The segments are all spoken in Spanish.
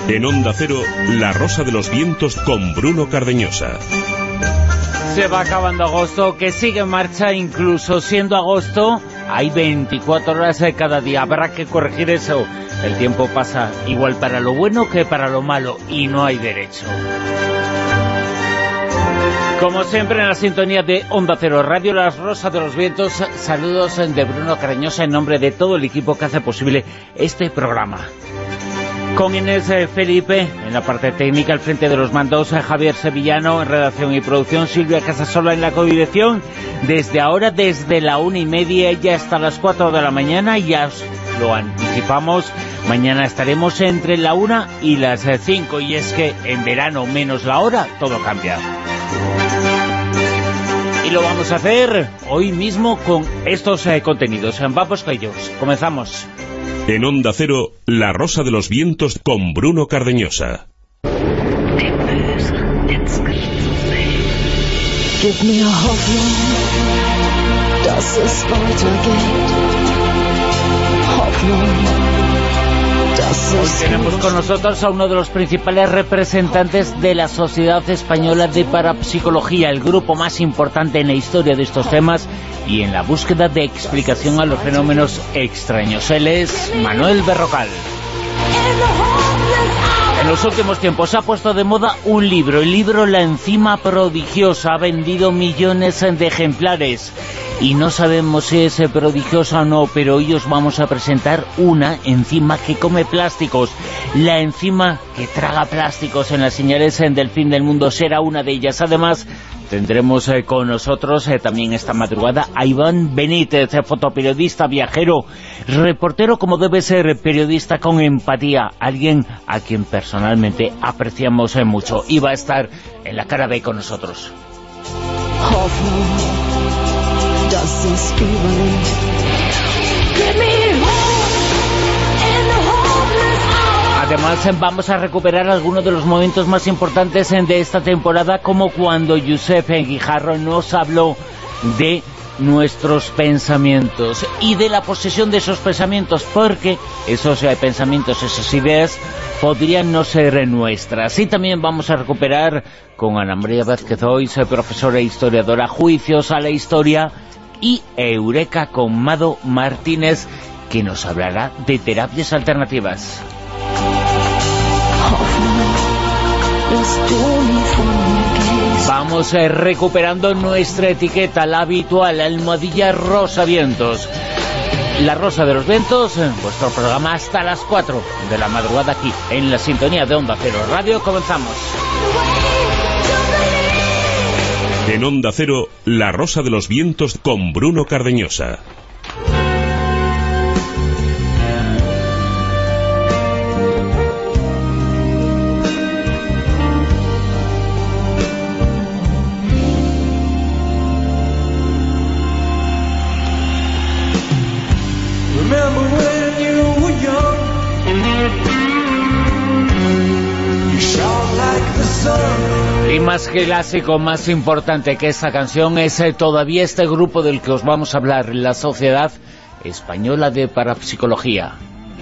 En Onda Cero, La Rosa de los Vientos con Bruno Cardeñosa. Se va acabando agosto, que sigue en marcha, incluso siendo agosto, hay 24 horas de cada día. Habrá que corregir eso. El tiempo pasa igual para lo bueno que para lo malo, y no hay derecho. Como siempre, en la sintonía de Onda Cero Radio, La Rosa de los Vientos, saludos de Bruno Cardeñosa en nombre de todo el equipo que hace posible este programa. Con Inés Felipe en la parte técnica, al frente de los mandos, Javier Sevillano en redacción y producción, Silvia Casasola en la codirección. Desde ahora, desde la 1:30 y hasta las 4 de la mañana, ya os lo anticipamos, mañana estaremos entre la 1 y las 5, y es que en verano menos la hora, todo cambia. Y lo vamos a hacer hoy mismo con estos contenidos. Vamos con ellos, comenzamos. En Onda Cero, La Rosa de los Vientos con Bruno Cardeñosa. Hoy tenemos con nosotros a uno de los principales representantes de la Sociedad Española de Parapsicología, el grupo más importante en la historia de estos temas y en la búsqueda de explicación a los fenómenos extraños. Él es Manuel Berrocal. En los últimos tiempos se ha puesto de moda un libro, el libro La Enzima Prodigiosa. Ha vendido millones de ejemplares y no sabemos si es prodigiosa o no, pero hoy os vamos a presentar una enzima que come plásticos. La enzima que traga plásticos. En las señales del fin del mundo será una de ellas. Además, tendremos con nosotros también esta madrugada a Iván Benítez, fotoperiodista, viajero, reportero como debe ser, periodista con empatía, alguien a quien personalmente apreciamos mucho, y va a estar en la cara B con nosotros. Además, vamos a recuperar algunos de los momentos más importantes de esta temporada, como cuando Josep Guijarro nos habló de nuestros pensamientos y de la posesión de esos pensamientos, porque esos pensamientos, esas ideas, podrían no ser nuestras. Y también vamos a recuperar con Ana María Vázquez Ois, profesora e historiadora, Juicios a la Historia, y Eureka con Mado Martínez, que nos hablará de terapias alternativas. Vamos recuperando nuestra etiqueta, la habitual, la almohadilla Rosa Vientos. La Rosa de los Vientos, vuestro programa hasta las 4 de la madrugada aquí, en la sintonía de Onda Cero Radio. Comenzamos. En Onda Cero, La Rosa de los Vientos con Bruno Cardeñosa. Y más clásico, más importante que esta canción es todavía este grupo del que os vamos a hablar, la Sociedad Española de Parapsicología.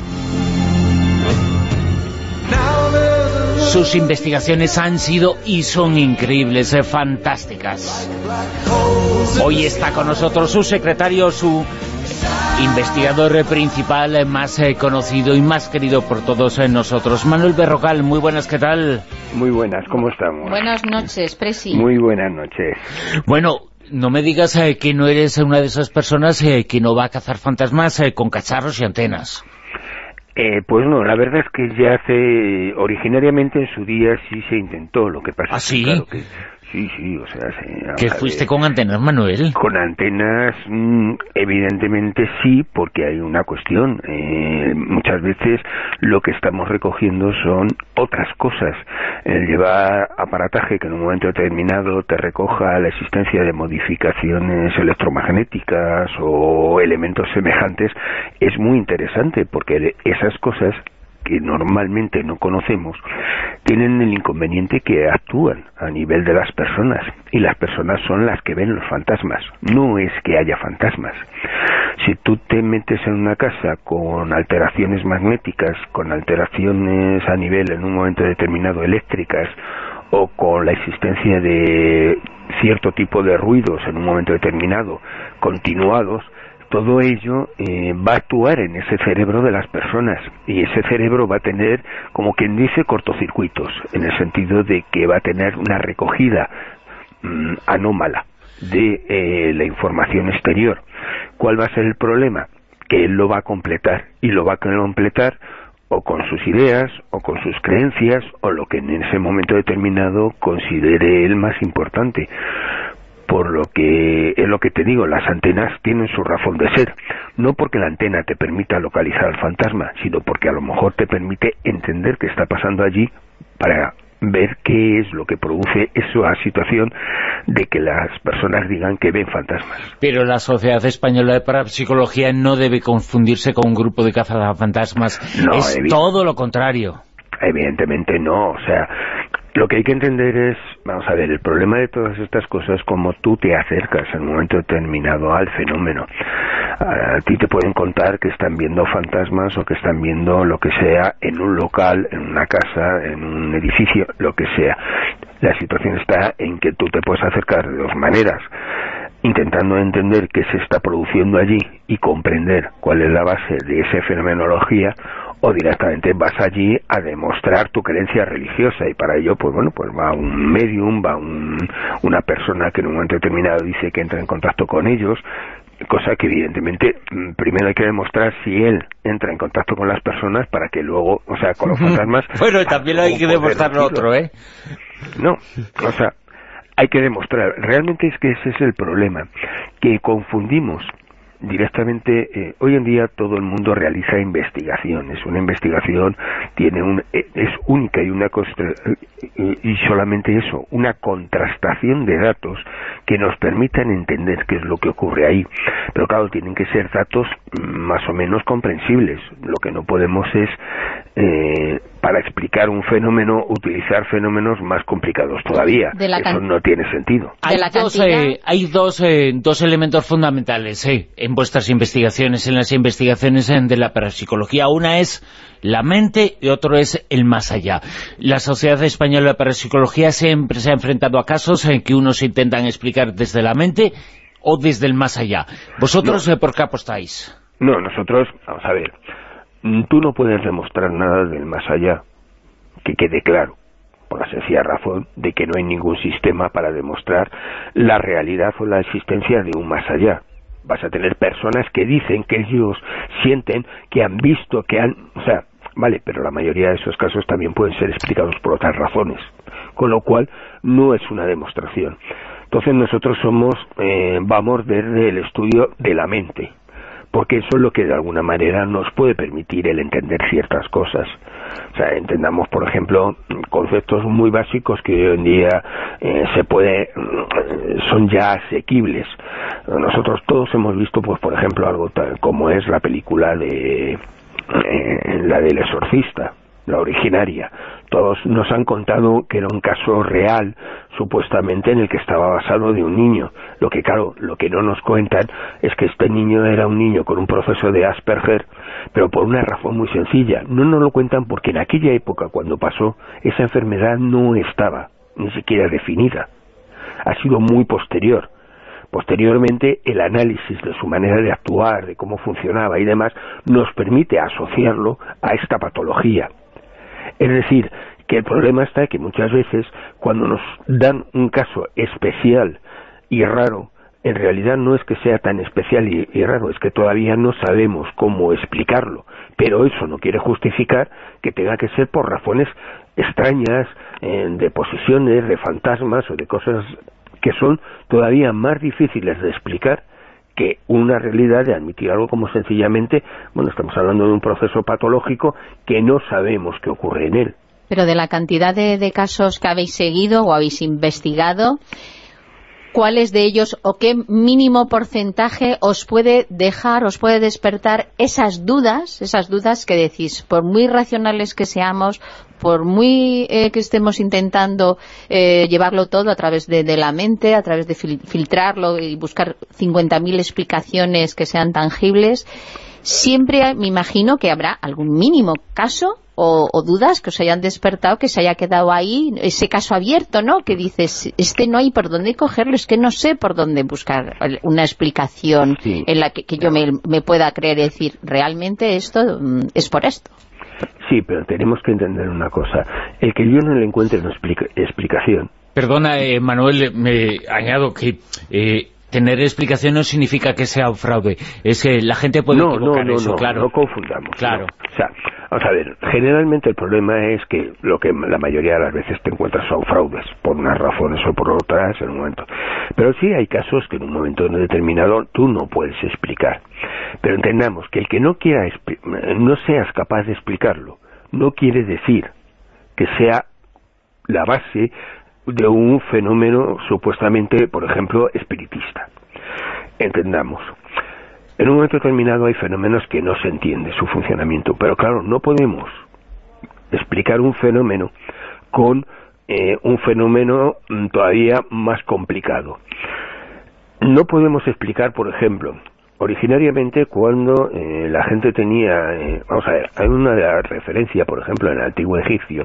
Sus investigaciones han sido y son increíbles, fantásticas. Hoy está con nosotros su secretario, su investigador principal, más conocido y más querido por todos nosotros, Manuel Berrocal. Muy buenas, ¿qué tal? Muy buenas, ¿cómo estamos? Buenas noches, Presi. Muy buenas noches. Bueno, no me digas que no eres una de esas personas que no va a cazar fantasmas con cacharros y antenas. Pues no, la verdad es que ya originariamente en su día sí se intentó, lo que pasa ¿Ah, sí? Claro que sí, o sea... ¿Que fuiste con antenas, Manuel? Con antenas, evidentemente sí, porque hay una cuestión. Muchas veces lo que estamos recogiendo son otras cosas. El llevar aparataje que en un momento determinado te recoja la existencia de modificaciones electromagnéticas o elementos semejantes es muy interesante, porque esas cosas que normalmente no conocemos, tienen el inconveniente que actúan a nivel de las personas, y las personas son las que ven los fantasmas, no es que haya fantasmas. Si tú te metes en una casa con alteraciones magnéticas, con alteraciones a nivel en un momento determinado eléctricas, o con la existencia de cierto tipo de ruidos en un momento determinado, continuados, todo ello va a actuar en ese cerebro de las personas, y ese cerebro va a tener, como quien dice, cortocircuitos, en el sentido de que va a tener una recogida anómala de la información exterior. ¿Cuál va a ser el problema? Que él lo va a completar, y lo va a completar o con sus ideas, o con sus creencias, o lo que en ese momento determinado considere él más importante. Por lo que es lo que te digo, las antenas tienen su razón de ser, no porque la antena te permita localizar al fantasma, sino porque a lo mejor te permite entender qué está pasando allí, para ver qué es lo que produce esa situación de que las personas digan que ven fantasmas. Pero la Sociedad Española de Parapsicología no debe confundirse con un grupo de cazafantasmas, no, es todo lo contrario. Evidentemente no, o sea, lo que hay que entender es, vamos a ver, el problema de todas estas cosas, como tú te acercas en un momento determinado al fenómeno. A ti te pueden contar que están viendo fantasmas, o que están viendo lo que sea en un local, en una casa, en un edificio, lo que sea. La situación está en que tú te puedes acercar de dos maneras, intentando entender qué se está produciendo allí y comprender cuál es la base de esa fenomenología, o directamente vas allí a demostrar tu creencia religiosa, y para ello pues bueno, pues va un medium, va una persona que en un momento determinado dice que entra en contacto con ellos, cosa que evidentemente primero hay que demostrar si él entra en contacto con las personas, para que luego, o sea, con los fantasmas... Bueno, también hay que demostrar lo otro, ¿eh? No, o sea, hay que demostrar, realmente es que ese es el problema, que confundimos directamente. Hoy en día todo el mundo realiza investigaciones. Una investigación es única, y solamente eso, una contrastación de datos que nos permitan entender qué es lo que ocurre ahí. Pero claro, tienen que ser datos más o menos comprensibles. Lo que no podemos es, para explicar un fenómeno, utilizar fenómenos más complicados todavía. Eso no tiene sentido. Hay dos elementos fundamentales en vuestras investigaciones, en las investigaciones de la parapsicología. Una es la mente y otro es el más allá. La Sociedad Española de Parapsicología siempre se ha enfrentado a casos en que unos intentan explicar desde la mente o desde el más allá. ¿Vosotros por qué apostáis? No, nosotros, vamos a ver, tú no puedes demostrar nada del más allá, que quede claro, por la sencilla razón de que no hay ningún sistema para demostrar la realidad o la existencia de un más allá. Vas a tener personas que dicen que ellos sienten, que han visto, que han... O sea, vale, pero la mayoría de esos casos también pueden ser explicados por otras razones, con lo cual no es una demostración. Entonces nosotros vamos desde el estudio de la mente, porque eso es lo que de alguna manera nos puede permitir el entender ciertas cosas. O sea, entendamos, por ejemplo, conceptos muy básicos que hoy en día son ya asequibles. Nosotros todos hemos visto, pues por ejemplo, algo tal como es la película la del exorcista, la originaria. Todos nos han contado que era un caso real, supuestamente, en el que estaba basado de un niño. Lo que no nos cuentan es que este niño era un niño con un proceso de Asperger, pero por una razón muy sencilla. No nos lo cuentan porque en aquella época, cuando pasó, esa enfermedad no estaba ni siquiera definida. Ha sido muy posterior. Posteriormente, el análisis de su manera de actuar, de cómo funcionaba y demás, nos permite asociarlo a esta patología. Es decir, que el problema está que muchas veces, cuando nos dan un caso especial y raro, en realidad no es que sea tan especial y raro, es que todavía no sabemos cómo explicarlo. Pero eso no quiere justificar que tenga que ser por razones extrañas, de posesiones, de fantasmas o de cosas que son todavía más difíciles de explicar que una realidad de admitir algo como sencillamente, bueno, estamos hablando de un proceso patológico que no sabemos qué ocurre en él. Pero de la cantidad de casos que habéis seguido o habéis investigado, cuáles de ellos o qué mínimo porcentaje os puede despertar esas dudas que decís, por muy racionales que seamos, por muy que estemos intentando llevarlo todo a través de la mente, a través de filtrarlo y buscar 50.000 explicaciones que sean tangibles, siempre me imagino que habrá algún mínimo caso o dudas que os hayan despertado, que se haya quedado ahí, ese caso abierto, ¿no? Que dices, no hay por dónde cogerlo, es que no sé por dónde buscar una explicación en la que yo me pueda creer, decir, realmente esto es por esto. Sí, pero tenemos que entender una cosa. El que yo no le encuentre una explicación. Perdona, Manuel, me añado que tener explicación no significa que sea un fraude. Es que la gente puede equivocar eso, claro. No confundamos. Claro. No. O sea, vamos a ver, generalmente el problema es que lo que la mayoría de las veces te encuentras son fraudes, por unas razones o por otras en un momento. Pero sí hay casos que en un momento determinado tú no puedes explicar. Pero entendamos que el que no seas capaz de explicarlo, no quiere decir que sea la base de un fenómeno supuestamente, por ejemplo, espiritista. Entendamos. En un momento determinado hay fenómenos que no se entiende su funcionamiento, pero claro, no podemos explicar un fenómeno con un fenómeno todavía más complicado. No podemos explicar, por ejemplo, originariamente cuando la gente tenía, vamos a ver, hay una referencia, por ejemplo, en el antiguo egipcio,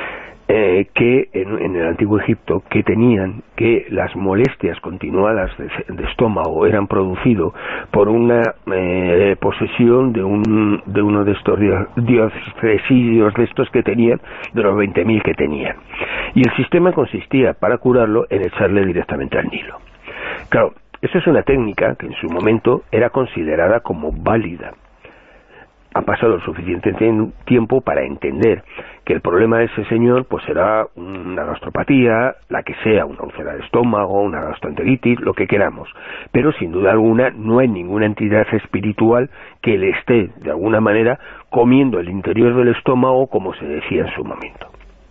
que en el antiguo Egipto, que tenían que las molestias continuadas de estómago eran producidas por una posesión de uno de estos diócesis de estos que tenían, de los 20.000 que tenían. Y el sistema consistía, para curarlo, en echarle directamente al Nilo. Claro, esa es una técnica que en su momento era considerada como válida. Ha pasado el suficiente tiempo para entender que el problema de ese señor pues será una gastropatía, la que sea, una úlcera de estómago, una gastroenteritis, lo que queramos. Pero sin duda alguna no hay ninguna entidad espiritual que le esté, de alguna manera, comiendo el interior del estómago, como se decía en su momento.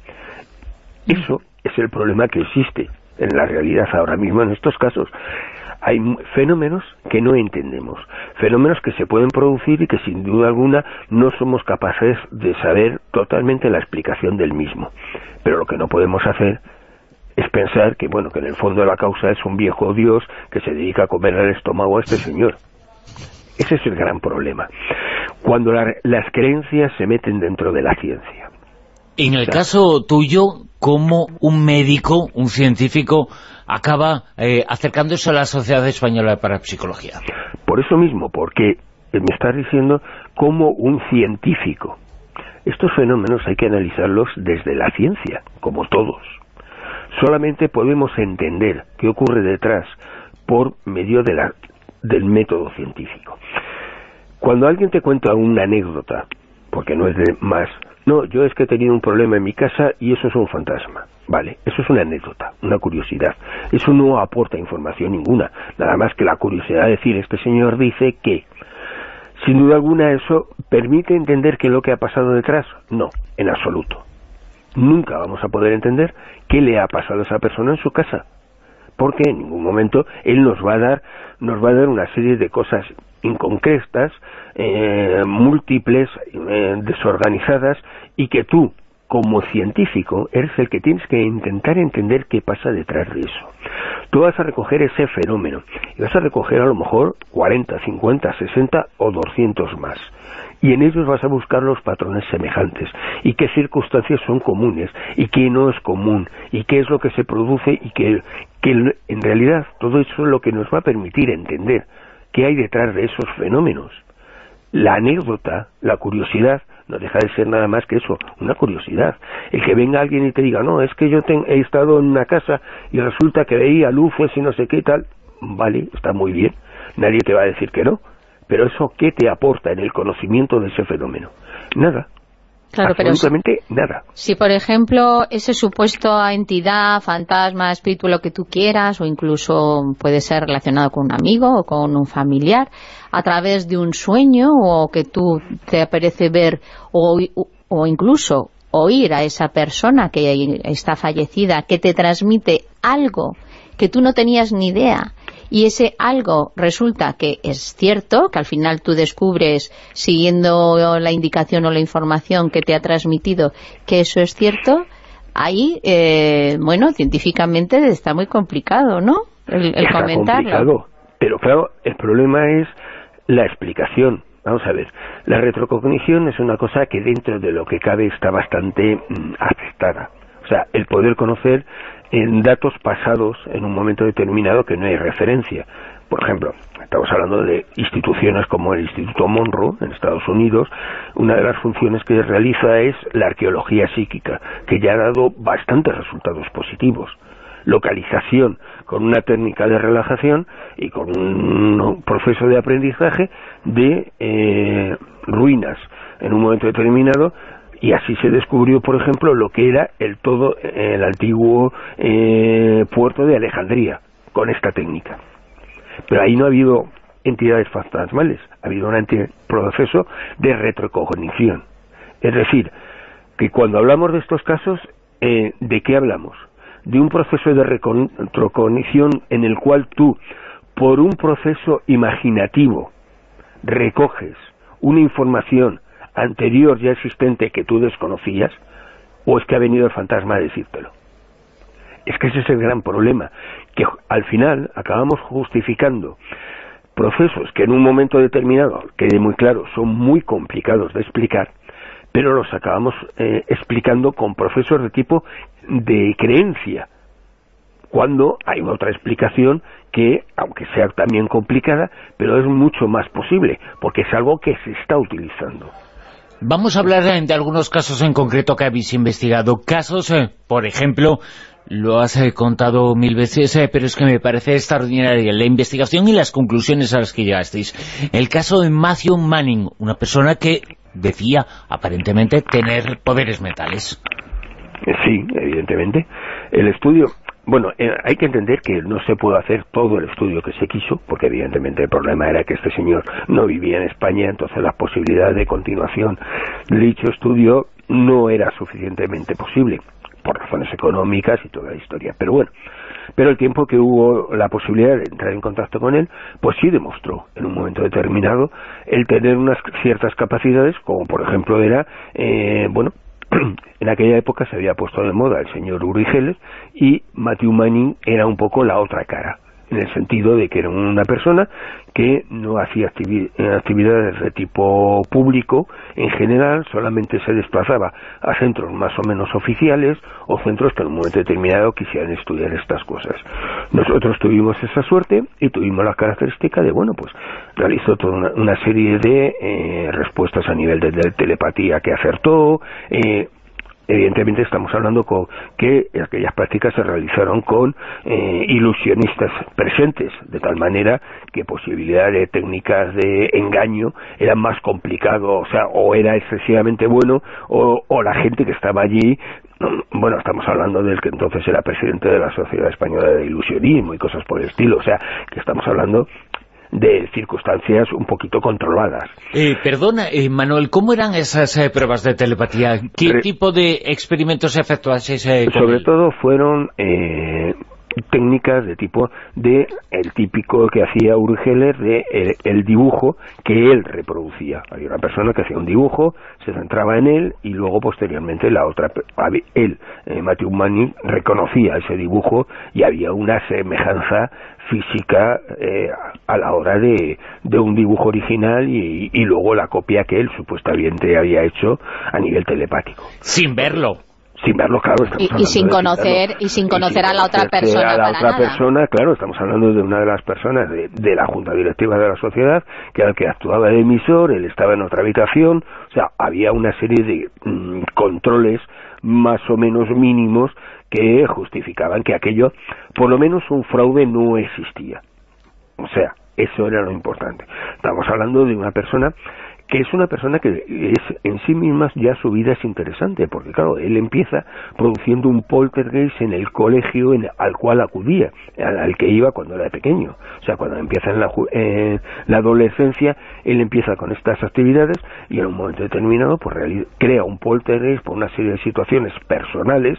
Eso es el problema que existe en la realidad ahora mismo en estos casos. Hay fenómenos que no entendemos, fenómenos que se pueden producir y que sin duda alguna no somos capaces de saber totalmente la explicación del mismo. Pero lo que no podemos hacer es pensar que, bueno, que en el fondo de la causa es un viejo dios que se dedica a comer el estómago a este señor. Ese es el gran problema. Cuando las creencias se meten dentro de la ciencia. En el caso tuyo, ¿cómo un médico, un científico, acaba acercándose a la Sociedad Española de Parapsicología? Por eso mismo, porque me estás diciendo como un científico. Estos fenómenos hay que analizarlos desde la ciencia, como todos. Solamente podemos entender qué ocurre detrás por medio del método científico. Cuando alguien te cuenta una anécdota, porque no es de más, no, yo es que he tenido un problema en mi casa y eso es un fantasma. Vale, eso es una anécdota, una curiosidad. Eso no aporta información ninguna, nada más que la curiosidad de decir, este señor dice que. Sin duda alguna eso permite entender qué es lo que ha pasado detrás. No, en absoluto. Nunca vamos a poder entender qué le ha pasado a esa persona en su casa, porque en ningún momento él nos va a dar una serie de cosas inconcretas, múltiples, desorganizadas, y que tú, como científico, eres el que tienes que intentar entender qué pasa detrás de eso. Tú vas a recoger ese fenómeno, y vas a recoger a lo mejor 40, 50, 60 o 200 más. Y en ellos vas a buscar los patrones semejantes, y qué circunstancias son comunes, y qué no es común, y qué es lo que se produce, y que en realidad todo eso es lo que nos va a permitir entender qué hay detrás de esos fenómenos. La anécdota, la curiosidad, no deja de ser nada más que eso, una curiosidad. El que venga alguien y te diga, no, es que yo he estado en una casa y resulta que veía luces y no sé qué tal, vale, está muy bien, nadie te va a decir que no, pero eso, ¿qué te aporta en el conocimiento de ese fenómeno? Nada. Claro, absolutamente nada. Si, por ejemplo, ese supuesto entidad, fantasma, espíritu, lo que tú quieras, o incluso puede ser relacionado con un amigo o con un familiar, a través de un sueño, o que tú te aparece ver, o incluso oír a esa persona que está fallecida, que te transmite algo que tú no tenías ni idea. Y ese algo resulta que es cierto, que al final tú descubres, siguiendo la indicación o la información que te ha transmitido, que eso es cierto. Ahí, bueno, científicamente está muy complicado, ¿no? El comentarlo. Complicado, pero claro, el problema es la explicación. Vamos a ver, la retrocognición es una cosa que dentro de lo que cabe está bastante aceptada. O sea, el poder conocer en datos pasados en un momento determinado que no hay referencia. Por ejemplo, estamos hablando de instituciones como el Instituto Monroe en Estados Unidos. Una de las funciones que realiza es la arqueología psíquica, que ya ha dado bastantes resultados positivos. Localización con una técnica de relajación y con un proceso de aprendizaje de ruinas en un momento determinado, y así se descubrió, por ejemplo, lo que era el antiguo puerto de Alejandría con esta técnica. Pero ahí no ha habido entidades fantasmales, ha habido un proceso de retrocognición. Es decir, que cuando hablamos de estos casos, ¿de qué hablamos? De un proceso de retrocognición en el cual tú, por un proceso imaginativo, recoges una información anterior ya existente que tú desconocías, o es que ha venido el fantasma a decírtelo. Es que ese es el gran problema, que al final acabamos justificando procesos que en un momento determinado, quede muy claro, son muy complicados de explicar, pero los acabamos explicando con procesos de tipo de creencia, cuando hay otra explicación que, aunque sea también complicada, pero es mucho más posible, porque es algo que se está utilizando. Vamos a hablar de algunos casos en concreto que habéis investigado. Casos, por ejemplo, lo has contado mil veces, pero es que me parece extraordinaria la investigación y las conclusiones a las que llegasteis. El caso de Matthew Manning, una persona que decía, aparentemente, tener poderes mentales. Sí, evidentemente. El estudio... Bueno, hay que entender que no se puede hacer todo el estudio que se quiso, porque evidentemente el problema era que este señor no vivía en España, entonces la posibilidad de continuación de dicho estudio no era suficientemente posible, por razones económicas y toda la historia. Pero bueno, pero el tiempo que hubo la posibilidad de entrar en contacto con él, pues sí demostró en un momento determinado el tener unas ciertas capacidades, como por ejemplo era, en aquella época se había puesto de moda el señor Uri Geller, y Matthew Manning era un poco la otra cara, en el sentido de que era una persona que no hacía actividades de tipo público en general, solamente se desplazaba a centros más o menos oficiales o centros que en un momento determinado quisieran estudiar estas cosas. Nosotros tuvimos esa suerte y tuvimos la característica de, bueno, pues realizó toda una serie de respuestas a nivel de telepatía que acertó. Evidentemente estamos hablando con que aquellas prácticas se realizaron con ilusionistas presentes, de tal manera que posibilidad de técnicas de engaño era más complicado, o sea, o era excesivamente bueno, o la gente que estaba allí, bueno, estamos hablando del que entonces era presidente de la Sociedad Española de Ilusionismo y cosas por el estilo, o sea, que estamos hablando de circunstancias un poquito controladas. Perdona, Manuel, ¿cómo eran esas pruebas de telepatía? ¿Qué tipo de experimentos efectuasteis con Sobre él? todo fueron técnicas de tipo de el típico que hacía Uri Geller de el dibujo que él reproducía. Había una persona que hacía un dibujo, se centraba en él y luego posteriormente la otra, Matthew Manning, reconocía ese dibujo y había una semejanza física a la hora de un dibujo original y luego la copia que él supuestamente había hecho a nivel telepático. Sin verlo. Sin verlo, claro. Y sin conocer a la otra persona. A la otra persona, claro, estamos hablando de una de las personas de la junta directiva de la sociedad, que era el que actuaba de emisor, él estaba en otra habitación, o sea, había una serie de controles más o menos mínimos que justificaban que aquello, por lo menos un fraude no existía. O sea, eso era lo importante. Estamos hablando de una persona que es una persona que es en sí misma ya su vida es interesante, porque claro, él empieza produciendo un poltergeist en el colegio al cual acudía, al que iba cuando era pequeño. O sea, cuando empieza en la adolescencia, él empieza con estas actividades y en un momento determinado pues crea un poltergeist por una serie de situaciones personales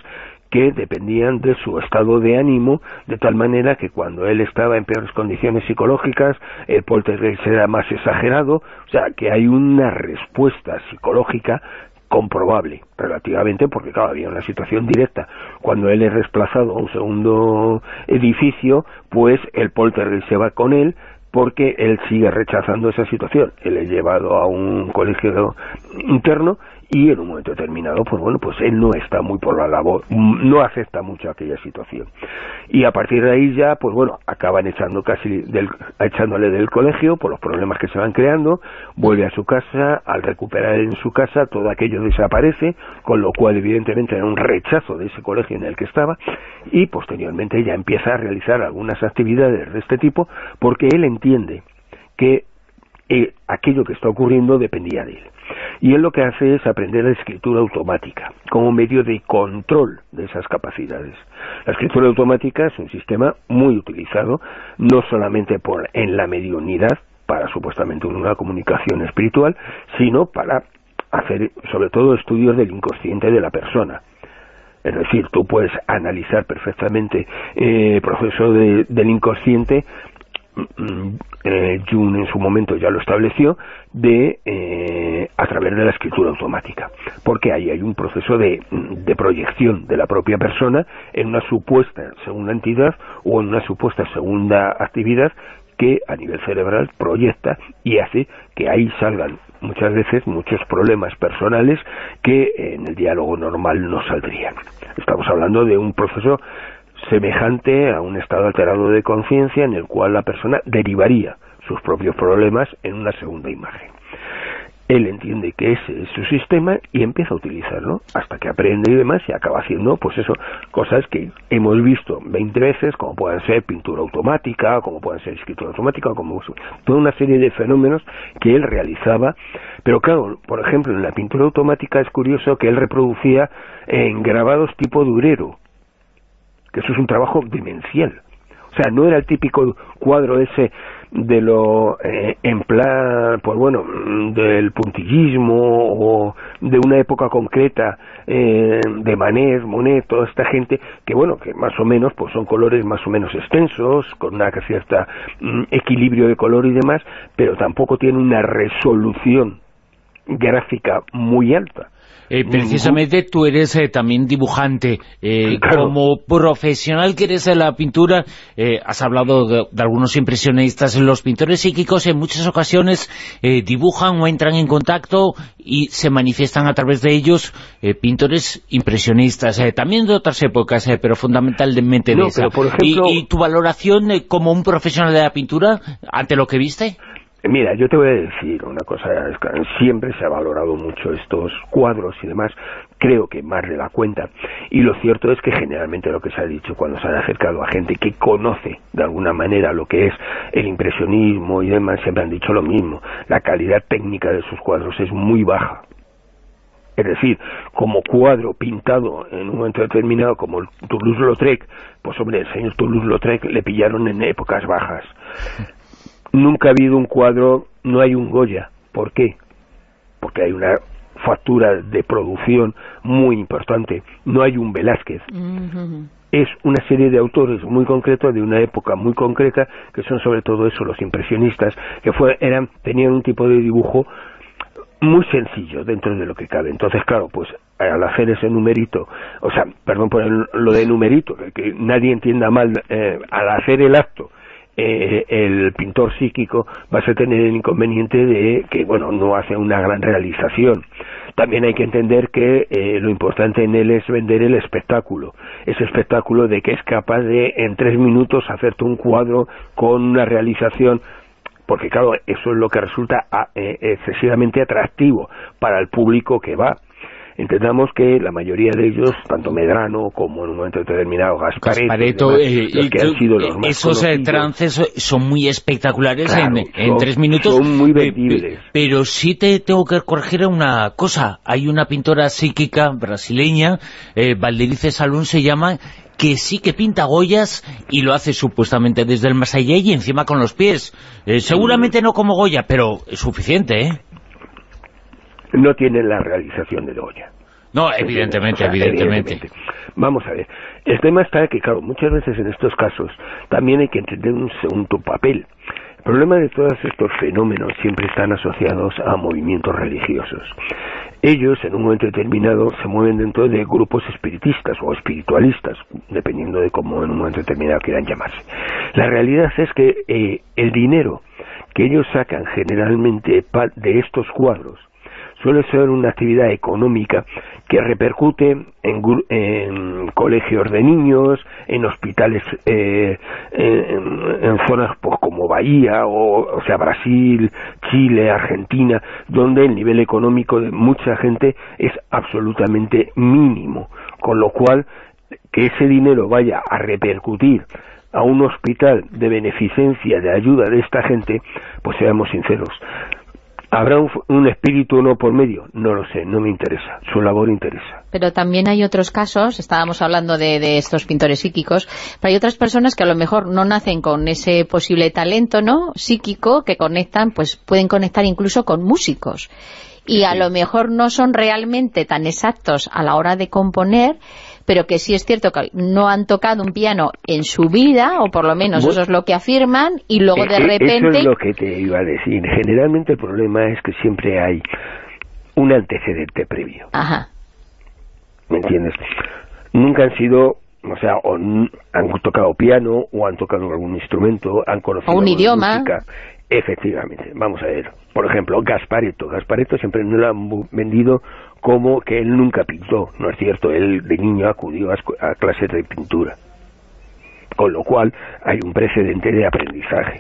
que dependían de su estado de ánimo, de tal manera que cuando él estaba en peores condiciones psicológicas, el poltergeist era más exagerado. O sea, que hay una respuesta psicológica comprobable, relativamente, porque claro, había una situación directa. Cuando él es desplazado a un segundo edificio, pues el poltergeist se va con él, porque él sigue rechazando esa situación. Él es llevado a un colegio interno y en un momento determinado, pues bueno, pues él no está muy por la labor, no acepta mucho aquella situación. Y a partir de ahí ya, pues bueno, acaban echándole del colegio por los problemas que se van creando, vuelve a su casa, al recuperar en su casa todo aquello desaparece, con lo cual evidentemente era un rechazo de ese colegio en el que estaba, y posteriormente ya empieza a realizar algunas actividades de este tipo, porque él entiende que aquello que está ocurriendo dependía de él. Y él lo que hace es aprender la escritura automática como medio de control de esas capacidades. La escritura automática es un sistema muy utilizado, no solamente en la mediunidad, para supuestamente una comunicación espiritual, sino para hacer sobre todo estudios del inconsciente de la persona. Es decir, tú puedes analizar perfectamente el proceso del inconsciente. Jung en su momento ya lo estableció, a través de la escritura automática, porque ahí hay un proceso de proyección de la propia persona en una supuesta segunda entidad o en una supuesta segunda actividad que a nivel cerebral proyecta y hace que ahí salgan muchas veces muchos problemas personales que en el diálogo normal no saldrían. Estamos hablando de un proceso semejante a un estado alterado de conciencia en el cual la persona derivaría sus propios problemas en una segunda imagen. Él entiende que ese es su sistema y empieza a utilizarlo hasta que aprende y demás y acaba haciendo, pues eso, cosas que hemos visto 20 veces, como pueden ser pintura automática, como pueden ser escritura automática, como toda una serie de fenómenos que él realizaba. Pero claro, por ejemplo, en la pintura automática es curioso que él reproducía en grabados tipo durero, que eso es un trabajo demencial. O sea, no era el típico cuadro ese de lo en plan, pues bueno, del puntillismo o de una época concreta, de Manet, Monet, toda esta gente que bueno, que más o menos pues son colores más o menos extensos, con una cierta equilibrio de color y demás, pero tampoco tiene una resolución gráfica muy alta. Precisamente tú eres también dibujante, claro. Como profesional que eres de la pintura, has hablado de algunos impresionistas. Los pintores psíquicos en muchas ocasiones dibujan o entran en contacto y se manifiestan a través de ellos pintores impresionistas, también de otras épocas, pero fundamentalmente de esa. Pero por ejemplo, ¿Y tu valoración como un profesional de la pintura ante lo que viste? Mira, yo te voy a decir una cosa, siempre se ha valorado mucho estos cuadros y demás, creo que más de la cuenta, y lo cierto es que generalmente lo que se ha dicho cuando se han acercado a gente que conoce de alguna manera lo que es el impresionismo y demás, siempre han dicho lo mismo, la calidad técnica de sus cuadros es muy baja. Es decir, como cuadro pintado en un momento determinado, como el Toulouse-Lautrec, pues hombre, el señor Toulouse-Lautrec le pillaron en épocas bajas. Nunca ha habido un cuadro, no hay un Goya. ¿Por qué? Porque hay una factura de producción muy importante. No hay un Velázquez. Es una serie de autores muy concretos de una época muy concreta, que son sobre todo eso, los impresionistas, que tenían un tipo de dibujo muy sencillo dentro de lo que cabe. Entonces, claro, pues al hacer ese numerito, o sea, perdón por lo de numerito, que nadie entienda mal, al hacer el acto, el pintor psíquico va a tener el inconveniente de que, bueno, no hace una gran realización. También hay que entender que lo importante en él es vender el espectáculo, ese espectáculo de que es capaz de en 3 minutos hacerte un cuadro con una realización, porque claro, eso es lo que resulta excesivamente atractivo para el público que va. Entendamos que la mayoría de ellos, tanto Medrano como en un momento determinado Gasparetto, los que han sido los más esos trances son muy espectaculares, claro, en 3 minutos. Son muy vendibles. Pero sí te tengo que corregir una cosa. Hay una pintora psíquica brasileña, Valderice Salón se llama, que sí que pinta Goyas y lo hace supuestamente desde el más allá y encima con los pies. Seguramente no como Goya, pero es suficiente, ¿eh? No tienen la realización de Goya. No, evidentemente. Vamos a ver, el tema está que, claro, muchas veces en estos casos también hay que entender un segundo papel. El problema de todos estos fenómenos siempre están asociados a movimientos religiosos. Ellos, en un momento determinado, se mueven dentro de grupos espiritistas o espiritualistas, dependiendo de cómo en un momento determinado quieran llamarse. La realidad es que el dinero que ellos sacan generalmente de estos cuadros suele ser una actividad económica que repercute en colegios de niños, en hospitales, en zonas pues, como Bahía, o sea, Brasil, Chile, Argentina, donde el nivel económico de mucha gente es absolutamente mínimo, con lo cual que ese dinero vaya a repercutir a un hospital de beneficencia, de ayuda de esta gente, pues seamos sinceros, ¿habrá un espíritu o no por medio? No lo sé, no me interesa, su labor interesa. Pero también hay otros casos, estábamos hablando de estos pintores psíquicos, pero hay otras personas que a lo mejor no nacen con ese posible talento, ¿no?, psíquico, que conectan, pues pueden conectar incluso con músicos. Y a lo mejor no son realmente tan exactos a la hora de componer, pero que sí es cierto que no han tocado un piano en su vida, o por lo menos eso es lo que afirman, y luego de repente... Eso es lo que te iba a decir. Generalmente el problema es que siempre hay un antecedente previo. Ajá. ¿Me entiendes? Nunca han sido, o sea, o han tocado piano, o han tocado algún instrumento, han conocido un idioma. Música. Efectivamente, vamos a ver. Por ejemplo, Gasparetto siempre nos lo han vendido como que él nunca pintó. No es cierto, él de niño acudió a clases de pintura, con lo cual hay un precedente de aprendizaje.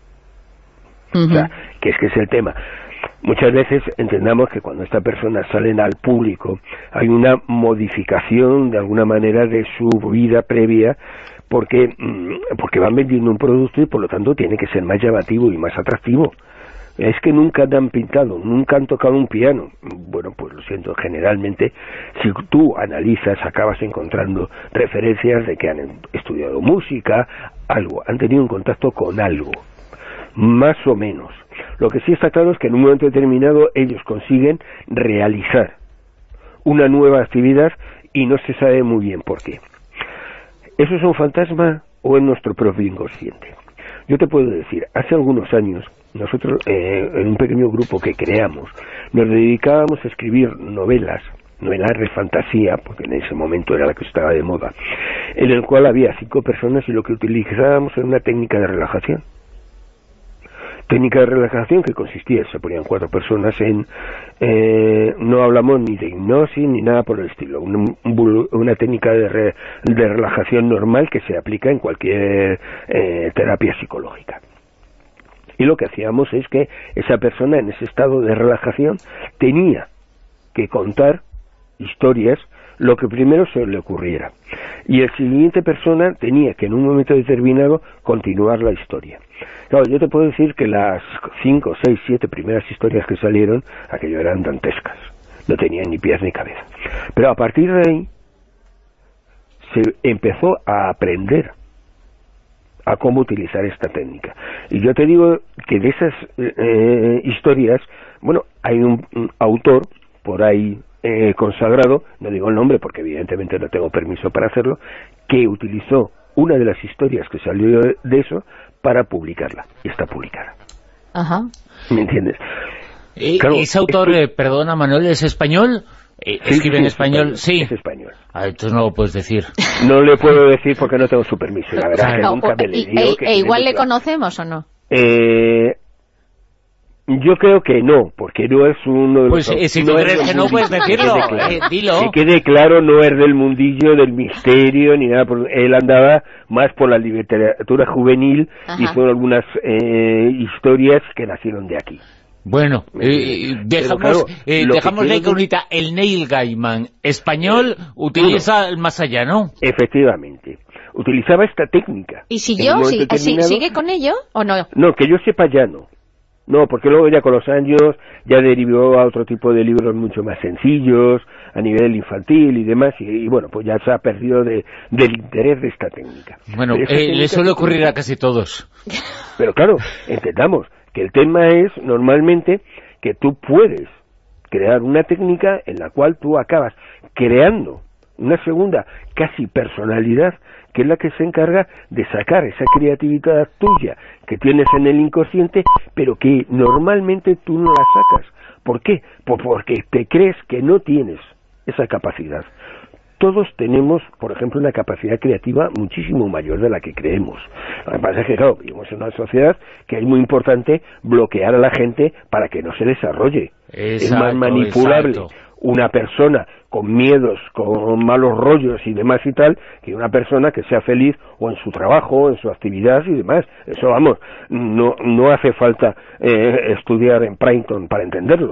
O sea, que es el tema. Muchas veces entendamos que cuando esta persona salen al público hay una modificación de alguna manera de su vida previa, porque van vendiendo un producto y por lo tanto tiene que ser más llamativo y más atractivo. Es que nunca han pintado, nunca han tocado un piano. Bueno, pues lo siento, generalmente si tú analizas acabas encontrando referencias de que han estudiado música, algo, han tenido un contacto con algo, más o menos. Lo que sí está claro es que en un momento determinado ellos consiguen realizar una nueva actividad y no se sabe muy bien por qué. ¿Eso es un fantasma o es nuestro propio inconsciente? Yo te puedo decir, hace algunos años, nosotros en un pequeño grupo que creamos, nos dedicábamos a escribir novelas de fantasía, porque en ese momento era la que estaba de moda, en el cual había 5 personas y lo que utilizábamos era una técnica de relajación. Técnica de relajación que consistía, se ponían 4 personas no hablamos ni de hipnosis ni nada por el estilo, una técnica de relajación normal que se aplica en cualquier terapia psicológica. Y lo que hacíamos es que esa persona en ese estado de relajación tenía que contar historias, lo que primero se le ocurriera, y el siguiente persona tenía que en un momento determinado continuar la historia. Claro, yo te puedo decir que las 5, 6, 7 primeras historias que salieron, aquello eran dantescas, no tenían ni pies ni cabeza. Pero a partir de ahí se empezó a aprender a cómo utilizar esta técnica. Y yo te digo que de esas historias, bueno, hay un autor por ahí consagrado, no digo el nombre porque evidentemente no tengo permiso para hacerlo, que utilizó una de las historias que salió de eso para publicarla, y está publicada. Ajá. ¿Me entiendes? Claro, ¿ese autor, perdona Manuel, es español? ¿Escribe en español? Sí. Es español. Entonces no lo puedes decir. No le puedo decir porque no tengo su permiso, la verdad que nunca me le digo. ¿Igual le conocemos o no? Yo creo que no, porque no es uno de los... Pues si tú crees que no puedes decirlo, dilo. Que quede claro, no es del mundillo del misterio ni nada, él andaba más por la literatura juvenil. Ajá. Hizo algunas historias que nacieron de aquí. Bueno, dejamos la incógnita. El Neil Gaiman español utiliza el más allá, ¿no? Efectivamente. Utilizaba esta técnica. ¿Y siguió? ¿Sigue con ello o no? No, que yo sepa ya no. No, porque luego ya con los años ya derivó a otro tipo de libros mucho más sencillos, a nivel infantil y demás, y bueno, pues ya se ha perdido del interés de esta técnica. Bueno, le suele ocurrir a casi todos. Pero claro, entendamos que el tema es normalmente que tú puedes crear una técnica en la cual tú acabas creando una segunda casi personalidad, que es la que se encarga de sacar esa creatividad tuya que tienes en el inconsciente, pero que normalmente tú no la sacas. ¿Por qué? Pues porque te crees que no tienes esa capacidad. Todos tenemos, por ejemplo, una capacidad creativa muchísimo mayor de la que creemos. Lo que pasa es que, claro, vivimos en una sociedad que es muy importante bloquear a la gente para que no se desarrolle. Es más manipulable una persona con miedos, con malos rollos y demás y tal, que una persona que sea feliz o en su trabajo, en su actividad y demás. Eso, vamos, no hace falta estudiar en Princeton para entenderlo.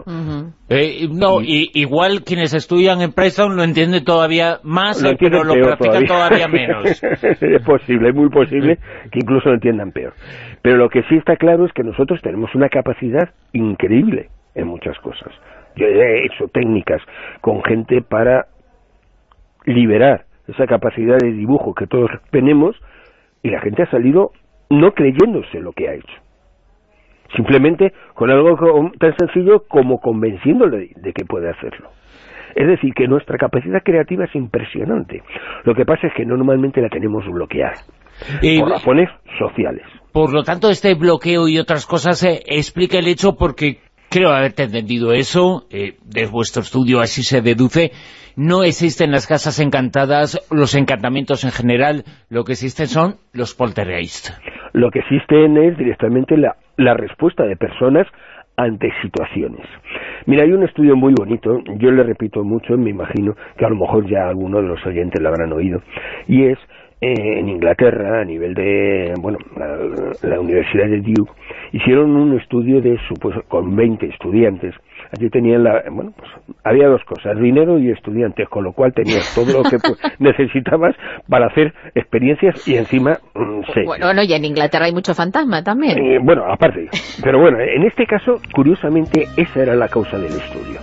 Igual quienes estudian en Princeton lo entienden todavía más, pero lo practican todavía menos. Es posible, es muy posible que incluso lo entiendan peor. Pero lo que sí está claro es que nosotros tenemos una capacidad increíble en muchas cosas. Yo he hecho técnicas con gente para liberar esa capacidad de dibujo que todos tenemos, y la gente ha salido no creyéndose lo que ha hecho. Simplemente con algo tan sencillo como convenciéndole de que puede hacerlo. Es decir, que nuestra capacidad creativa es impresionante. Lo que pasa es que normalmente la tenemos bloqueada por razones sociales. Por lo tanto, este bloqueo y otras cosas explica el hecho, porque creo haberte entendido eso, de vuestro estudio así se deduce, no existen las casas encantadas, los encantamientos en general, lo que existen son los poltergeist. Lo que existen es directamente la respuesta de personas ante situaciones. Mira, hay un estudio muy bonito, yo le repito mucho, me imagino que a lo mejor ya algunos de los oyentes lo habrán oído, y es en Inglaterra, a nivel de, bueno, la Universidad de Duke, hicieron un estudio de con 20 estudiantes. Allí tenían pues había dos cosas, dinero y estudiantes, con lo cual tenías todo lo que necesitabas para hacer experiencias y encima Bueno, y en Inglaterra hay mucho fantasma también. Bueno, aparte, pero bueno, en este caso, curiosamente, esa era la causa del estudio.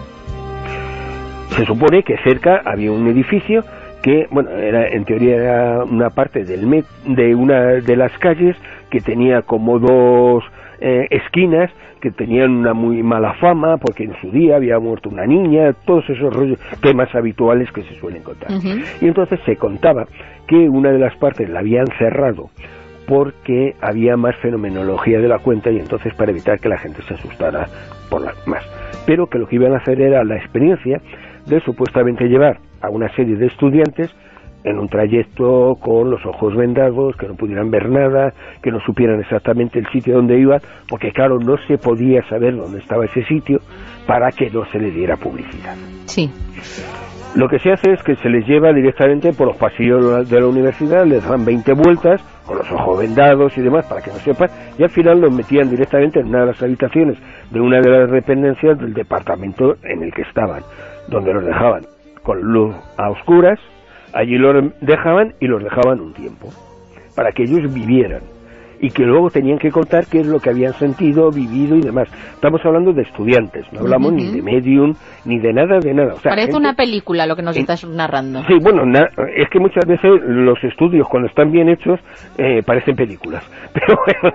Se supone que cerca había un edificio que, bueno, en teoría era una parte de una de las calles que tenía como dos esquinas que tenían una muy mala fama porque en su día había muerto una niña, todos esos temas habituales que se suelen contar. Y entonces se contaba que una de las partes la habían cerrado porque había más fenomenología de la cuenta, y entonces para evitar que la gente se asustara por más. Pero que lo que iban a hacer era la experiencia de supuestamente llevar a una serie de estudiantes en un trayecto con los ojos vendados, que no pudieran ver nada, que no supieran exactamente el sitio donde iban, porque claro, no se podía saber dónde estaba ese sitio para que no se le diera publicidad. Sí. Lo que se hace es que se les lleva directamente por los pasillos de la universidad, les dan 20 vueltas, con los ojos vendados y demás, para que no sepan, y al final los metían directamente en una de las habitaciones de una de las dependencias del departamento en el que estaban, donde los dejaban con luz a oscuras. Allí los dejaban y los dejaban un tiempo, para que ellos vivieran, y que luego tenían que contar qué es lo que habían sentido, vivido y demás. Estamos hablando de estudiantes, no hablamos ni de medium, ni de nada, de nada. O sea, parece una película lo que nos estás narrando. Sí, bueno, es que muchas veces los estudios, cuando están bien hechos, parecen películas, pero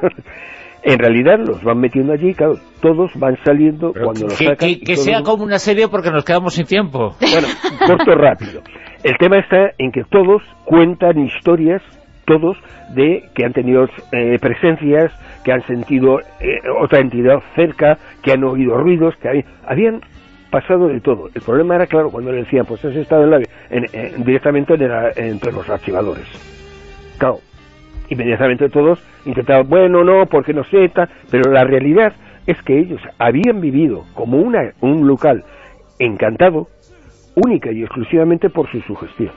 en realidad los van metiendo allí, claro, todos van saliendo. Pero cuando los sacan. Que sea como una serie, porque nos quedamos sin tiempo. Bueno, corto rápido. El tema está en que todos cuentan historias, todos, de que han tenido presencias, que han sentido otra entidad cerca, que han oído ruidos, que habían pasado de todo. El problema era, claro, cuando le decían, pues has estado directamente entre los archivadores. Claro, inmediatamente todos intentaban, bueno, no, porque no sé, pero la realidad es que ellos habían vivido como un local encantado, única y exclusivamente por su sugestión.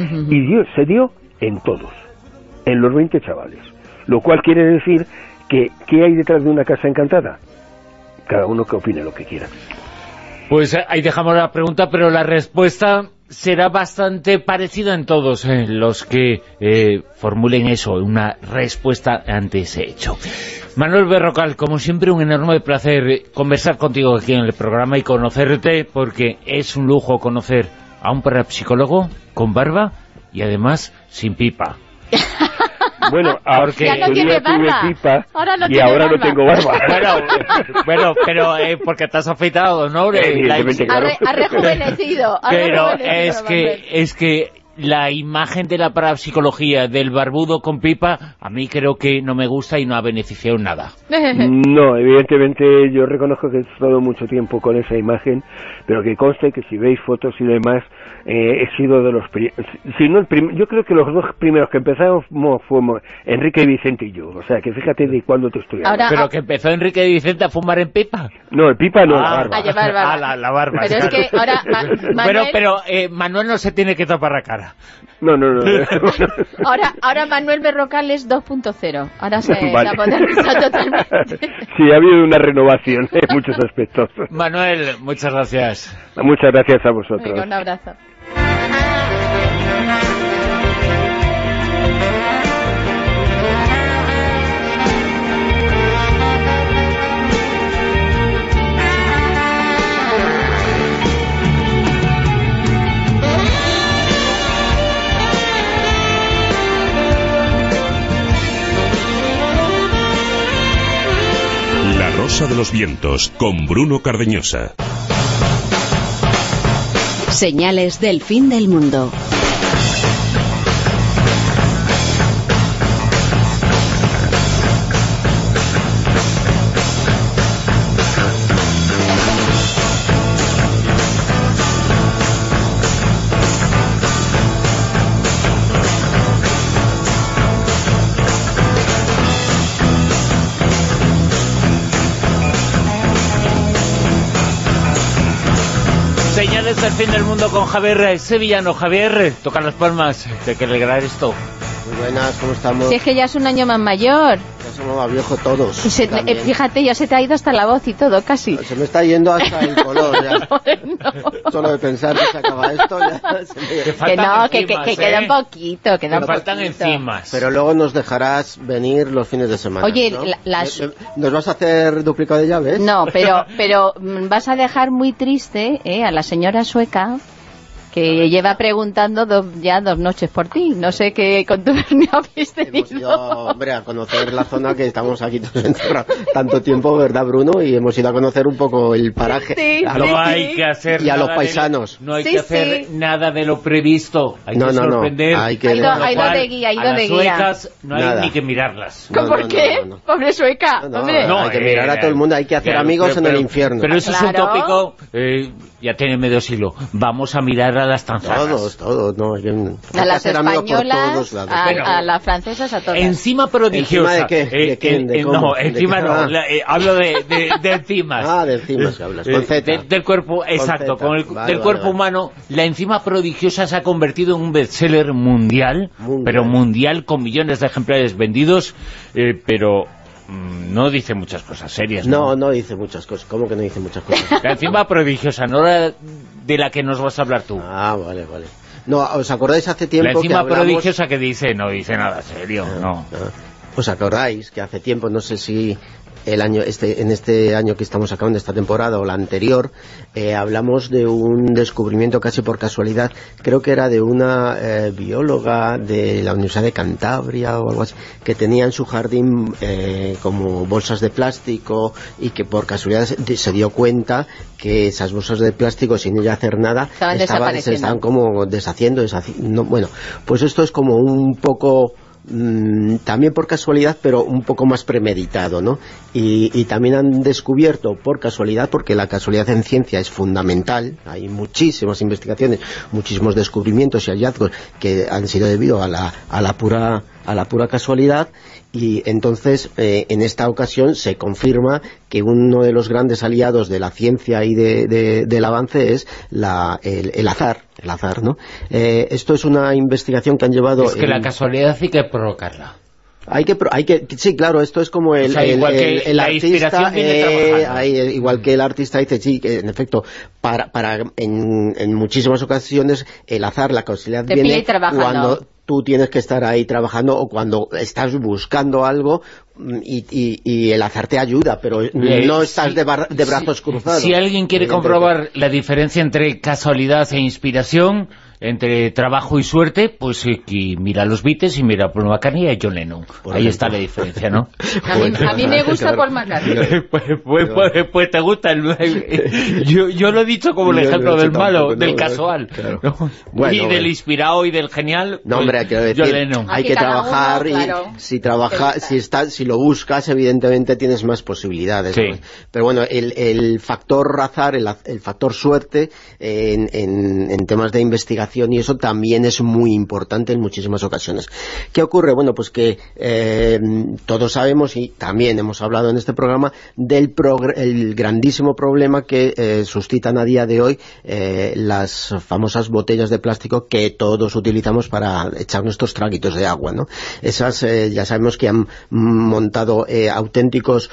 Y se dio en todos, en los 20 chavales. Lo cual quiere decir que, ¿qué hay detrás de una casa encantada? Cada uno que opine lo que quiera. Pues ahí dejamos la pregunta, pero la respuesta será bastante parecida en todos los que formulen eso, una respuesta ante ese hecho. Manuel Berrocal, como siempre, un enorme placer conversar contigo aquí en el programa y conocerte, porque es un lujo conocer a un parapsicólogo con barba y además sin pipa. Bueno, ya no tiene barba. Pipa, ahora no y tiene ahora barba. no tengo barba. Bueno, pero porque te has afeitado, ¿no? Evidentemente, claro. Ha rejuvenecido. Pero es que la imagen de la parapsicología del barbudo con pipa, a mí creo que no me gusta y no ha beneficiado en nada. No, evidentemente yo reconozco que he estado mucho tiempo con esa imagen, pero que conste que si veis fotos y demás, he sido de los yo creo que los dos primeros que empezamos fuimos Enrique y Vicente y yo, o sea que fíjate de cuándo te estoy hablando. Pero que empezó Enrique y Vicente a fumar en pipa. No, el pipa no, la barba. A llevar barba. La barba. Pero es que ahora Manuel... Pero Manuel no se tiene que tapar la cara. No. ahora Manuel Berrocal es 2.0. Ahora se Vale. la moderniza totalmente. Sí, ha habido una renovación en muchos aspectos. Manuel, muchas gracias. Muchas gracias a vosotros. Venga, un abrazo. La Rosa de los Vientos, con Bruno Cardeñosa. Señales del fin del mundo. Señales del fin del mundo con Javier Sevillano. Javier, toca las palmas, hay que alegrar esto. Muy buenas, ¿cómo estamos? Si es que ya es un año más mayor. Ya somos más viejos todos. Y fíjate, ya se te ha ido hasta la voz y todo, casi. Se me está yendo hasta el color. Ya. No. Solo de pensar que se acaba esto, ya se me... Que no, que enzimas, queda un poquito, queda un Me faltan poquito. enzimas. Pero luego nos dejarás venir los fines de semana. Oye, ¿no? ¿nos vas a hacer duplicado de llaves? No, pero vas a dejar muy triste a la señora sueca, que lleva preguntando ya 2 noches por ti. No sé qué contubernio habéis tenido. Hemos ido, hombre, a conocer la zona que estamos aquí todos encerrados tanto tiempo, ¿verdad, Bruno? Y hemos ido a conocer un poco el paraje. Sí, No hay que hacer y a nada los paisanos. No hay que hacer nada de lo previsto. Hay que sorprender. Hay que... Ha ido de guía, ha ido a de las guía. suecas no hay Nada. ni que mirarlas. ¿Por qué? No. Pobre sueca, hombre. No, hay que mirar a todo el mundo, hay que hacer amigos en el infierno. Pero eso es un Claro. tópico, ya tiene medio siglo. Vamos a mirar a las tanzanas. Todos, no. Hay que A las hacer amigos por españolas, todos lados. a las francesas, a todas. Encima prodigiosa. ¿Encima de qué? ¿De quién? ¿De cómo? No, ¿De encima qué? no. Ah. Hablo de enzimas. Ah, de enzimas que hablas, con Z. Del cuerpo, exacto. Z. Del cuerpo humano. La enzima prodigiosa se ha convertido en un bestseller mundial, pero mundial, con millones de ejemplares vendidos, pero... no dice muchas cosas serias, ¿no? No dice muchas cosas. ¿Cómo que no dice muchas cosas? La enzima prodigiosa, no la de la que nos vas a hablar tú. Ah, vale. No, ¿os acordáis hace tiempo La enzima que hablamos... prodigiosa que dice, no dice nada serio, no. ¿Os acordáis que hace tiempo, no sé si en este año que estamos acabando, esta temporada o la anterior, hablamos de un descubrimiento casi por casualidad, creo que era de una bióloga de la Universidad de Cantabria o algo así, que tenía en su jardín como bolsas de plástico, y que por casualidad se dio cuenta que esas bolsas de plástico, sin ella hacer nada, se estaban como deshaciendo. Bueno, pues esto es como un poco... también por casualidad, pero un poco más premeditado, ¿no? Y también han descubierto por casualidad, porque la casualidad en ciencia es fundamental, hay muchísimas investigaciones, muchísimos descubrimientos y hallazgos que han sido debido a la pura casualidad. Y entonces en esta ocasión se confirma que uno de los grandes aliados de la ciencia y del avance es el azar, ¿no? Esto es una investigación que han llevado... Es que la casualidad hay que provocarla. Sí, claro, esto es como el artista, igual que el artista dice, sí, que en efecto, en muchísimas ocasiones el azar, la casualidad viene cuando tú tienes que estar ahí trabajando, o cuando estás buscando algo y el azar te ayuda, pero no estás de brazos cruzados. Si alguien quiere comprobar la diferencia entre casualidad e inspiración, entre trabajo y suerte, pues y mira a los Beatles y mira a Paul McCartney y a John Lennon. Ahí está la diferencia, ¿no? A mí me gusta Paul McCartney. Pues te gusta yo lo he dicho como el ejemplo del malo, del casual, claro. ¿No? Bueno, y del inspirado y del genial. No, hombre, quiero decir, hay que trabajar uno, claro. Y si lo buscas, evidentemente tienes más posibilidades. Sí. ¿No? Pero bueno, el factor azar, el factor suerte en temas de investigación y eso también es muy importante en muchísimas ocasiones. ¿Qué ocurre? Bueno, pues que todos sabemos y también hemos hablado en este programa del el grandísimo problema que suscitan a día de hoy las famosas botellas de plástico que todos utilizamos para echar nuestros traguitos de agua, ¿no? Esas ya sabemos que han montado auténticos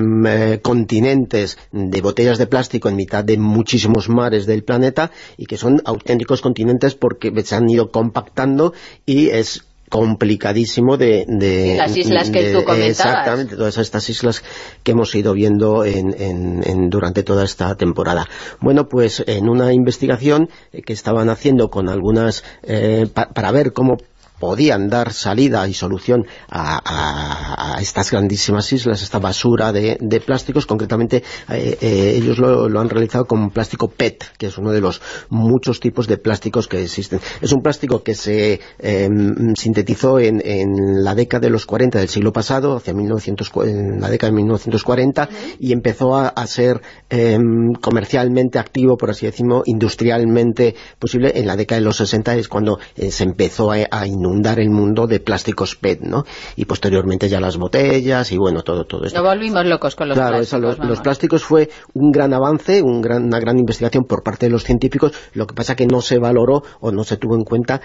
continentes de botellas de plástico en mitad de muchísimos mares del planeta y que son auténticos continentes porque se han ido compactando y es complicadísimo las islas que tú comentabas. Exactamente, todas estas islas que hemos ido viendo durante toda esta temporada. Bueno, pues en una investigación que estaban haciendo con algunas para ver cómo podían dar salida y solución a estas grandísimas islas, esta basura de plásticos. Concretamente ellos lo han realizado con plástico PET, que es uno de los muchos tipos de plásticos que existen. Es un plástico que se sintetizó en la década de los 40 del siglo pasado, en la década de 1940, y empezó a ser comercialmente activo, por así decirlo, industrialmente posible en la década de los 60, es cuando se empezó a inundar el mundo de plásticos PET, ¿no? Y posteriormente ya las botellas y bueno, todo esto. Nos volvimos locos con los plásticos. Claro, los plásticos fue un gran avance, una gran investigación por parte de los científicos, lo que pasa que no se valoró o no se tuvo en cuenta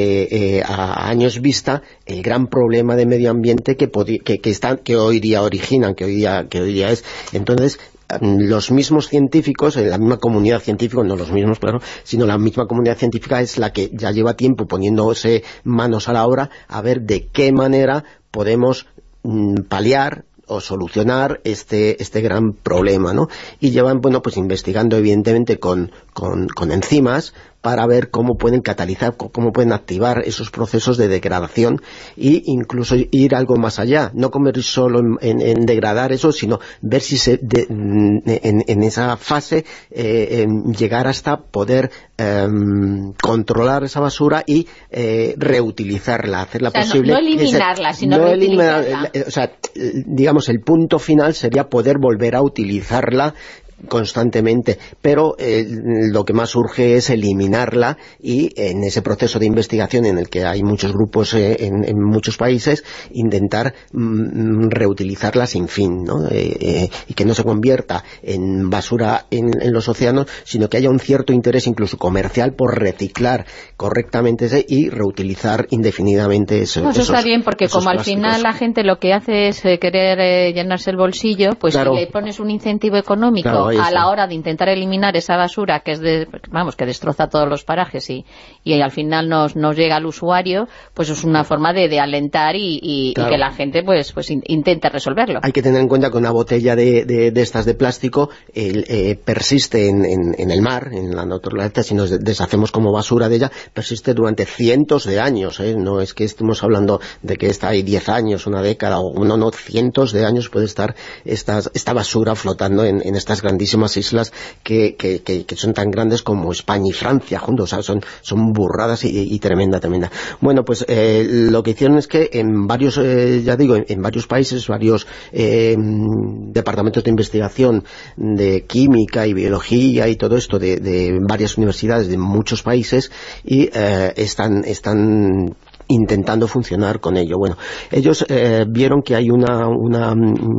a años vista el gran problema de medio ambiente que hoy día originan, que hoy día es. Entonces, los mismos científicos, la misma comunidad científica, no los mismos, claro, sino la misma comunidad científica es la que ya lleva tiempo poniéndose manos a la obra a ver de qué manera podemos paliar o solucionar este gran problema, ¿no? Y llevan, bueno, pues investigando evidentemente con enzimas para ver cómo pueden catalizar, cómo pueden activar esos procesos de degradación e incluso ir algo más allá, no convertir solo en degradar eso, sino ver si en esa fase llegar hasta poder controlar esa basura y reutilizarla, hacerla posible. No eliminarla, sino reutilizarla. O sea, digamos, el punto final sería poder volver a utilizarla constantemente, pero lo que más urge es eliminarla y en ese proceso de investigación en el que hay muchos grupos en muchos países, intentar reutilizarla sin fin, ¿no? Y que no se convierta en basura en los océanos, sino que haya un cierto interés incluso comercial por reciclar correctamente y reutilizar indefinidamente eso está bien, porque como al final la gente lo que hace es querer llenarse el bolsillo, pues claro, si le pones un incentivo económico, claro, a la hora de intentar eliminar esa basura que es que destroza todos los parajes y al final nos llega al usuario, pues es una forma de alentar y claro, que la gente pues intente resolverlo. Hay que tener en cuenta que una botella de estas de plástico persiste en el mar, en la naturaleza. Si nos deshacemos como basura de ella, persiste durante cientos de años, ¿eh? No es que estemos hablando de que está ahí 10 años, una década, no, cientos de años puede estar esta basura flotando en estas grandísimas islas que son tan grandes como España y Francia juntos. O sea, son burradas y tremenda. Bueno, pues lo que hicieron es que en varios, en varios países, varios departamentos de investigación de química y biología y todo esto de varias universidades de muchos países y están intentando funcionar con ello. Bueno, ellos vieron que hay una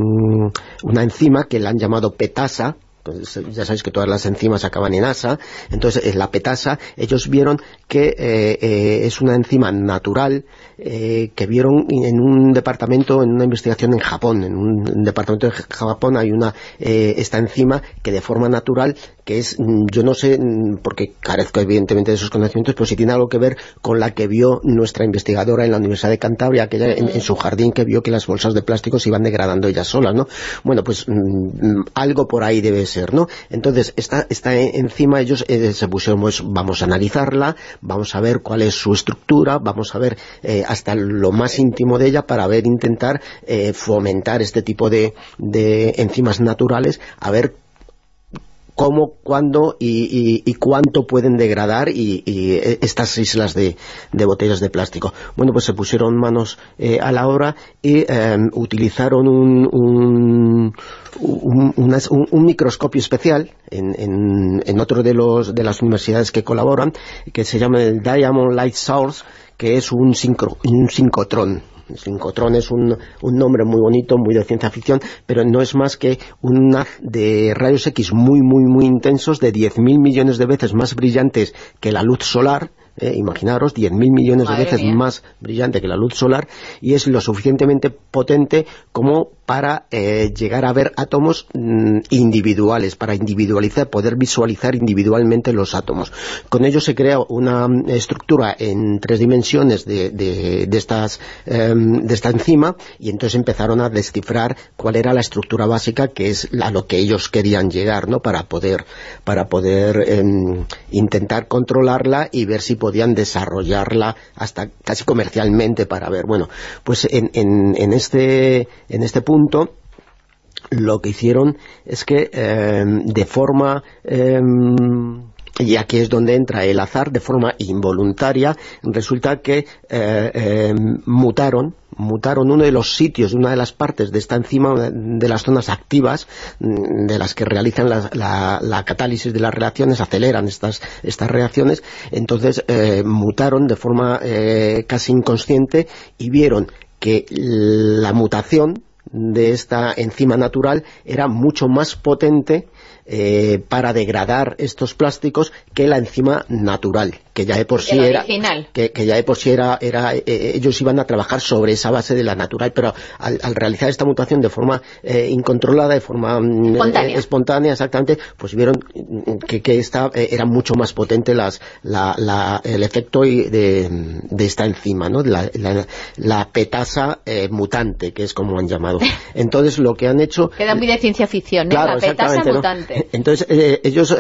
enzima que la han llamado petasa. Pues ya sabéis que todas las enzimas acaban en asa. Entonces la petasa, ellos vieron que es una enzima natural que vieron en un departamento, en una investigación en Japón. En un departamento de Japón hay esta enzima que de forma natural, que es, yo no sé, porque carezco evidentemente de esos conocimientos, pero sí tiene algo que ver con la que vio nuestra investigadora en la Universidad de Cantabria, aquella en su jardín, que vio que las bolsas de plástico se iban degradando ellas solas, ¿no? Bueno, pues algo por ahí debe ser. ser, ¿no? Entonces, esta enzima, ellos se pusieron, pues, vamos a analizarla, vamos a ver cuál es su estructura, vamos a ver hasta lo más íntimo de ella para intentar fomentar este tipo de enzimas naturales, a ver cómo, cuándo y cuánto pueden degradar estas islas de botellas de plástico. Bueno, pues se pusieron manos a la obra y utilizaron un microscopio especial en otro de las universidades que colaboran, que se llama el Diamond Light Source, que es un sincotrón. El sincotrón es un nombre muy bonito, muy de ciencia ficción, pero no es más que un haz de rayos X muy, muy, muy intensos, de 10.000 millones de veces más brillantes que la luz solar. Imaginaros, 10.000 millones de veces más brillante que la luz solar, y es lo suficientemente potente como para llegar a ver átomos individuales, para individualizar, poder visualizar individualmente los átomos. Con ello se crea una estructura en 3 dimensiones de esta enzima, y entonces empezaron a descifrar cuál era la estructura básica, que es a lo que ellos querían llegar, ¿no? Para poder intentar controlarla y ver si podían desarrollarla hasta casi comercialmente para ver. Bueno, pues en este punto lo que hicieron es que de forma y aquí es donde entra el azar, de forma involuntaria, resulta que mutaron uno de los sitios, una de las partes de esta enzima, de las zonas activas, de las que realizan la catálisis de las reacciones, aceleran estas reacciones. Entonces mutaron de forma casi inconsciente y vieron que la mutación de esta enzima natural era mucho más potente para degradar estos plásticos que la enzima natural, que ya de por sí era que ya de por sí era ellos iban a trabajar sobre esa base de la natural, pero al realizar esta mutación de forma incontrolada, de forma espontánea, exactamente, pues vieron que esta era mucho más potente el efecto de esta enzima, ¿no? La petasa mutante, que es como han llamado. Entonces lo que han hecho... Queda muy de ciencia ficción, ¿eh? Claro, la petasa mutante. ¿no? Entonces ellos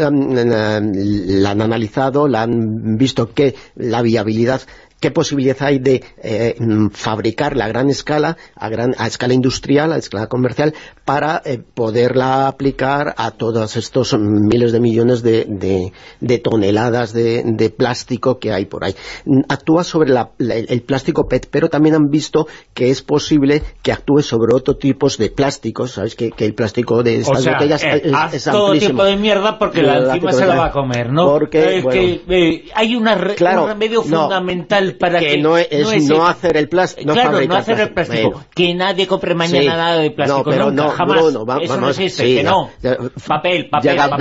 la han analizado, la han visto que la viabilidad, qué posibilidad hay de fabricar a gran escala, a escala industrial, a escala comercial, para poderla aplicar a todos estos miles de millones de toneladas de plástico que hay por ahí. Actúa sobre el plástico PET, pero también han visto que es posible que actúe sobre otros tipos de plásticos. ¿Sabes? Que el plástico de estas botellas es todo amplísimo. Tipo de mierda, porque la enzima se la va a comer, ¿no? Porque, hay un remedio fundamental para que no hacer el plástico, no hacer el plástico, bueno. Que nadie compre mañana nada de plástico, nunca, jamás. Bruno, eso no existe, que no. Papel.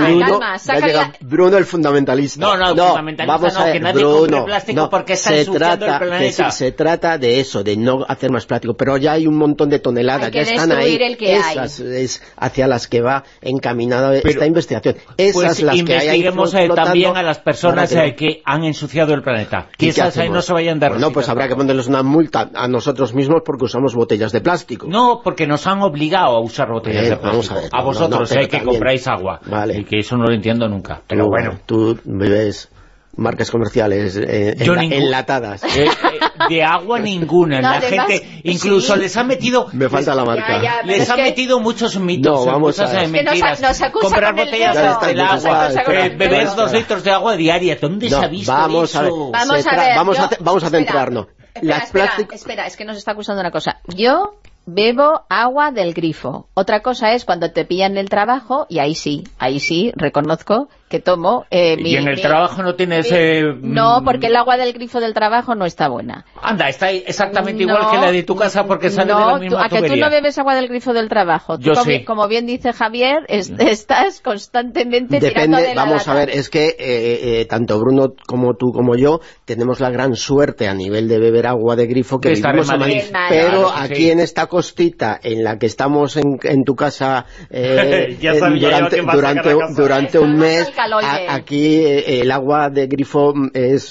Bruno el fundamentalista. No, el fundamentalista no, que nadie compre plástico porque está ensuciando el planeta. Se trata de eso, de no hacer más plástico, pero ya hay un montón de toneladas que están ahí. Esas es hacia las que va encaminada esta investigación. Esas las que hay ahí. Investiguemos también a las personas que han ensuciado el planeta. Que esas ahí no se vayan de no, pues habrá que ponerles una multa a nosotros mismos porque usamos botellas de plástico. No, porque nos han obligado a usar botellas de plástico. A vosotros, que compráis agua. Vale. Y que eso no lo entiendo nunca. Pero bueno. Tú bebes marcas comerciales enlatadas. De agua ninguna. La gente incluso les ha metido... Me falta la marca. Les ha metido muchos mitos, muchas mentiras. Comprar botellas de agua, beber 2 litros de agua diaria. ¿Dónde se ha visto eso? Vamos a centrarnos. Espera, es que nos está acusando una cosa. Yo bebo agua del grifo. Otra cosa es cuando te pillan en el trabajo, y ahí sí, reconozco que tomo... ¿Y en el trabajo no tienes...? No, porque el agua del grifo del trabajo no está buena. Anda, está exactamente igual que la de tu casa porque sale de la misma tubería. ¿A que tú no bebes agua del grifo del trabajo? Yo sí. Como bien dice Javier, estás constantemente tirando de la vamos lata. A ver, es que tanto Bruno como tú como yo tenemos la gran suerte a nivel de beber agua de grifo que vivimos en Madrid. Pero claro, aquí en esta costita en la que estamos en tu casa durante un mes... alcaloide. Aquí el agua de grifo es...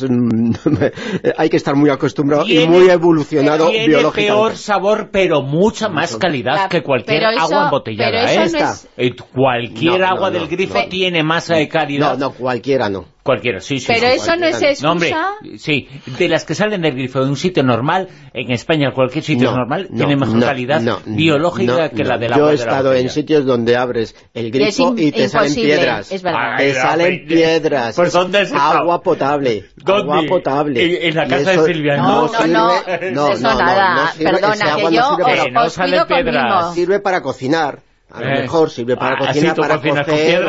hay que estar muy acostumbrado y muy evolucionado biológicamente. Tiene peor sabor, pero mucha más calidad que cualquier agua embotellada. Pero eso no es... Cualquier agua del grifo tiene más calidad. No, cualquiera no. Cualquiera, sí. Pero eso no es excusa. No, hombre, sí, de las que salen del grifo de un sitio normal, en España cualquier sitio normal, tiene mejor calidad biológica que la del agua de la botella. Yo he estado en sitios donde abres el grifo y te salen piedras. Es verdad. Te salen piedras. ¿Pues dónde has estado? Agua potable. ¿Dónde? Agua potable. En la casa de Silvia. No, eso nada. Perdona, que yo os pido conmigo. Sirve para cocinar. A lo mejor sirve para cocinar, para cocer,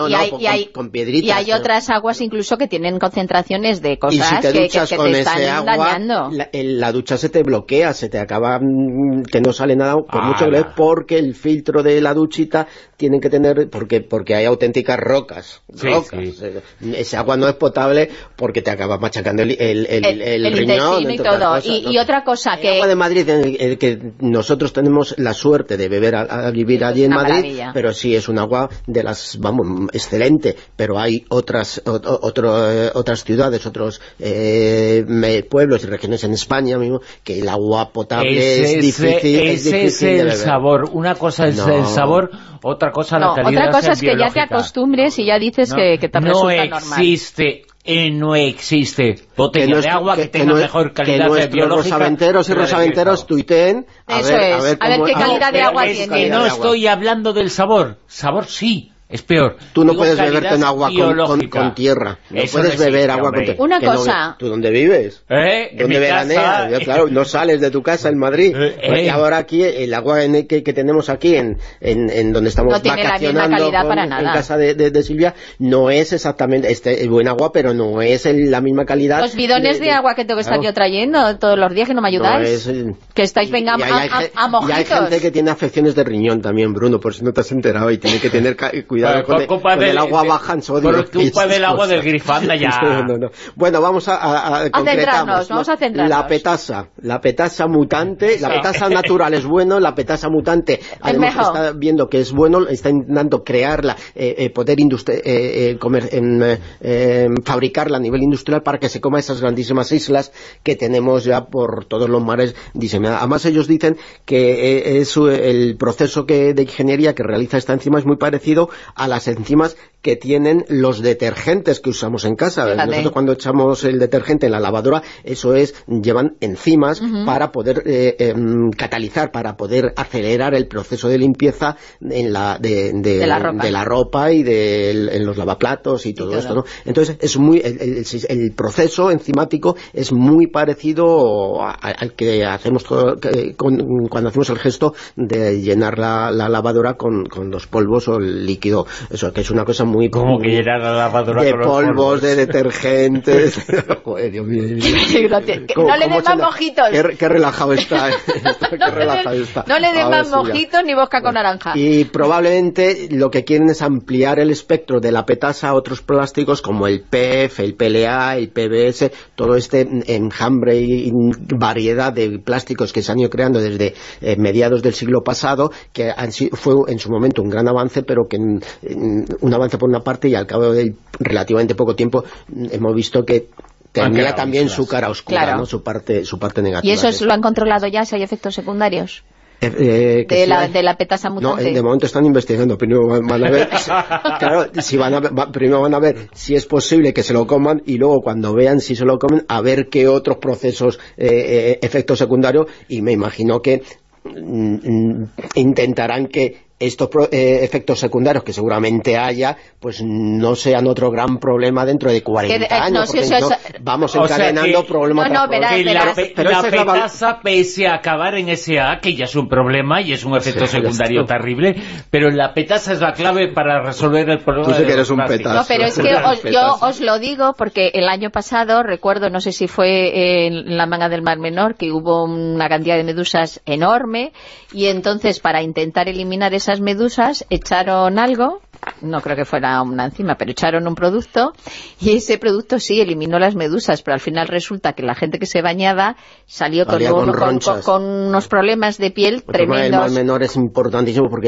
con piedritas. Y hay otras aguas incluso que tienen concentraciones de cosas y si te duchas que con te están ese agua, dañando. La ducha se te bloquea, se te acaba, que no sale nada, por mucho que le des, porque el filtro de la duchita tienen que tener, porque hay auténticas rocas. Sí. Ese agua no es potable porque te acaba machacando el riñón y todo. Y otra cosa que... El agua de Madrid, el que nosotros tenemos la suerte de beber a vivir allí en Madrid, maravilla. Pero sí es un agua de las, excelente, pero hay otras ciudades, otros pueblos y regiones en España mismo, que el agua potable es difícil. Ese es el sabor. Una cosa es el sabor, otra cosa la calidad. Otra cosa es que ya te acostumbres y ya dices que te resulta normal. No existe botella de agua que tenga mejor calidad biológica. Rosaventeros y rosaventeros tuiteen a ver qué calidad de agua tiene. No estoy hablando del sabor. Sabor sí, es peor. Tú no puedes beberte un agua con tierra. No puedes beber agua con tierra. Una cosa. ¿Tú dónde vives? ¿Dónde veraneas? Claro, no sales de tu casa en Madrid. Y ahora aquí, el agua que tenemos aquí, en donde estamos no tiene vacacionando la misma calidad para nada. En casa de Silvia, no es exactamente, es buen agua, pero no es la misma calidad. Los bidones de agua que tengo que estar yo trayendo todos los días, que no me ayudáis. Que estáis, venga, a mojitos. Y hay gente que tiene afecciones de riñón también, Bruno, por si no te has enterado, y tiene que tener cuidado con el agua baja en sodio. Por culpa del agua del grifo, anda ya. No. Bueno, vamos a centrarnos, vamos a centrarnos. La petasa mutante, la petasa natural es bueno, la petasa mutante además está viendo que es bueno, está intentando crearla, poder fabricarla a nivel industrial para que se coma esas grandísimas islas que tenemos ya por todos los mares diseminadas. Además ellos dicen que el proceso de ingeniería que realiza esta enzima es muy parecido a las enzimas que tienen los detergentes que usamos en casa. Fíjate. Nosotros cuando echamos el detergente en la lavadora, llevan enzimas para poder catalizar, para poder acelerar el proceso de limpieza de la ropa y en los lavaplatos y todo esto, ¿no? Entonces el proceso enzimático es muy parecido al que hacemos cuando hacemos el gesto de llenar la lavadora con los polvos o el líquido. Eso que es una cosa muy... Como que llenar la lavadora de con los polvos, de detergentes. Joder, Dios mío. No le den más mojitos. Qué relajado está. No le den más mojitos ni vodka con naranja. Y probablemente lo que quieren es ampliar el espectro de la petasa a otros plásticos como el PEF, el PLA, el PBS, todo este enjambre y variedad de plásticos que se han ido creando desde mediados del siglo pasado, que fue en su momento un gran avance, pero que un avance por una parte, y al cabo de relativamente poco tiempo hemos visto que tenía también su cara oscura, claro, ¿no? su parte negativa. ¿Y eso lo han controlado ya, si hay efectos secundarios? De la petasa mutante. No, de momento están investigando, primero van a ver claro, primero van a ver si es posible que se lo coman, y luego cuando vean si se lo comen, a ver qué otros procesos, efectos secundarios, y me imagino que intentarán que estos efectos secundarios, que seguramente haya, pues no sean otro gran problema dentro de 40 años, vamos encadenando problemas. La petasa, pese a acabar en SA, que ya es un problema y es un efecto secundario terrible, pero la petasa es la clave para resolver el problema. Tú sí que eres un petazo. No, pero es que yo os lo digo porque el año pasado, recuerdo, no sé si fue en la Manga del Mar Menor, que hubo una cantidad de medusas enorme, y entonces para intentar eliminar esas medusas echaron algo, no creo que fuera una enzima, pero echaron un producto, y ese producto sí eliminó las medusas, pero al final resulta que la gente que se bañaba salió con unos problemas de piel tremendos. El Mar Menor es importantísimo porque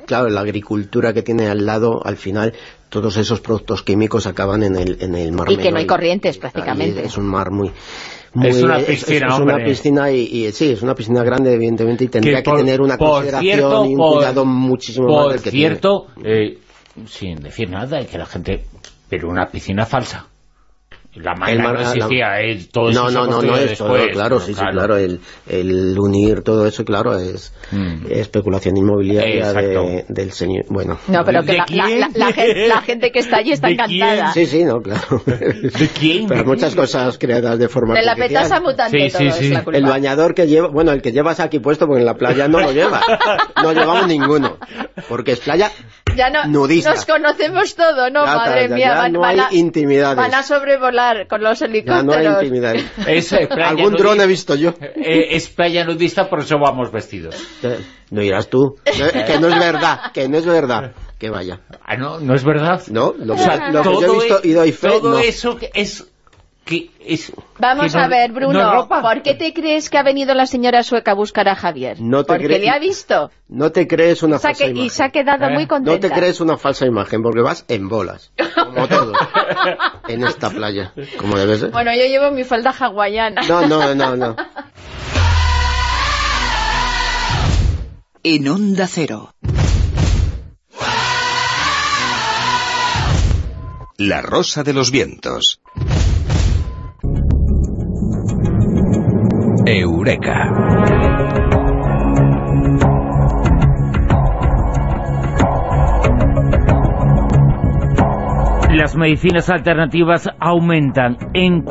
claro, la agricultura que tiene al lado, al final, todos esos productos químicos acaban en el mar. Y que no hay corrientes, prácticamente. Es un mar muy es una piscina, es una piscina y sí, es una piscina grande, evidentemente, y tendría que tener una consideración y un cuidado muchísimo más del que tiene. Por cierto, sin decir nada, que la gente... Pero una piscina falsa. La manga no existía, todo eso no, es después. Todo, claro, sí, claro, el unir todo eso, claro, es especulación inmobiliaria del señor, bueno. No, pero que la gente que está allí está encantada. Sí, no, claro. ¿De quién? Pero muchas cosas creadas de forma de la artificial. petasa mutante, todo es la culpa. El bañador que lleva, bueno, el que llevas aquí puesto, porque en la playa no lo llevas. No llevamos ninguno, porque es playa ya no, nudista. Nos conocemos todo, ¿no? Madre mía, no hay intimidades. Van a sobrevolar con los helicópteros. Ya no hay intimidades. Algún dron he visto yo. Es playa nudista, por eso vamos vestidos. No irás tú. Que no es verdad. Que vaya. Ah, no es verdad. No, lo que yo he visto y doy fe. Todo no. eso es... Vamos a ver, Bruno, ¿por qué te crees que ha venido la señora sueca a buscar a Javier? Porque le ha visto. No te crees una falsa imagen. Y se ha quedado muy contenta. No te crees una falsa imagen, porque vas en bolas, como todo, en esta playa, como debe ser. Bueno, yo llevo mi falda hawaiana. No. En Onda Cero. La Rosa de los Vientos. Eureka. Las medicinas alternativas aumentan en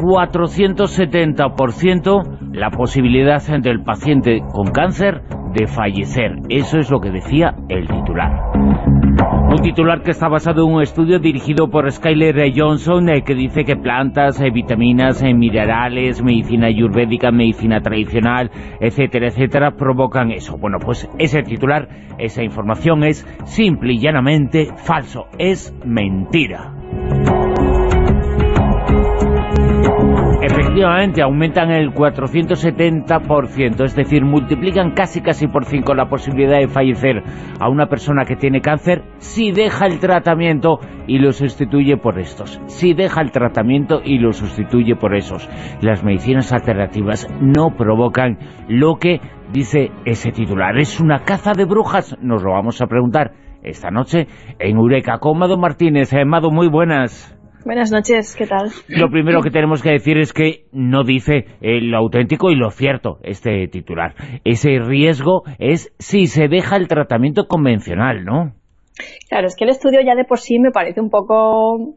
470% la posibilidad del paciente con cáncer de fallecer. Eso es lo que decía el titular. Un titular que está basado en un estudio dirigido por Skyler Johnson que dice que plantas, vitaminas, minerales, medicina ayurvédica, medicina tradicional, etcétera, etcétera, provocan eso. Bueno, pues ese titular, esa información es simple y llanamente falso, es mentira. Efectivamente, aumentan el 470%, es decir, multiplican casi por 5 la posibilidad de fallecer a una persona que tiene cáncer si deja el tratamiento y lo sustituye por estos. Si deja el tratamiento y lo sustituye por esos. Las medicinas alternativas no provocan lo que dice ese titular. ¿Es una caza de brujas? Nos lo vamos a preguntar esta noche en Eureka con Mado Martínez. Mado, muy buenas. Buenas noches, ¿qué tal? Lo primero que tenemos que decir es que no dice lo auténtico y lo cierto este titular. Ese riesgo es si se deja el tratamiento convencional, ¿no? Claro, es que el estudio ya de por sí me parece un poco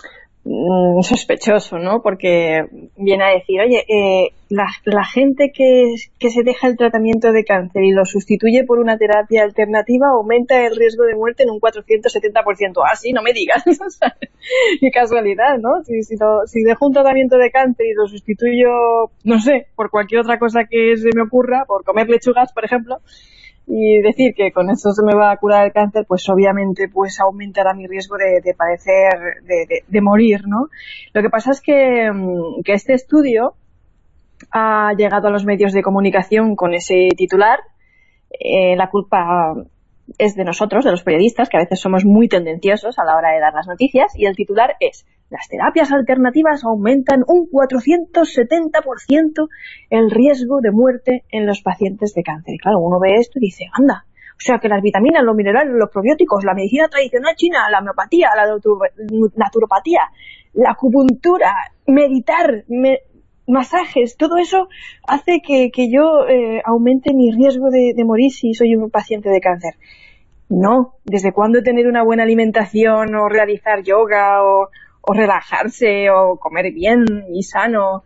sospechoso, ¿no? Porque viene a decir, oye, la gente que se deja el tratamiento de cáncer y lo sustituye por una terapia alternativa aumenta el riesgo de muerte en un 470%. Ah, sí, no me digas. Qué casualidad, ¿no? Si dejo un tratamiento de cáncer y lo sustituyo, no sé, por cualquier otra cosa que se me ocurra, por comer lechugas, por ejemplo, y decir que con eso se me va a curar el cáncer, pues obviamente pues aumentará mi riesgo de padecer, de morir, ¿no? Lo que pasa es que este estudio ha llegado a los medios de comunicación con ese titular. La culpa es de nosotros, de los periodistas, que a veces somos muy tendenciosos a la hora de dar las noticias, y el titular es: las terapias alternativas aumentan un 470% el riesgo de muerte en los pacientes de cáncer. Y claro, uno ve esto y dice, anda, o sea que las vitaminas, los minerales, los probióticos, la medicina tradicional china, la homeopatía, la naturopatía, la acupuntura, meditar, masajes, todo eso hace que yo aumente mi riesgo de morir si soy un paciente de cáncer. No, ¿desde cuándo tener una buena alimentación o realizar yoga o relajarse o comer bien y sano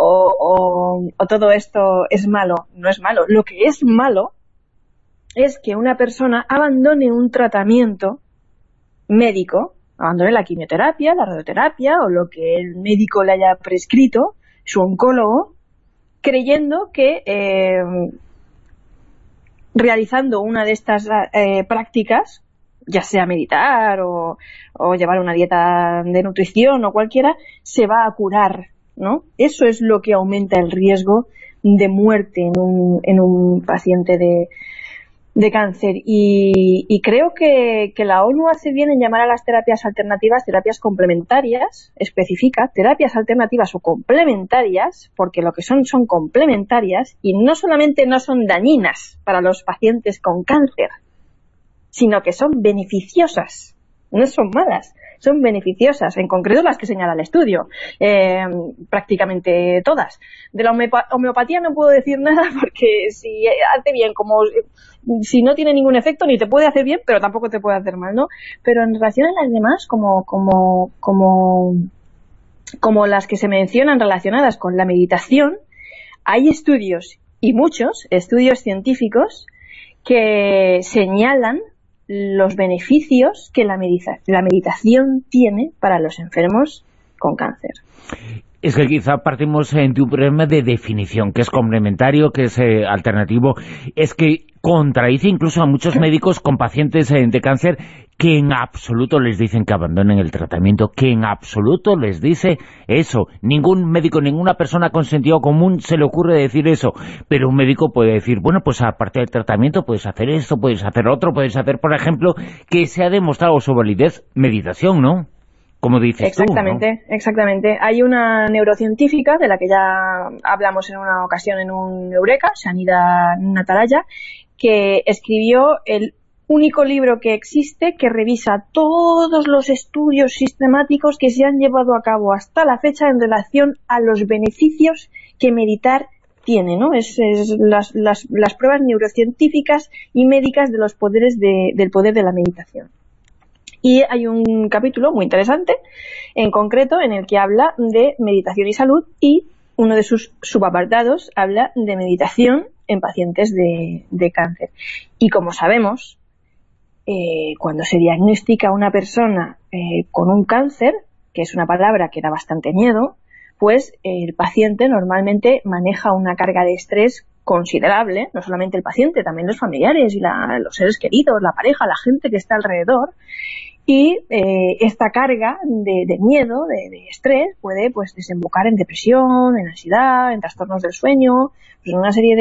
o todo esto es malo? No es malo. Lo que es malo es que una persona abandone un tratamiento médico, abandone la quimioterapia, la radioterapia o lo que el médico le haya prescrito, su oncólogo, creyendo que realizando una de estas prácticas, ya sea meditar o llevar una dieta de nutrición o cualquiera, se va a curar, ¿no? Eso es lo que aumenta el riesgo de muerte en un paciente de cáncer, y creo que la ONU hace bien en llamar a las terapias alternativas terapias complementarias, especifica terapias alternativas o complementarias, porque lo que son complementarias, y no solamente no son dañinas para los pacientes con cáncer, sino que son beneficiosas, no son malas, son beneficiosas, en concreto las que señala el estudio, prácticamente todas. De la homeopatía no puedo decir nada porque si hace bien, como si no tiene ningún efecto, ni te puede hacer bien, pero tampoco te puede hacer mal, ¿no? Pero en relación a las demás, como las que se mencionan relacionadas con la meditación, hay estudios, y muchos estudios científicos, que señalan los beneficios que la meditación tiene para los enfermos con cáncer. Es que quizá partimos de un problema de definición, que es complementario, que es alternativo. Es que contradice incluso a muchos médicos con pacientes de cáncer que en absoluto les dicen que abandonen el tratamiento, que en absoluto les dice eso. Ningún médico, ninguna persona con sentido común se le ocurre decir eso. Pero un médico puede decir, bueno, pues aparte del tratamiento puedes hacer esto, puedes hacer otro, puedes hacer, por ejemplo, que se ha demostrado su validez, meditación, ¿no? Como dices exactamente, tú, ¿no? Exactamente. Hay una neurocientífica de la que ya hablamos en una ocasión en un Eureka, Shanida Nataraya, que escribió el único libro que existe que revisa todos los estudios sistemáticos que se han llevado a cabo hasta la fecha en relación a los beneficios que meditar tiene, ¿no? Es las pruebas neurocientíficas y médicas de los poderes del poder de la meditación. Y hay un capítulo muy interesante, en concreto, en el que habla de meditación y salud, y uno de sus subapartados habla de meditación en pacientes de cáncer. Y como sabemos, cuando se diagnostica a una persona con un cáncer, que es una palabra que da bastante miedo, pues el paciente normalmente maneja una carga de estrés considerable, no solamente el paciente, también los familiares y los seres queridos, la pareja, la gente que está alrededor. Y esta carga de miedo, de estrés, puede pues desembocar en depresión, en ansiedad, en trastornos del sueño, pues una serie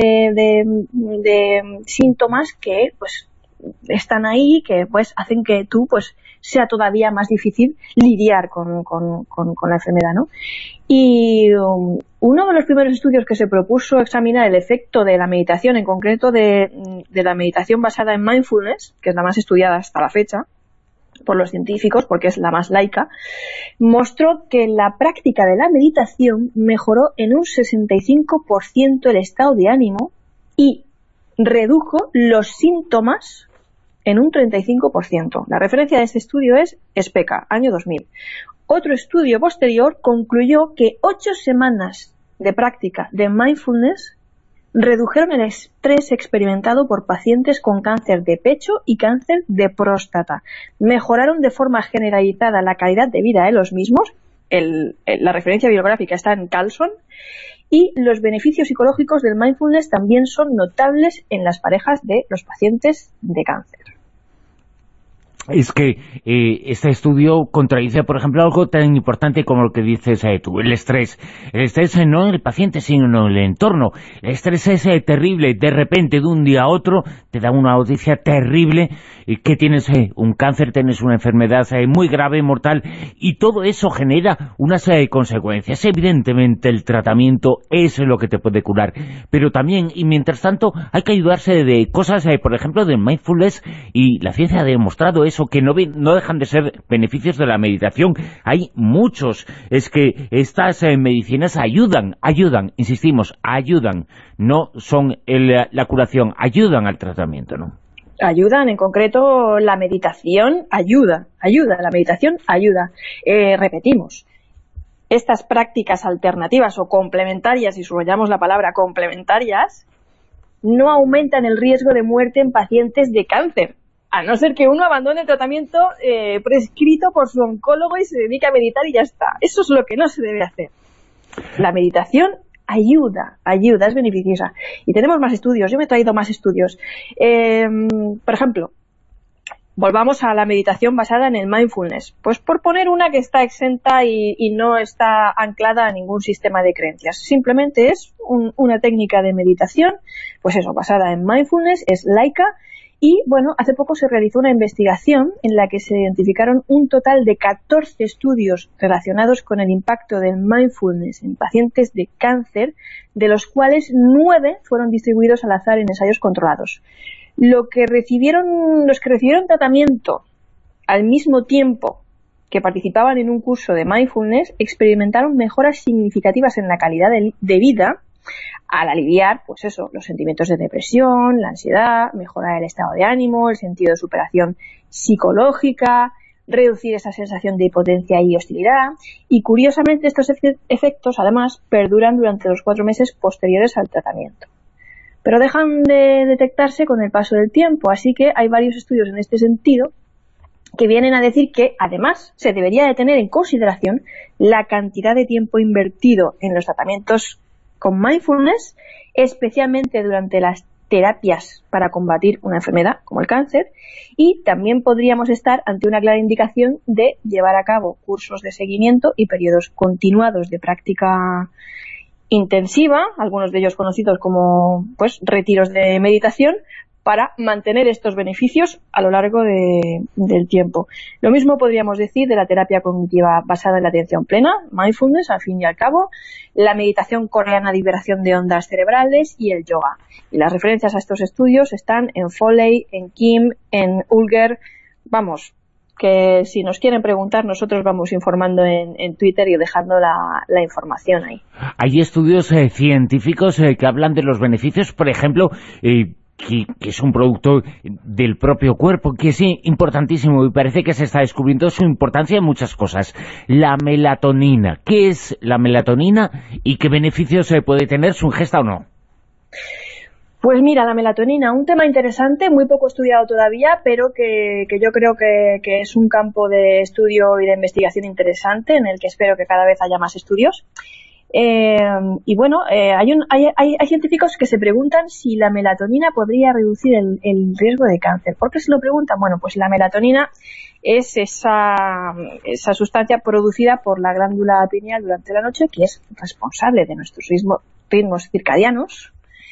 de síntomas que pues están ahí, que pues hacen que tú pues sea todavía más difícil lidiar con la enfermedad, ¿no? Y uno de los primeros estudios que se propuso examinar el efecto de la meditación, en concreto de la meditación basada en mindfulness, que es la más estudiada hasta la fecha por los científicos, porque es la más laica, mostró que la práctica de la meditación mejoró en un 65% el estado de ánimo y redujo los síntomas en un 35%. La referencia de este estudio es SPECA, año 2000. Otro estudio posterior concluyó que 8 semanas de práctica de mindfulness redujeron el estrés experimentado por pacientes con cáncer de pecho y cáncer de próstata. Mejoraron de forma generalizada la calidad de vida de los mismos. La referencia bibliográfica está en Carlson. Y los beneficios psicológicos del mindfulness también son notables en las parejas de los pacientes de cáncer. Es que este estudio contradice, por ejemplo, algo tan importante como lo que dices tú, el estrés. El estrés no en el paciente, sino en el entorno. El estrés es terrible. De repente, de un día a otro, te da una noticia terrible que tienes un cáncer, tienes una enfermedad muy grave, mortal, y todo eso genera una serie de consecuencias. Evidentemente, el tratamiento es lo que te puede curar. Pero también, y mientras tanto, hay que ayudarse de cosas, por ejemplo, del mindfulness, y la ciencia ha demostrado eso, que no dejan de ser beneficios de la meditación. Hay muchos. Es que estas medicinas ayudan, insistimos, ayudan. No son la curación, ayudan al tratamiento, ¿no? Ayudan, en concreto la meditación ayuda, la meditación ayuda. Repetimos, estas prácticas alternativas o complementarias, y subrayamos la palabra complementarias, no aumentan el riesgo de muerte en pacientes de cáncer, a no ser que uno abandone el tratamiento prescrito por su oncólogo y se dedique a meditar y ya está. Eso es lo que no se debe hacer. La meditación ayuda, es beneficiosa. Y tenemos más estudios, yo me he traído más estudios. Por ejemplo, volvamos a la meditación basada en el mindfulness. Pues por poner una que está exenta y no está anclada a ningún sistema de creencias. Simplemente es una técnica de meditación, pues eso, basada en mindfulness, es laica, Y bueno, hace poco se realizó una investigación en la que se identificaron un total de 14 estudios relacionados con el impacto del mindfulness en pacientes de cáncer, de los cuales 9 fueron distribuidos al azar en ensayos controlados. Los que recibieron tratamiento al mismo tiempo que participaban en un curso de mindfulness experimentaron mejoras significativas en la calidad de vida al aliviar, pues eso, los sentimientos de depresión, la ansiedad, mejorar el estado de ánimo, el sentido de superación psicológica, reducir esa sensación de impotencia y hostilidad. Y curiosamente estos efectos además perduran durante los 4 meses posteriores al tratamiento. Pero dejan de detectarse con el paso del tiempo, así que hay varios estudios en este sentido que vienen a decir que además se debería de tener en consideración la cantidad de tiempo invertido en los tratamientos con mindfulness, especialmente durante las terapias para combatir una enfermedad como el cáncer, y también podríamos estar ante una clara indicación de llevar a cabo cursos de seguimiento y periodos continuados de práctica intensiva, algunos de ellos conocidos como pues retiros de meditación, para mantener estos beneficios a lo largo del tiempo. Lo mismo podríamos decir de la terapia cognitiva basada en la atención plena, mindfulness, al fin y al cabo, la meditación coreana de liberación de ondas cerebrales y el yoga. Y las referencias a estos estudios están en Foley, en Kim, en Ulger. Vamos, que si nos quieren preguntar, nosotros vamos informando en Twitter y dejando la información ahí. Hay estudios científicos que hablan de los beneficios, por ejemplo, que es un producto del propio cuerpo, que es importantísimo y parece que se está descubriendo su importancia en muchas cosas. La melatonina. ¿Qué es la melatonina y qué beneficios puede tener su ingesta o no? Pues mira, la melatonina, un tema interesante, muy poco estudiado todavía, pero que yo creo que es un campo de estudio y de investigación interesante, en el que espero que cada vez haya más estudios. Y bueno, hay científicos que se preguntan si la melatonina podría reducir el riesgo de cáncer. ¿Por qué se lo preguntan? Bueno, pues la melatonina es esa sustancia producida por la glándula pineal durante la noche, que es responsable de nuestros ritmos circadianos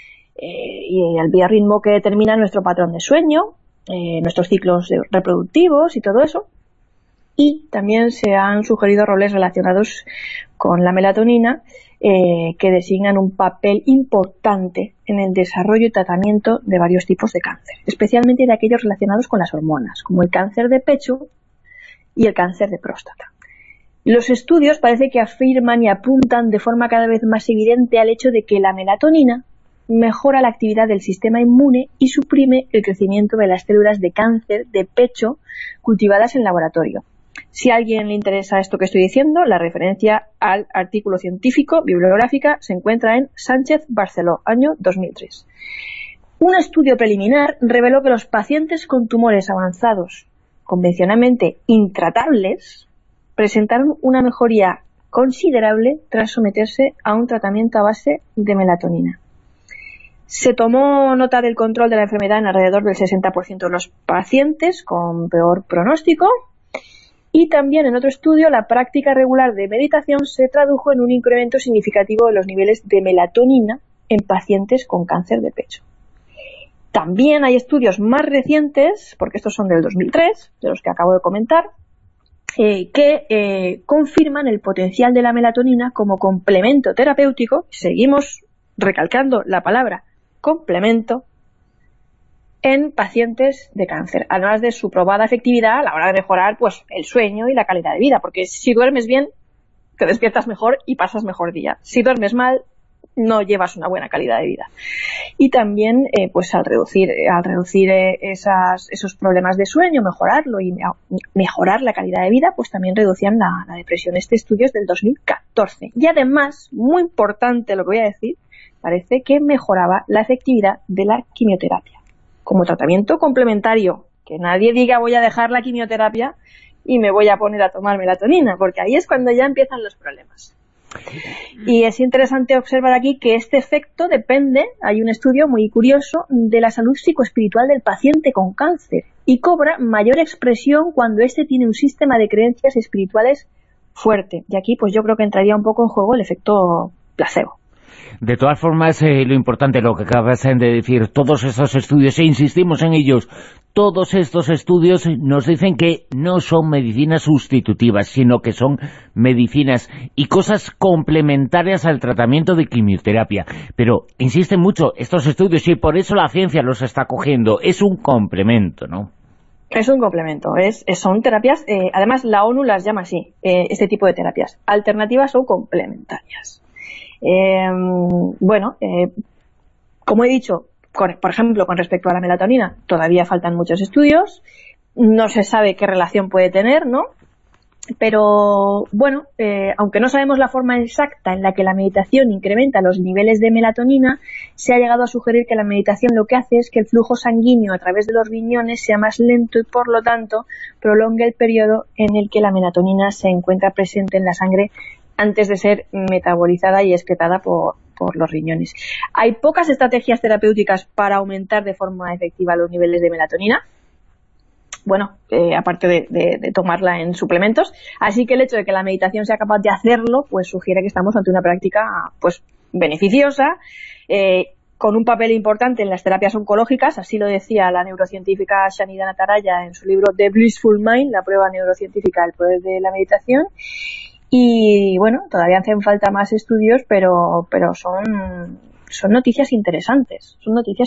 y el biorritmo que determina nuestro patrón de sueño, nuestros ciclos reproductivos y todo eso. Y también se han sugerido roles relacionados con la melatonina que designan un papel importante en el desarrollo y tratamiento de varios tipos de cáncer, especialmente de aquellos relacionados con las hormonas, como el cáncer de pecho y el cáncer de próstata. Los estudios parece que afirman y apuntan de forma cada vez más evidente al hecho de que la melatonina mejora la actividad del sistema inmune y suprime el crecimiento de las células de cáncer de pecho cultivadas en laboratorio. Si a alguien le interesa esto que estoy diciendo, la referencia al artículo científico, bibliográfica, se encuentra en Sánchez Barceló, año 2003. Un estudio preliminar reveló que los pacientes con tumores avanzados, convencionalmente intratables, presentaron una mejoría considerable tras someterse a un tratamiento a base de melatonina. Se tomó nota del control de la enfermedad en alrededor del 60% de los pacientes con peor pronóstico. Y también en otro estudio, la práctica regular de meditación se tradujo en un incremento significativo de los niveles de melatonina en pacientes con cáncer de pecho. También hay estudios más recientes, porque estos son del 2003, de los que acabo de comentar, que confirman el potencial de la melatonina como complemento terapéutico. Seguimos recalcando la palabra complemento en pacientes de cáncer, además de su probada efectividad a la hora de mejorar pues el sueño y la calidad de vida, porque si duermes bien, te despiertas mejor y pasas mejor día. Si duermes mal, no llevas una buena calidad de vida. Y también pues al reducir esos problemas de sueño, mejorarlo y mejorar la calidad de vida, pues también reducían la depresión. Este estudio es del 2014. Y además, muy importante lo que voy a decir, parece que mejoraba la efectividad de la quimioterapia como tratamiento complementario. Que nadie diga voy a dejar la quimioterapia y me voy a poner a tomar melatonina, porque ahí es cuando ya empiezan los problemas. Y es interesante observar aquí que este efecto depende, hay un estudio muy curioso, de la salud psicoespiritual del paciente con cáncer, y cobra mayor expresión cuando éste tiene un sistema de creencias espirituales fuerte. Y aquí pues yo creo que entraría un poco en juego el efecto placebo. De todas formas, lo importante, lo que acabas de decir, todos estos estudios, e insistimos en ellos, todos estos estudios nos dicen que no son medicinas sustitutivas, sino que son medicinas y cosas complementarias al tratamiento de quimioterapia. Pero insisten mucho estos estudios, y por eso la ciencia los está cogiendo. Es un complemento, ¿no? Es un complemento, son terapias, además la ONU las llama así, este tipo de terapias, alternativas o complementarias. Como he dicho, por ejemplo, con respecto a la melatonina, todavía faltan muchos estudios, no se sabe qué relación puede tener, ¿no? Pero, aunque no sabemos la forma exacta en la que la meditación incrementa los niveles de melatonina, se ha llegado a sugerir que la meditación lo que hace es que el flujo sanguíneo a través de los riñones sea más lento y, por lo tanto, prolongue el periodo en el que la melatonina se encuentra presente en la sangre antes de ser metabolizada y excretada por los riñones. Hay pocas estrategias terapéuticas para aumentar de forma efectiva los niveles de melatonina, aparte de tomarla en suplementos, así que el hecho de que la meditación sea capaz de hacerlo, pues sugiere que estamos ante una práctica pues beneficiosa, con un papel importante en las terapias oncológicas, así lo decía la neurocientífica Shanida Nataraya en su libro The Blissful Mind, la prueba neurocientífica del poder de la meditación. Y todavía hacen falta más estudios, pero son noticias interesantes,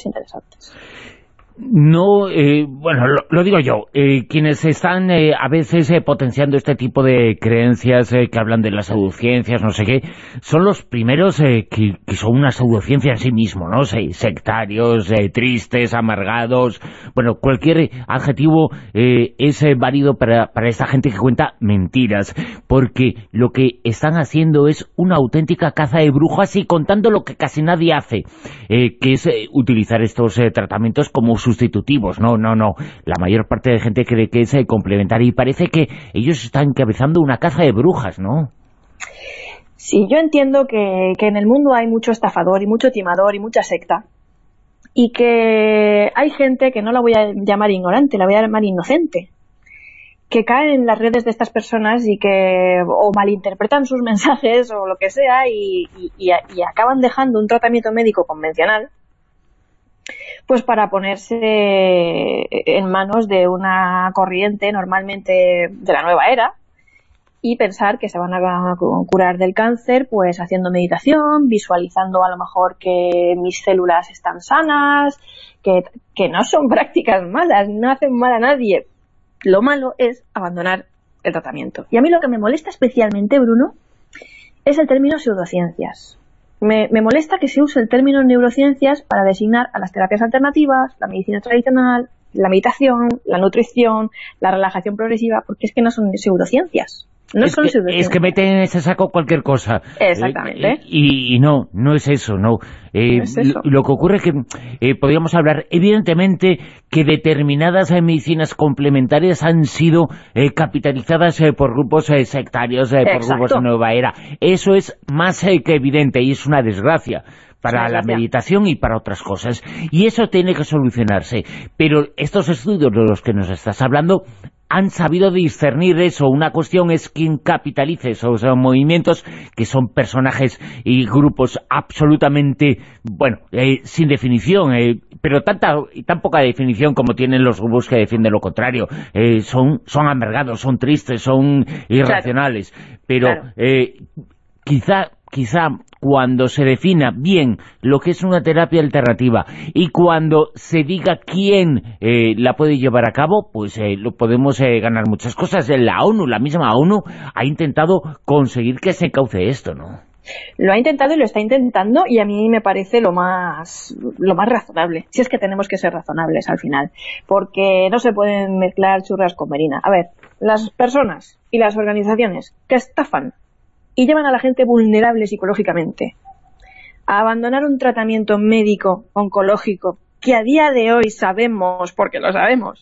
No, lo digo yo, quienes están a veces potenciando este tipo de creencias que hablan de las pseudociencias, no sé qué, son los primeros que son una pseudociencia en sí mismo, ¿no? Sectarios, tristes, amargados, cualquier adjetivo es válido para esta gente que cuenta mentiras, porque lo que están haciendo es una auténtica caza de brujas y contando lo que casi nadie hace, que es utilizar estos tratamientos como sustitutivos. No. La mayor parte de gente cree que es complementario y parece que ellos están encabezando una caza de brujas, ¿no? Sí, yo entiendo que en el mundo hay mucho estafador y mucho timador y mucha secta. Y que hay gente que no la voy a llamar ignorante, la voy a llamar inocente, que cae en las redes de estas personas y que o malinterpretan sus mensajes o lo que sea y acaban dejando un tratamiento médico convencional pues para ponerse en manos de una corriente normalmente de la nueva era y pensar que se van a curar del cáncer pues haciendo meditación, visualizando a lo mejor que mis células están sanas, que no son prácticas malas, no hacen mal a nadie. Lo malo es abandonar el tratamiento. Y a mí lo que me molesta especialmente, Bruno, es el término pseudociencias. Me molesta que se use el término neurociencias para designar a las terapias alternativas, la medicina tradicional, la meditación, la nutrición, la relajación progresiva, porque es que no son pseudociencias. Es que meten en ese saco cualquier cosa. Exactamente. Y no es eso, no. Es eso. Lo que ocurre es que podríamos hablar, evidentemente, que determinadas medicinas complementarias han sido capitalizadas por grupos sectarios, por grupos de nueva era. Eso es más que evidente y es una desgracia para la meditación y para otras cosas. Y eso tiene que solucionarse. Pero estos estudios de los que nos estás hablando han sabido discernir eso. Una cuestión es quién capitalice esos movimientos, que son personajes y grupos absolutamente, sin definición, pero tan poca definición como tienen los grupos que defienden lo contrario. Son amargados, son tristes, son irracionales. Pero quizá cuando se defina bien lo que es una terapia alternativa y cuando se diga quién la puede llevar a cabo, pues lo podemos ganar muchas cosas. La misma ONU ha intentado conseguir que se cauce esto, ¿no? Lo ha intentado y lo está intentando, y a mí me parece lo más razonable, si es que tenemos que ser razonables al final, porque no se pueden mezclar churras con merina. A ver, las personas y las organizaciones que estafan y llevan a la gente vulnerable psicológicamente a abandonar un tratamiento médico oncológico que a día de hoy sabemos, porque lo sabemos,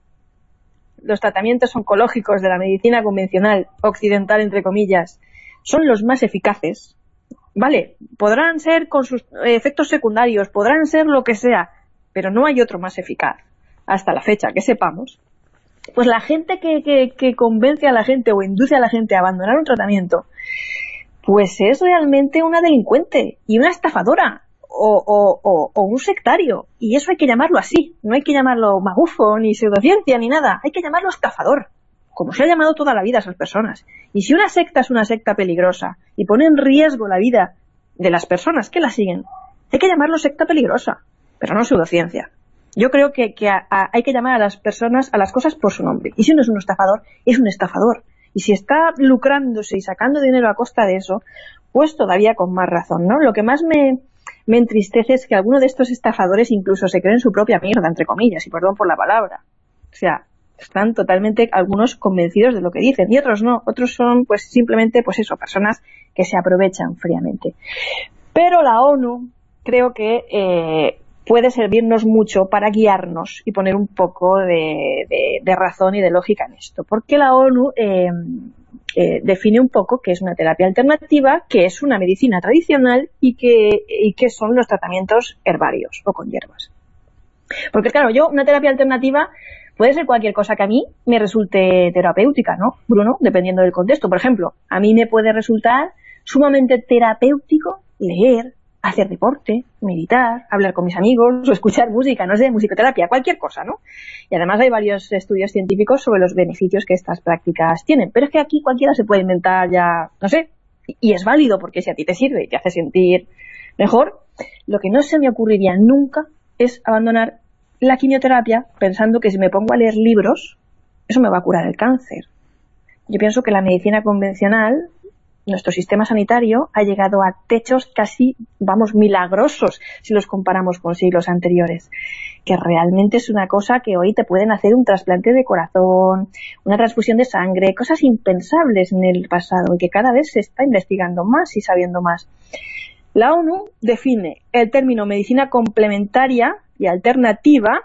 los tratamientos oncológicos de la medicina convencional, occidental entre comillas, son los más eficaces, ¿vale? Podrán ser con sus efectos secundarios, podrán ser lo que sea, pero no hay otro más eficaz, hasta la fecha, que sepamos. Pues la gente que convence a la gente o induce a la gente a abandonar un tratamiento pues es realmente una delincuente y una estafadora o un sectario, y eso hay que llamarlo así, no hay que llamarlo magufo ni pseudociencia ni nada, hay que llamarlo estafador, como se ha llamado toda la vida a esas personas. Y si una secta es una secta peligrosa y pone en riesgo la vida de las personas que la siguen, hay que llamarlo secta peligrosa, pero no pseudociencia. Yo creo que hay que llamar a las personas, a las cosas por su nombre, y si uno es un estafador, es un estafador. Y si está lucrándose y sacando dinero a costa de eso, pues todavía con más razón, ¿no? Lo que más me entristece es que algunos de estos estafadores incluso se creen su propia mierda, entre comillas, y perdón por la palabra. O sea, están totalmente algunos convencidos de lo que dicen, y otros no. Otros son, pues, simplemente, pues eso, personas que se aprovechan fríamente. Pero la ONU, creo que puede servirnos mucho para guiarnos y poner un poco de razón y de lógica en esto, porque la ONU define un poco qué es una terapia alternativa, qué es una medicina tradicional y qué son los tratamientos herbarios o con hierbas. Porque claro, una terapia alternativa puede ser cualquier cosa que a mí me resulte terapéutica, ¿no, Bruno? Dependiendo del contexto. Por ejemplo, a mí me puede resultar sumamente terapéutico leer, hacer deporte, meditar, hablar con mis amigos o escuchar música, no sé, musicoterapia, cualquier cosa, ¿no? Y además hay varios estudios científicos sobre los beneficios que estas prácticas tienen. Pero es que aquí cualquiera se puede inventar ya, no sé, y es válido porque si a ti te sirve y te hace sentir mejor, lo que no se me ocurriría nunca es abandonar la quimioterapia pensando que si me pongo a leer libros, eso me va a curar el cáncer. Yo pienso que la medicina convencional, nuestro sistema sanitario, ha llegado a techos casi, milagrosos si los comparamos con siglos anteriores, que realmente es una cosa que hoy te pueden hacer un trasplante de corazón, una transfusión de sangre, cosas impensables en el pasado y que cada vez se está investigando más y sabiendo más. La ONU define el término medicina complementaria y alternativa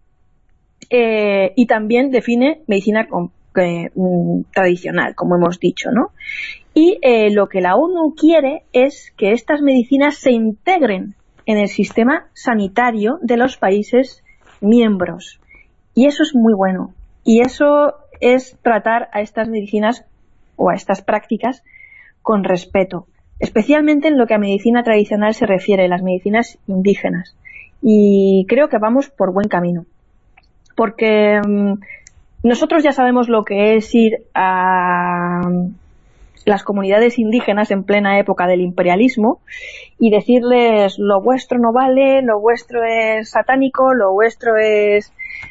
y también define medicina tradicional, como hemos dicho, ¿no? Y lo que la ONU quiere es que estas medicinas se integren en el sistema sanitario de los países miembros. Y eso es muy bueno. Y eso es tratar a estas medicinas o a estas prácticas con respeto, especialmente en lo que a medicina tradicional se refiere, las medicinas indígenas. Y creo que vamos por buen camino. Porque nosotros ya sabemos lo que es ir a las comunidades indígenas en plena época del imperialismo y decirles lo vuestro no vale, lo vuestro es satánico, lo vuestro es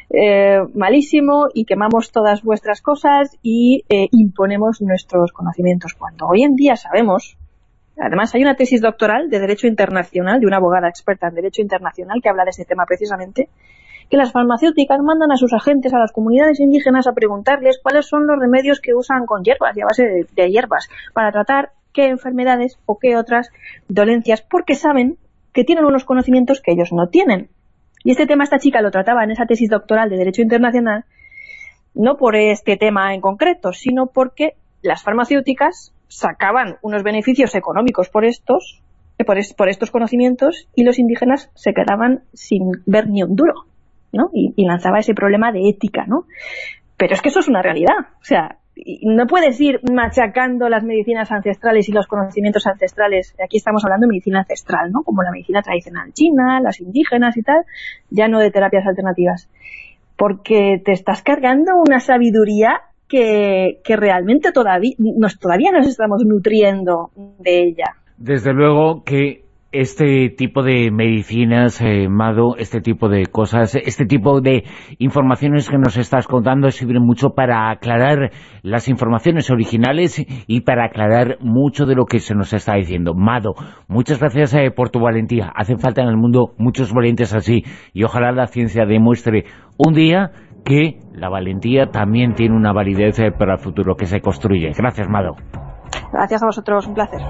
malísimo y quemamos todas vuestras cosas y imponemos nuestros conocimientos. Cuando hoy en día sabemos, además hay una tesis doctoral de Derecho Internacional de una abogada experta en Derecho Internacional que habla de este tema precisamente, que las farmacéuticas mandan a sus agentes a las comunidades indígenas a preguntarles cuáles son los remedios que usan con hierbas y a base de hierbas para tratar qué enfermedades o qué otras dolencias, porque saben que tienen unos conocimientos que ellos no tienen. Y este tema esta chica lo trataba en esa tesis doctoral de Derecho Internacional, no por este tema en concreto, sino porque las farmacéuticas sacaban unos beneficios económicos por estos conocimientos y los indígenas se quedaban sin ver ni un duro, ¿no? Y lanzaba ese problema de ética, ¿no? Pero es que eso es una realidad. O sea, no puedes ir machacando las medicinas ancestrales y los conocimientos ancestrales. Aquí estamos hablando de medicina ancestral, ¿no? Como la medicina tradicional china, las indígenas y tal, ya no de terapias alternativas. Porque te estás cargando una sabiduría que realmente todavía nos estamos nutriendo de ella. Desde luego que este tipo de medicinas, Mado, este tipo de cosas, este tipo de informaciones que nos estás contando sirven mucho para aclarar las informaciones originales y para aclarar mucho de lo que se nos está diciendo. Mado, muchas gracias por tu valentía. Hacen falta en el mundo muchos valientes así y ojalá la ciencia demuestre un día que la valentía también tiene una validez para el futuro que se construye. Gracias, Mado. Gracias a vosotros, un placer.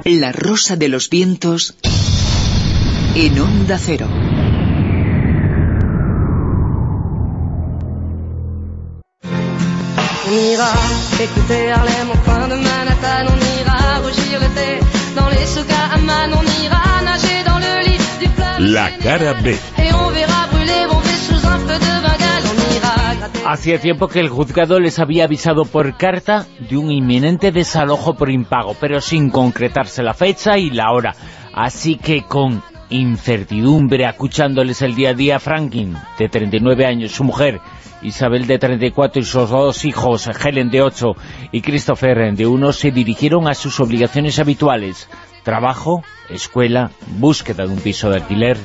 La Rosa de los Vientos en Onda Cero. On ira écouter Harlem au coin de Manhattan, on ira rougir l'été dans les souks à Amman, on ira nager dans le lit du fleuve. La cara B. Et on verra brûler bomber sous un feu de Bengale, on ira gratter. Hacía tiempo que el juzgado les había avisado por carta de un inminente desalojo por impago, pero sin concretarse la fecha y la hora. Así que con incertidumbre, acuchándoles el día a día, Franklin, de 39 años, su mujer, Isabel, de 34, y sus dos hijos, Helen, de 8, y Christopher, de 1, se dirigieron a sus obligaciones habituales: trabajo, escuela, búsqueda de un piso de alquiler.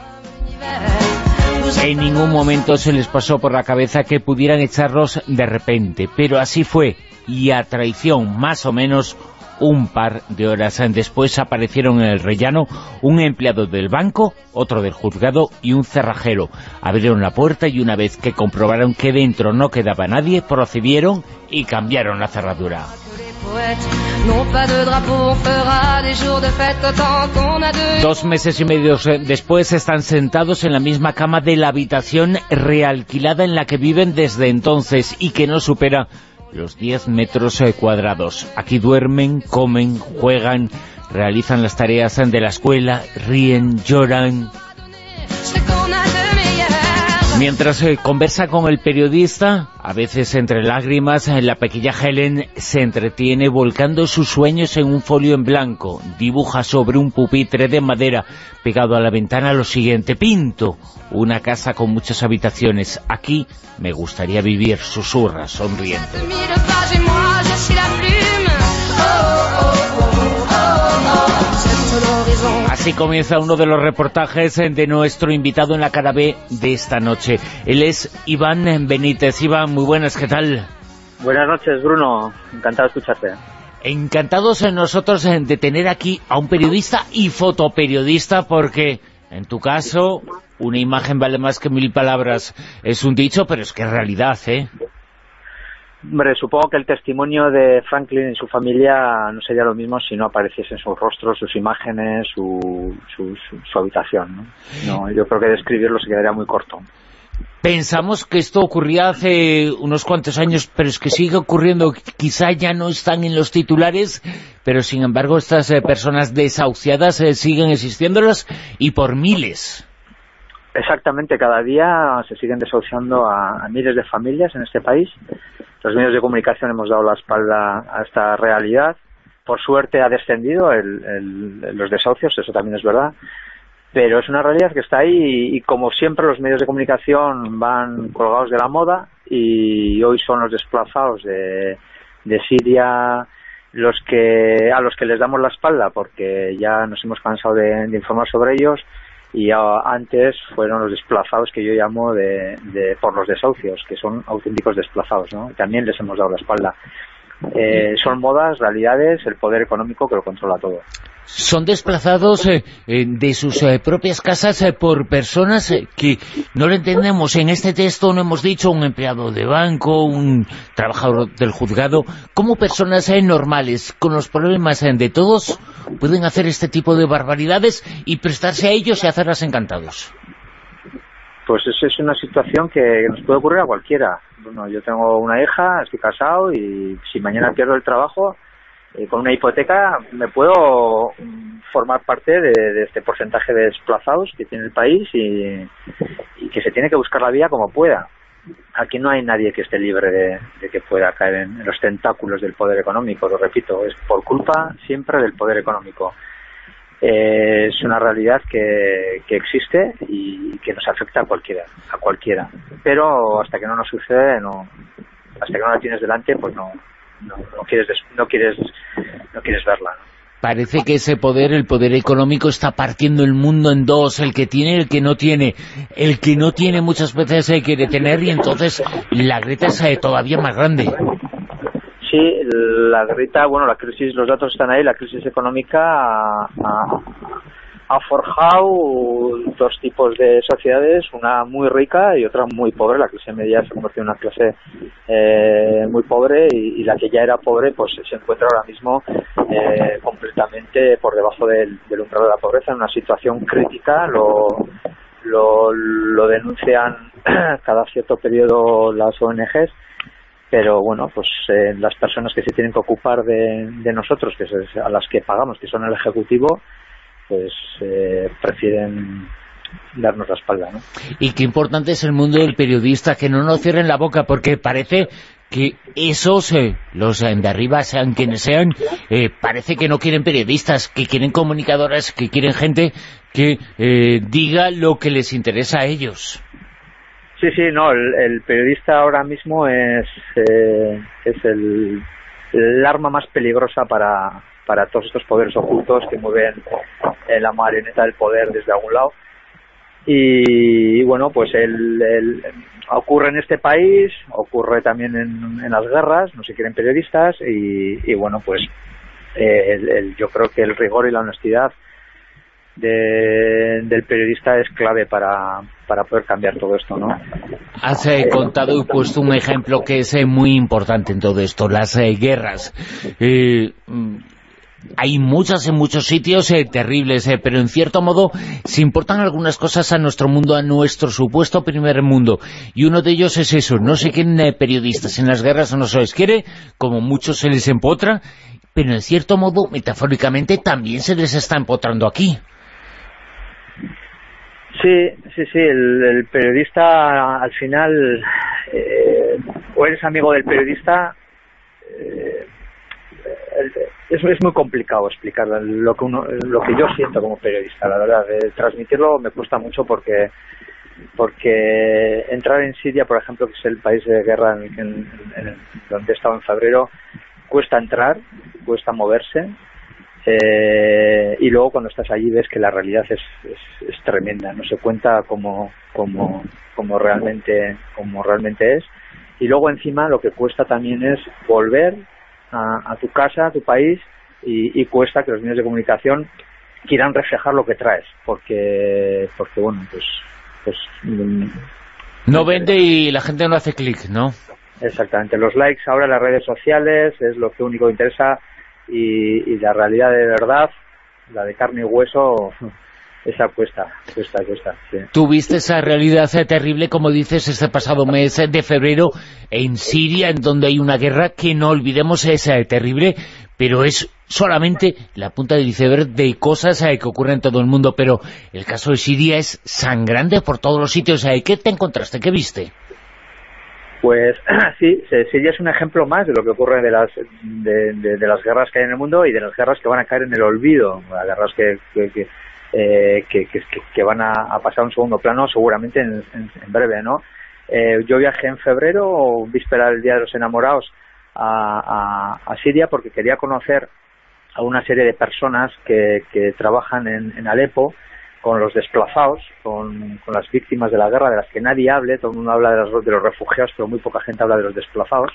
En ningún momento se les pasó por la cabeza que pudieran echarlos de repente, pero así fue, y a traición, más o menos, un par de horas después aparecieron en el rellano un empleado del banco, otro del juzgado y un cerrajero. Abrieron la puerta y una vez que comprobaron que dentro no quedaba nadie, procedieron y cambiaron la cerradura. 2 meses y medio después están sentados en la misma cama de la habitación realquilada en la que viven desde entonces y que no supera los 10 metros cuadrados. Aquí duermen, comen, juegan, realizan las tareas de la escuela, ríen, lloran. Mientras conversa con el periodista, a veces entre lágrimas, la pequeña Helen se entretiene volcando sus sueños en un folio en blanco. Dibuja sobre un pupitre de madera pegado a la ventana lo siguiente: pinto una casa con muchas habitaciones. Aquí me gustaría vivir, susurra, sonriente. Así comienza uno de los reportajes de nuestro invitado en la cara B de esta noche. Él es Iván Benítez. Iván, muy buenas, ¿qué tal? Buenas noches, Bruno. Encantado de escucharte. Encantados nosotros de tener aquí a un periodista y fotoperiodista, porque en tu caso una imagen vale más que 1000 palabras. Es un dicho, pero es que es realidad, ¿eh? Hombre, supongo que el testimonio de Franklin y su familia no sería lo mismo si no apareciesen sus rostros, sus imágenes, su habitación, ¿no? No, yo creo que describirlo se quedaría muy corto. Pensamos que esto ocurría hace unos cuantos años, pero es que sigue ocurriendo. Quizá ya no están en los titulares, pero sin embargo estas personas desahuciadas siguen existiéndolas, y por miles. Exactamente, cada día se siguen desahuciando a miles de familias en este país. Los medios de comunicación hemos dado la espalda a esta realidad. Por suerte ha descendido los desahucios, eso también es verdad. Pero es una realidad que está ahí y como siempre los medios de comunicación van colgados de la moda, y hoy son los desplazados de Siria a los que les damos la espalda porque ya nos hemos cansado de informar sobre ellos, y antes fueron los desplazados que yo llamo por los desahucios, que son auténticos desplazados, ¿no? También les hemos dado la espalda. Son modas, realidades, el poder económico que lo controla todo. Son desplazados de sus propias casas por personas que no lo entendemos. En este texto no hemos dicho un empleado de banco, un trabajador del juzgado. ¿Cómo personas normales, con los problemas de todos, pueden hacer este tipo de barbaridades y prestarse a ellos y hacerlas encantados? Pues es una situación que nos puede ocurrir a cualquiera. Bueno, yo tengo una hija, estoy casado, y si mañana pierdo el trabajo, con una hipoteca me puedo formar parte de este porcentaje de desplazados que tiene el país y que se tiene que buscar la vida como pueda. Aquí no hay nadie que esté libre de que pueda caer en los tentáculos del poder económico, lo repito, es por culpa siempre del poder económico. Es una realidad que existe y que nos afecta a cualquiera. Pero hasta que no nos sucede, hasta que no la tienes delante, pues no quieres verla, ¿no? Parece que ese poder, el poder económico, está partiendo el mundo en dos: el que tiene y el que no tiene. El que no tiene muchas veces quiere tener, y entonces la grieta es todavía más grande. Sí, la grieta, bueno, la crisis, los datos están ahí, la crisis económica ha forjado dos tipos de sociedades, una muy rica y otra muy pobre. La clase media se ha convertido en una clase muy pobre, y la que ya era pobre pues se encuentra ahora mismo completamente por debajo del umbral de la pobreza, en una situación crítica. Lo denuncian cada cierto periodo las ONGs, pero bueno, pues las personas que se tienen que ocupar de nosotros, que es a las que pagamos, que son el Ejecutivo, pues prefieren darnos la espalda, ¿no? Y qué importante es el mundo del periodista, que no nos cierren la boca, porque parece que esos, los de arriba, sean quienes sean, parece que no quieren periodistas, que quieren comunicadoras, que quieren gente que diga lo que les interesa a ellos. Sí, no, el periodista ahora mismo es el arma más peligrosa para todos estos poderes ocultos que mueven la marioneta del poder desde algún lado. Y bueno, pues ocurre en este país, ocurre también en las guerras, no se quieren periodistas, y bueno, pues yo creo que el rigor y la honestidad del periodista es clave para poder cambiar todo esto, ¿no? Has contado y puesto un ejemplo que es muy importante en todo esto, las guerras. Hay muchas en muchos sitios terribles, pero en cierto modo se importan algunas cosas a nuestro mundo, a nuestro supuesto primer mundo, y uno de ellos es eso: no se quieren periodistas en las guerras, no se les quiere, como muchos se les empotra, pero en cierto modo, metafóricamente, también se les está empotrando aquí. Sí, el periodista al final, o eres amigo del periodista, eso es muy complicado explicar lo que yo siento como periodista, la verdad. Transmitirlo me cuesta mucho porque entrar en Siria, por ejemplo, que es el país de guerra donde he estado en febrero, cuesta entrar, cuesta moverse, y luego cuando estás allí ves que la realidad es tremenda, no se cuenta como realmente es, y luego encima lo que cuesta también es volver a tu casa, a tu país, y cuesta que los medios de comunicación quieran reflejar lo que traes, porque bueno, pues no vende y la gente no hace clic, ¿no? Exactamente, los likes ahora en las redes sociales es lo que único que interesa, y la realidad de verdad, la de carne y hueso, esa cuesta, sí. Tú viste esa realidad terrible, como dices, este pasado mes de febrero en Siria, en donde hay una guerra que, no olvidemos, es terrible, pero es solamente la punta del iceberg de cosas que ocurren en todo el mundo. Pero el caso de Siria es sangrante por todos los sitios. ¿Qué te encontraste? ¿Qué viste? Pues sí, Siria es un ejemplo más de lo que ocurre de las guerras que hay en el mundo, y de las guerras que van a caer en el olvido, las guerras que van a pasar a un segundo plano seguramente en breve, ¿no? Yo viajé en febrero, víspera del Día de los Enamorados, a Siria, porque quería conocer a una serie de personas que trabajan en Alepo con los desplazados, con las víctimas de la guerra, de las que nadie hable. Todo el mundo habla de los refugiados, pero muy poca gente habla de los desplazados.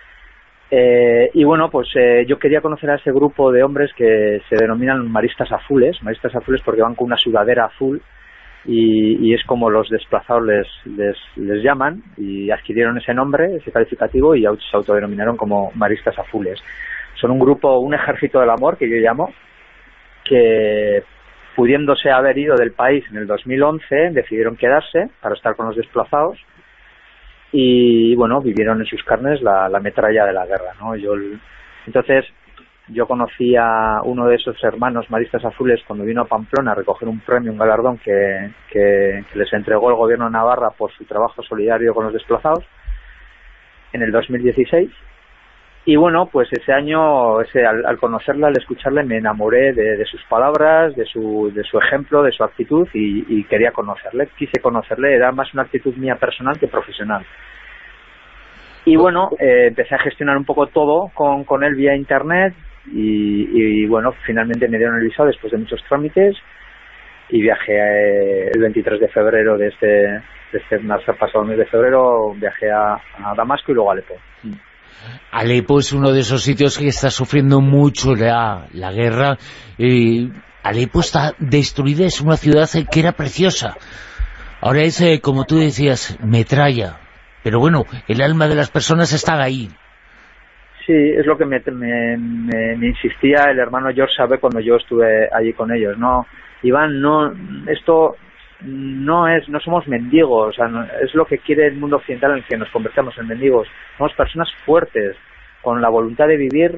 Y bueno, pues yo quería conocer a ese grupo de hombres que se denominan maristas azules porque van con una sudadera azul, y es como los desplazados les llaman, y adquirieron ese nombre, ese calificativo, y se autodenominaron como maristas azules. Son un ejército del amor, que yo llamo, que, pudiéndose haber ido del país en el 2011, decidieron quedarse para estar con los desplazados, y bueno, vivieron en sus carnes la metralla de la guerra, ¿no? Entonces yo conocí a uno de esos hermanos maristas azules cuando vino a Pamplona a recoger un premio, un galardón que les entregó el gobierno de Navarra por su trabajo solidario con los desplazados en el 2016. Y bueno, pues ese año, al conocerla, al escucharle, me enamoré de sus palabras, de su ejemplo, de su actitud, y quería conocerle, quise conocerle. Era más una actitud mía personal que profesional. Y bueno, empecé a gestionar un poco todo con él vía internet, y bueno, finalmente me dieron el visado después de muchos trámites, y viajé el 23 de febrero de este pasado mes de febrero, viajé a Damasco y luego a Alepo. Alepo es uno de esos sitios que está sufriendo mucho la guerra. Alepo está destruida, es una ciudad que era preciosa. Ahora es, como tú decías, metralla. Pero bueno, el alma de las personas está ahí. Sí, es lo que me insistía el hermano George Sabe cuando yo estuve allí con ellos. No, Iván, esto no somos mendigos, o sea, es lo que quiere el mundo occidental en el que nos convertamos en mendigos. Somos personas fuertes, con la voluntad de vivir,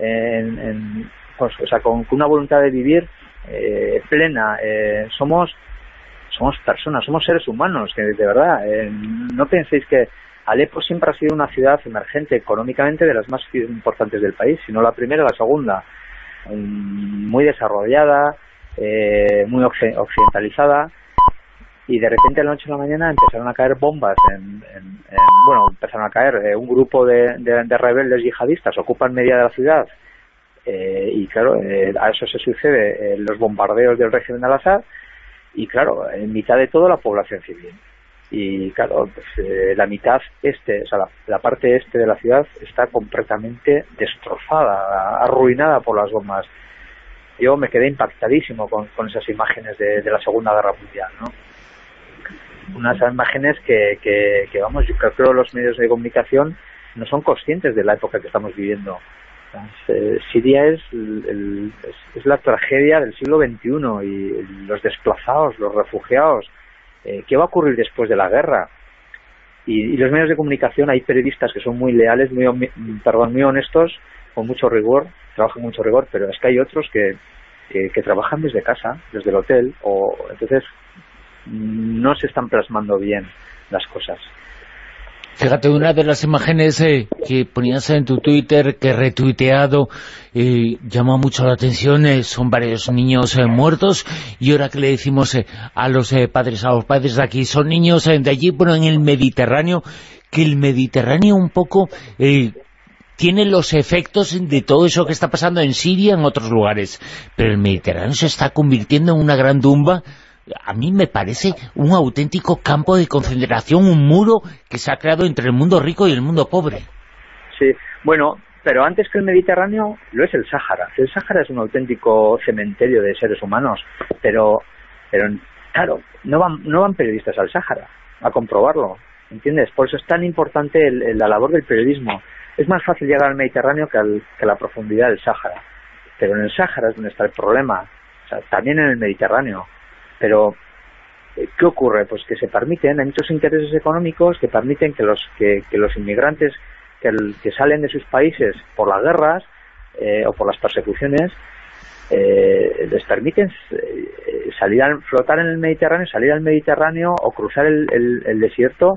con una voluntad de vivir plena. Somos personas, somos seres humanos, que de verdad, no penséis que Alepo siempre ha sido una ciudad emergente económicamente de las más importantes del país, sino la primera y la segunda, muy desarrollada, muy occidentalizada, y de repente de la noche a la mañana empezaron a caer bombas, empezaron a caer un grupo de rebeldes yihadistas, ocupan media de la ciudad, y claro, a eso se sucede los bombardeos del régimen de Al-Assad, y claro, en mitad de todo la población civil. Y claro, pues, la mitad la parte este de la ciudad está completamente destrozada, arruinada por las bombas. Yo me quedé impactadísimo con esas imágenes de la Segunda Guerra Mundial, ¿no? Unas imágenes que vamos, yo creo que los medios de comunicación no son conscientes de la época que estamos viviendo. Siria es la tragedia del siglo XXI, y los desplazados, los refugiados. ¿Qué va a ocurrir después de la guerra? Y los medios de comunicación, hay periodistas que son muy leales, muy honestos, con mucho rigor, trabajan con mucho rigor, pero es que hay otros que trabajan desde casa, desde el hotel, entonces no se están plasmando bien las cosas. Fíjate, una de las imágenes que ponías en tu Twitter, que he retuiteado, llamó mucho la atención. Son varios niños muertos, y ahora que le decimos a los padres de aquí, son niños de allí, bueno, en el Mediterráneo, que el Mediterráneo un poco tiene los efectos de todo eso que está pasando en Siria, en otros lugares, pero el Mediterráneo se está convirtiendo en una gran tumba. A mí me parece un auténtico campo de concentración, un muro que se ha creado entre el mundo rico y el mundo pobre. Sí, bueno, pero antes que el Mediterráneo lo es el Sáhara. El Sáhara es un auténtico cementerio de seres humanos, pero claro, no van periodistas al Sáhara a comprobarlo, ¿entiendes? Por eso es tan importante la labor del periodismo. Es más fácil llegar al Mediterráneo que a la profundidad del Sáhara, pero en el Sáhara es donde está el problema, o sea, también en el Mediterráneo. Pero, ¿qué ocurre? Pues que hay muchos intereses económicos que permiten que los inmigrantes que salen de sus países por las guerras o por las persecuciones, les permiten flotar en el Mediterráneo, salir al Mediterráneo o cruzar el desierto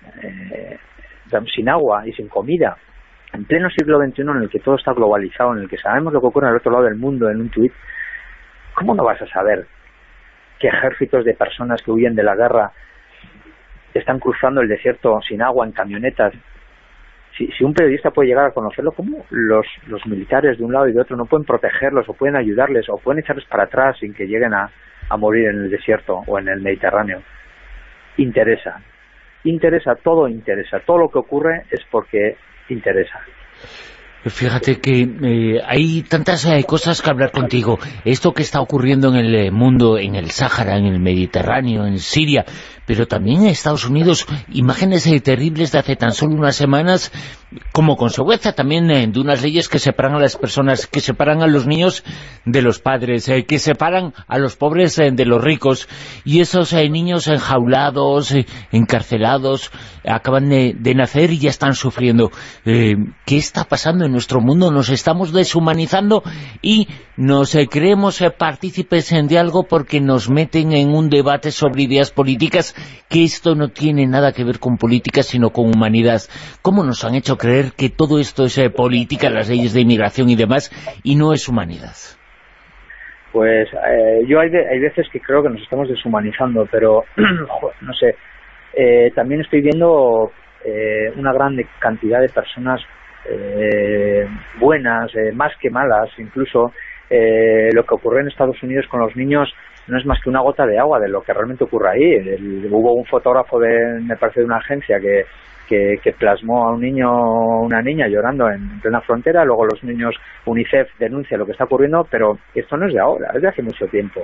sin agua y sin comida. En pleno siglo XXI, en el que todo está globalizado, en el que sabemos lo que ocurre al otro lado del mundo en un tuit, ¿cómo no vas a saber que ejércitos de personas que huyen de la guerra están cruzando el desierto sin agua en camionetas? Si un periodista puede llegar a conocerlo, ¿cómo los militares de un lado y de otro no pueden protegerlos o pueden ayudarles o pueden echarles para atrás sin que lleguen a morir en el desierto o en el Mediterráneo? Interesa, todo lo que ocurre es porque interesa. Fíjate que hay tantas cosas que hablar contigo. Esto que está ocurriendo en el mundo, en el Sáhara, en el Mediterráneo, en Siria, pero también en Estados Unidos, imágenes terribles de hace tan solo unas semanas, como consecuencia también de unas leyes que separan a las personas, que separan a los niños de los padres, que separan a los pobres de los ricos, y esos niños enjaulados, encarcelados, acaban de nacer y ya están sufriendo. ¿Qué está pasando en nuestro mundo? Nos estamos deshumanizando y nos creemos partícipes de algo porque nos meten en un debate sobre ideas políticas, que esto no tiene nada que ver con política, sino con humanidad. ¿Cómo nos han hecho creer que todo esto es política, las leyes de inmigración y demás, y no es humanidad? Pues yo hay veces que creo que nos estamos deshumanizando, pero no sé, también estoy viendo una gran cantidad de personas buenas, más que malas. Incluso lo que ocurre en Estados Unidos con los niños no es más que una gota de agua de lo que realmente ocurre ahí. Hubo un fotógrafo me parece de una agencia que que plasmó a un niño o una niña llorando en plena frontera, luego los niños, UNICEF denuncia lo que está ocurriendo, pero esto no es de ahora, es de hace mucho tiempo.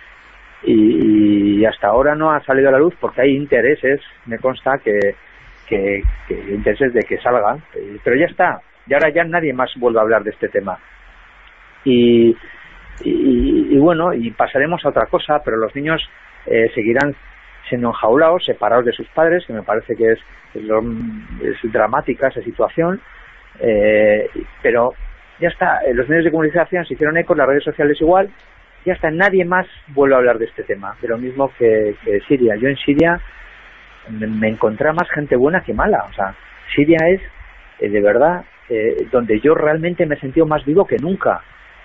Y hasta ahora no ha salido a la luz porque hay intereses, me consta que intereses de que salga, pero ya está, y ahora ya nadie más vuelve a hablar de este tema. Y bueno, y pasaremos a otra cosa, pero los niños seguirán siendo enjaulados, separados de sus padres, que me parece que es dramática esa situación, pero ya está, los medios de comunicación se hicieron eco, las redes sociales igual, ya está, nadie más vuelve a hablar de este tema, de lo mismo que Siria. Yo en Siria me encontré más gente buena que mala, o sea, Siria es de verdad donde yo realmente me he sentido más vivo que nunca.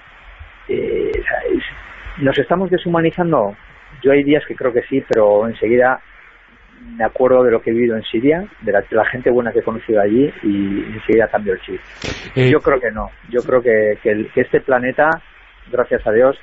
Nos estamos deshumanizando. Yo hay días que creo que sí, pero enseguida me acuerdo de lo que he vivido en Siria, de la gente buena que he conocido allí, y enseguida cambio el chip. Yo creo que no. Yo creo que este planeta, gracias a Dios,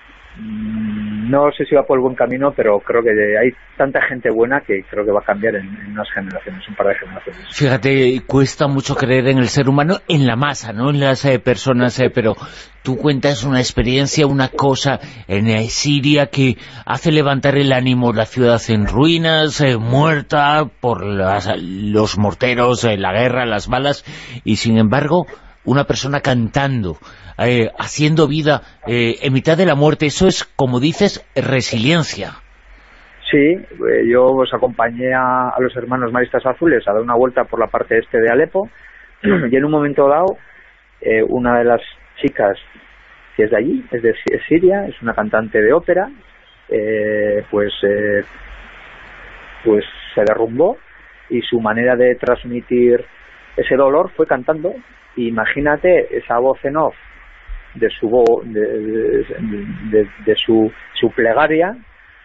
no sé si va por el buen camino, pero creo que hay tanta gente buena que creo que va a cambiar en unas generaciones, un par de generaciones. Fíjate, cuesta mucho creer en el ser humano, en la masa, no en las personas, pero tú cuentas una experiencia, una cosa en Siria que hace levantar el ánimo, la ciudad en ruinas, muerta por los morteros, la guerra, las balas, y sin embargo una persona cantando, haciendo vida en mitad de la muerte. Eso es, como dices, resiliencia. Sí, yo os acompañé a los hermanos Maristas Azules a dar una vuelta por la parte este de Alepo, y en un momento dado una de las chicas que es de allí, es de Siria, es una cantante de ópera, pues se derrumbó, y su manera de transmitir ese dolor fue cantando. Imagínate esa voz en off de su plegaria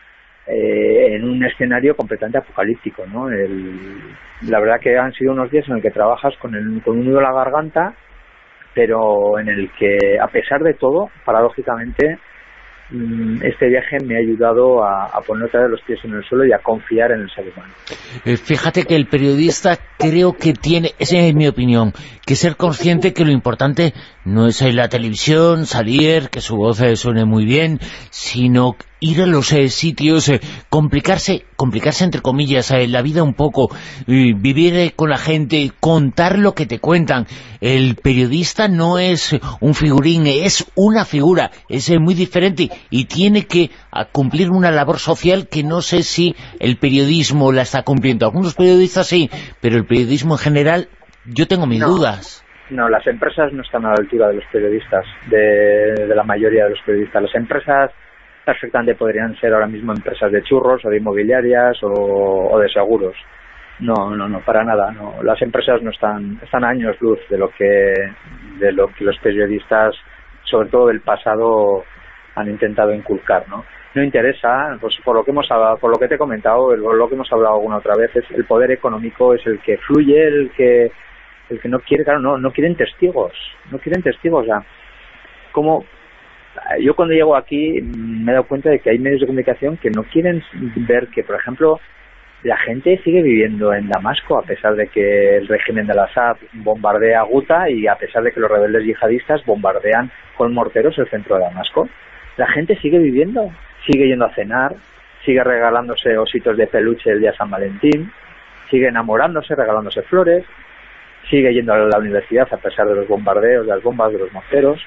en un escenario completamente apocalíptico, ¿no? La verdad que han sido unos días en el que trabajas con un nudo en la garganta, pero en el que, a pesar de todo, paradójicamente, este viaje me ha ayudado a poner otra vez los pies en el suelo y a confiar en el ser humano. Fíjate que el periodista creo que tiene, esa es mi opinión, que ser consciente que lo importante no es la televisión, salir, que su voz suene muy bien, sino ir a los sitios, complicarse entre comillas la vida un poco, vivir con la gente, contar lo que te cuentan. El periodista no es un figurín, es una figura, es muy diferente y tiene que cumplir una labor social que no sé si el periodismo la está cumpliendo. Algunos periodistas sí, pero el periodismo en general yo tengo mis dudas. No, las empresas no están a la altura de los periodistas, de la mayoría de los periodistas. Las empresas perfectamente podrían ser ahora mismo empresas de churros o de inmobiliarias o de seguros. No, para nada. No. Las empresas no están a años luz de lo que los periodistas, sobre todo del pasado, han intentado inculcar, ¿no? No interesa, pues por lo que hemos hablado, por lo que te he comentado, lo que hemos hablado alguna otra vez, es el poder económico, es el que fluye, el que no quiere, claro, no quieren testigos, o sea, como yo cuando llego aquí me he dado cuenta de que hay medios de comunicación que no quieren ver que, por ejemplo, la gente sigue viviendo en Damasco a pesar de que el régimen de Al-Assad bombardea Guta y a pesar de que los rebeldes yihadistas bombardean con morteros el centro de Damasco. La gente sigue viviendo, sigue yendo a cenar, sigue regalándose ositos de peluche el día San Valentín, sigue enamorándose, regalándose flores, sigue yendo a la universidad a pesar de los bombardeos, de las bombas, de los morteros.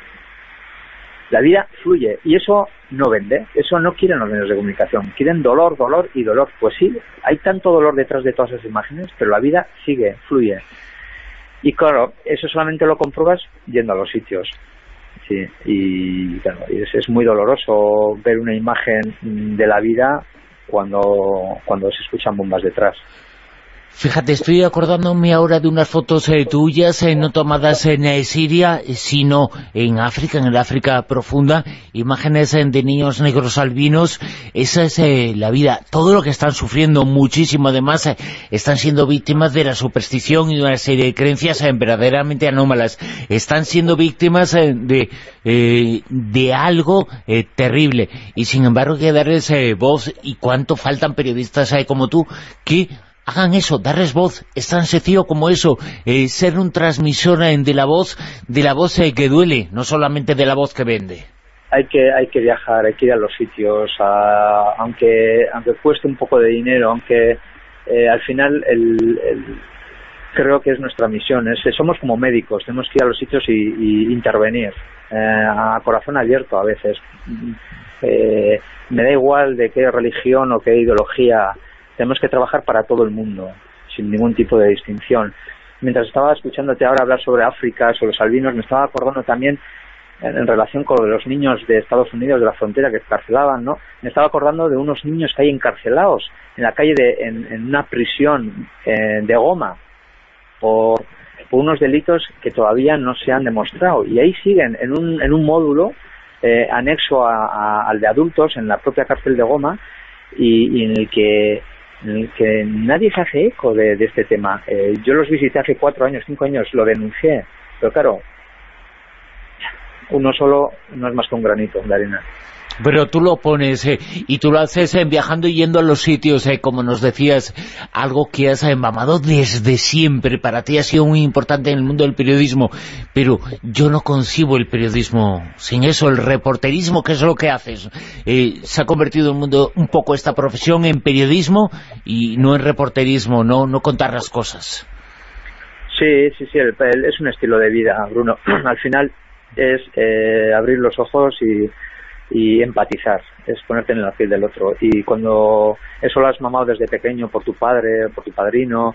La vida fluye y eso no vende, eso no quieren los medios de comunicación, quieren dolor, dolor y dolor. Pues sí, hay tanto dolor detrás de todas esas imágenes, pero la vida sigue, fluye. Y claro, eso solamente lo compruebas yendo a los sitios. Sí, y claro, es muy doloroso ver una imagen de la vida cuando se escuchan bombas detrás. Fíjate, estoy acordándome ahora de unas fotos tuyas, no tomadas en Siria, sino en África, en el África profunda, imágenes de niños negros albinos. Esa es la vida, todo lo que están sufriendo, muchísimo. Además, están siendo víctimas de la superstición y de una serie de creencias verdaderamente anómalas. Están siendo víctimas de algo terrible. Y sin embargo hay que darles voz, y cuánto faltan periodistas como tú que hagan eso, darles voz. Es tan sencillo como eso, ser un transmisor de la voz que duele, no solamente de la voz que vende. Hay que viajar, hay que ir a los sitios, aunque cueste un poco de dinero, aunque al final creo que es nuestra misión. Somos como médicos, tenemos que ir a los sitios y intervenir a corazón abierto a veces. Me da igual de qué religión o qué ideología, tenemos que trabajar para todo el mundo, sin ningún tipo de distinción. Mientras estaba escuchándote ahora hablar sobre África, sobre los albinos, me estaba acordando también en relación con los niños de Estados Unidos, de la frontera, que encarcelaban, ¿no? Me estaba acordando de unos niños que hay encarcelados en la calle, en una prisión de Goma, por unos delitos que todavía no se han demostrado. Y ahí siguen, en un módulo anexo al de adultos, en la propia cárcel de Goma, y en el que nadie se hace eco de este tema. Yo los visité hace 4 años, 5 años, lo denuncié, pero claro, uno solo no es más que un granito de arena. Pero tú lo pones y tú lo haces viajando y yendo a los sitios, como nos decías, algo que has mamado desde siempre. Para ti ha sido muy importante en el mundo del periodismo, pero yo no concibo el periodismo sin eso, el reporterismo, que es lo que haces. Se ha convertido un poco esta profesión en periodismo y no en reporterismo, no contar las cosas. Sí, es un estilo de vida, Bruno. Al final es abrir los ojos y empatizar, es ponerte en la piel del otro. Y cuando eso lo has mamado desde pequeño por tu padre, por tu padrino,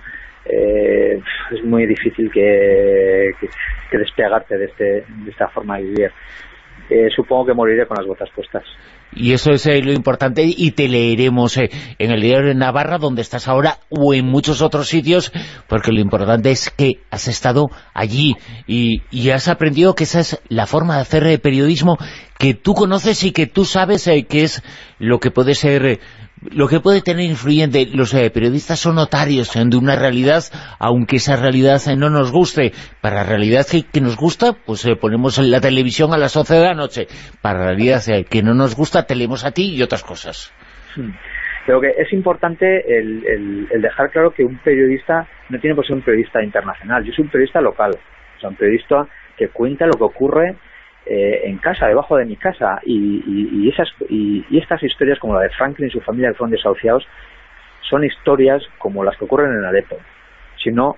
es muy difícil que despegarte de esta forma de vivir. Supongo que moriré con las botas puestas. Y eso es lo importante, y te leeremos en el diario de Navarra, donde estás ahora, o en muchos otros sitios, porque lo importante es que has estado allí y has aprendido que esa es la forma de hacer periodismo que tú conoces y que tú sabes que es lo que puede ser, lo que puede tener influyente. Los periodistas son notarios de una realidad, aunque esa realidad no nos guste. Para la realidad que nos gusta, pues ponemos la televisión a las 11 de la noche. Para la realidad que no nos gusta, te leemos a ti y otras cosas. Creo que es importante el dejar claro que un periodista no tiene por ser un periodista internacional. Yo soy un periodista local, o sea, un periodista que cuenta lo que ocurre en casa, debajo de mi casa, y estas historias, como la de Franklin y su familia que fueron desahuciados, son historias como las que ocurren en Alepo, sino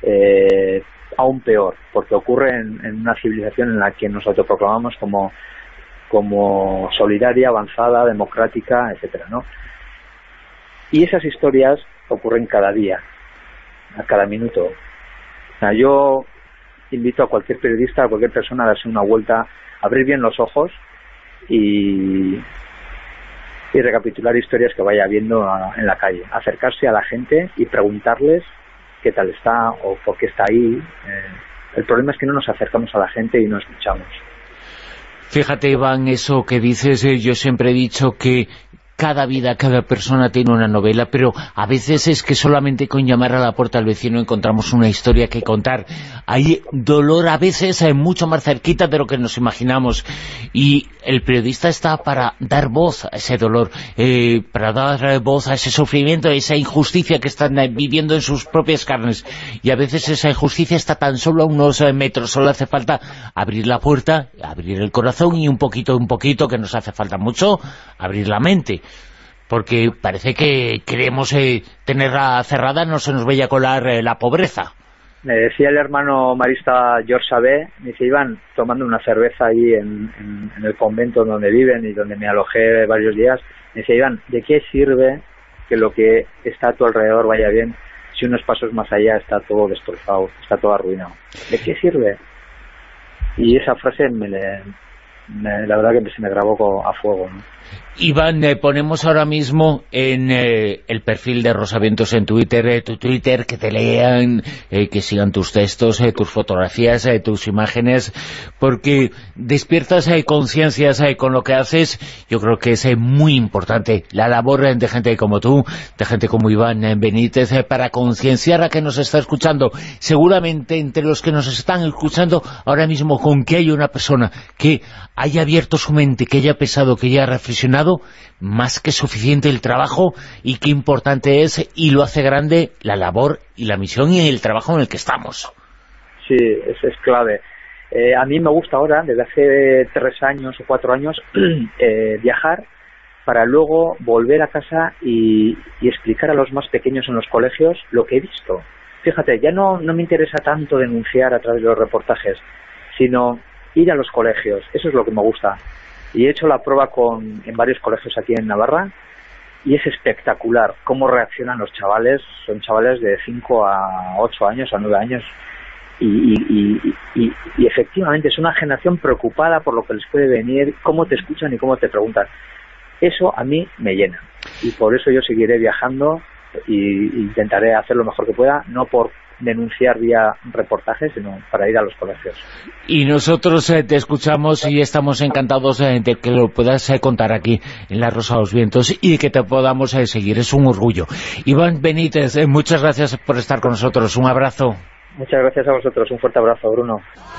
aún peor, porque ocurren en una civilización en la que nos autoproclamamos como solidaria, avanzada, democrática, etcétera, ¿no? Y esas historias ocurren cada día, a cada minuto. O sea, yo invito a cualquier periodista, a cualquier persona a darse una vuelta, abrir bien los ojos y recapitular historias que vaya viendo en la calle, acercarse a la gente y preguntarles qué tal está o por qué está ahí. El problema es que no nos acercamos a la gente y no escuchamos. Fíjate, Iván, eso que dices, yo siempre he dicho que cada vida, cada persona tiene una novela, pero a veces es que solamente con llamar a la puerta al vecino encontramos una historia que contar. Hay dolor a veces mucho más cerquita de lo que nos imaginamos, y el periodista está para dar voz a ese dolor, para dar voz a ese sufrimiento, a esa injusticia que están viviendo en sus propias carnes, y a veces esa injusticia está tan solo a unos metros. Solo hace falta abrir la puerta, abrir el corazón y un poquito, que nos hace falta mucho, abrir la mente. Porque parece que queremos tenerla cerrada, no se nos vaya a colar la pobreza. Me decía el hermano marista George Sabé, me dice: Iván, tomando una cerveza ahí en el convento donde viven y donde me alojé varios días, me decía: Iván, ¿de qué sirve que lo que está a tu alrededor vaya bien si unos pasos más allá está todo destrozado, está todo arruinado? ¿De qué sirve? Y esa frase la verdad que se me grabó a fuego, ¿no? Iván, ponemos ahora mismo en el perfil de Rosavientos en Twitter, tu Twitter, que te lean, que sigan tus textos, tus fotografías, tus imágenes, porque despiertas conciencias con lo que haces. Yo creo que es muy importante la labor de gente como tú, de gente como Iván Benítez, para concienciar a que nos está escuchando. Seguramente entre los que nos están escuchando ahora mismo, con que haya una persona que haya abierto su mente, que haya pensado, que haya reflexionado, mencionado más que suficiente el trabajo y qué importante es, y lo hace grande la labor y la misión y el trabajo en el que estamos. Sí, es clave. A mí me gusta ahora, desde hace 3 años o 4 años, viajar para luego volver a casa y explicar a los más pequeños en los colegios lo que he visto. Fíjate, ya no me interesa tanto denunciar a través de los reportajes, sino ir a los colegios. Eso es lo que me gusta. Y he hecho la prueba en varios colegios aquí en Navarra, y es espectacular cómo reaccionan los chavales. Son chavales de 5 a 8 años, a 9 años, y efectivamente es una generación preocupada por lo que les puede venir, cómo te escuchan y cómo te preguntan. Eso a mí me llena, y por eso yo seguiré viajando y intentaré hacer lo mejor que pueda, no por denunciar vía reportajes, sino para ir a los colegios. Y nosotros te escuchamos y estamos encantados de que lo puedas contar aquí en La Rosa de los Vientos y de que te podamos seguir. Es un orgullo. Iván Benítez, muchas gracias por estar con nosotros. Un abrazo. Muchas gracias a vosotros. Un fuerte abrazo, Bruno.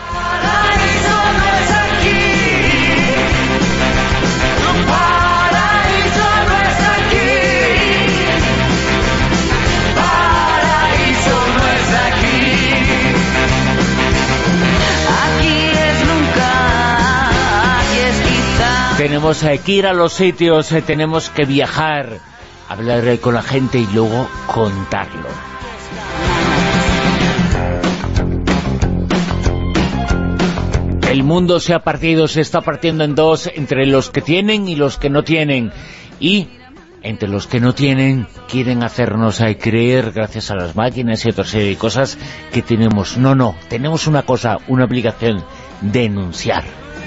Tenemos que ir a los sitios, tenemos que viajar, hablar con la gente y luego contarlo. El mundo se está partiendo en dos, entre los que tienen y los que no tienen. Y entre los que no tienen, quieren hacernos creer, gracias a las máquinas y otra serie de cosas, que tenemos. No, tenemos una cosa, una obligación: denunciar.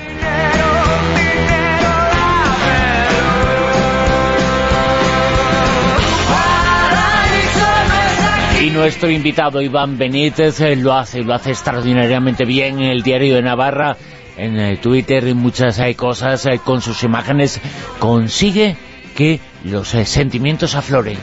Y nuestro invitado Iván Benítez lo hace extraordinariamente bien en el Diario de Navarra, en Twitter y muchas cosas, con sus imágenes consigue que los sentimientos afloren.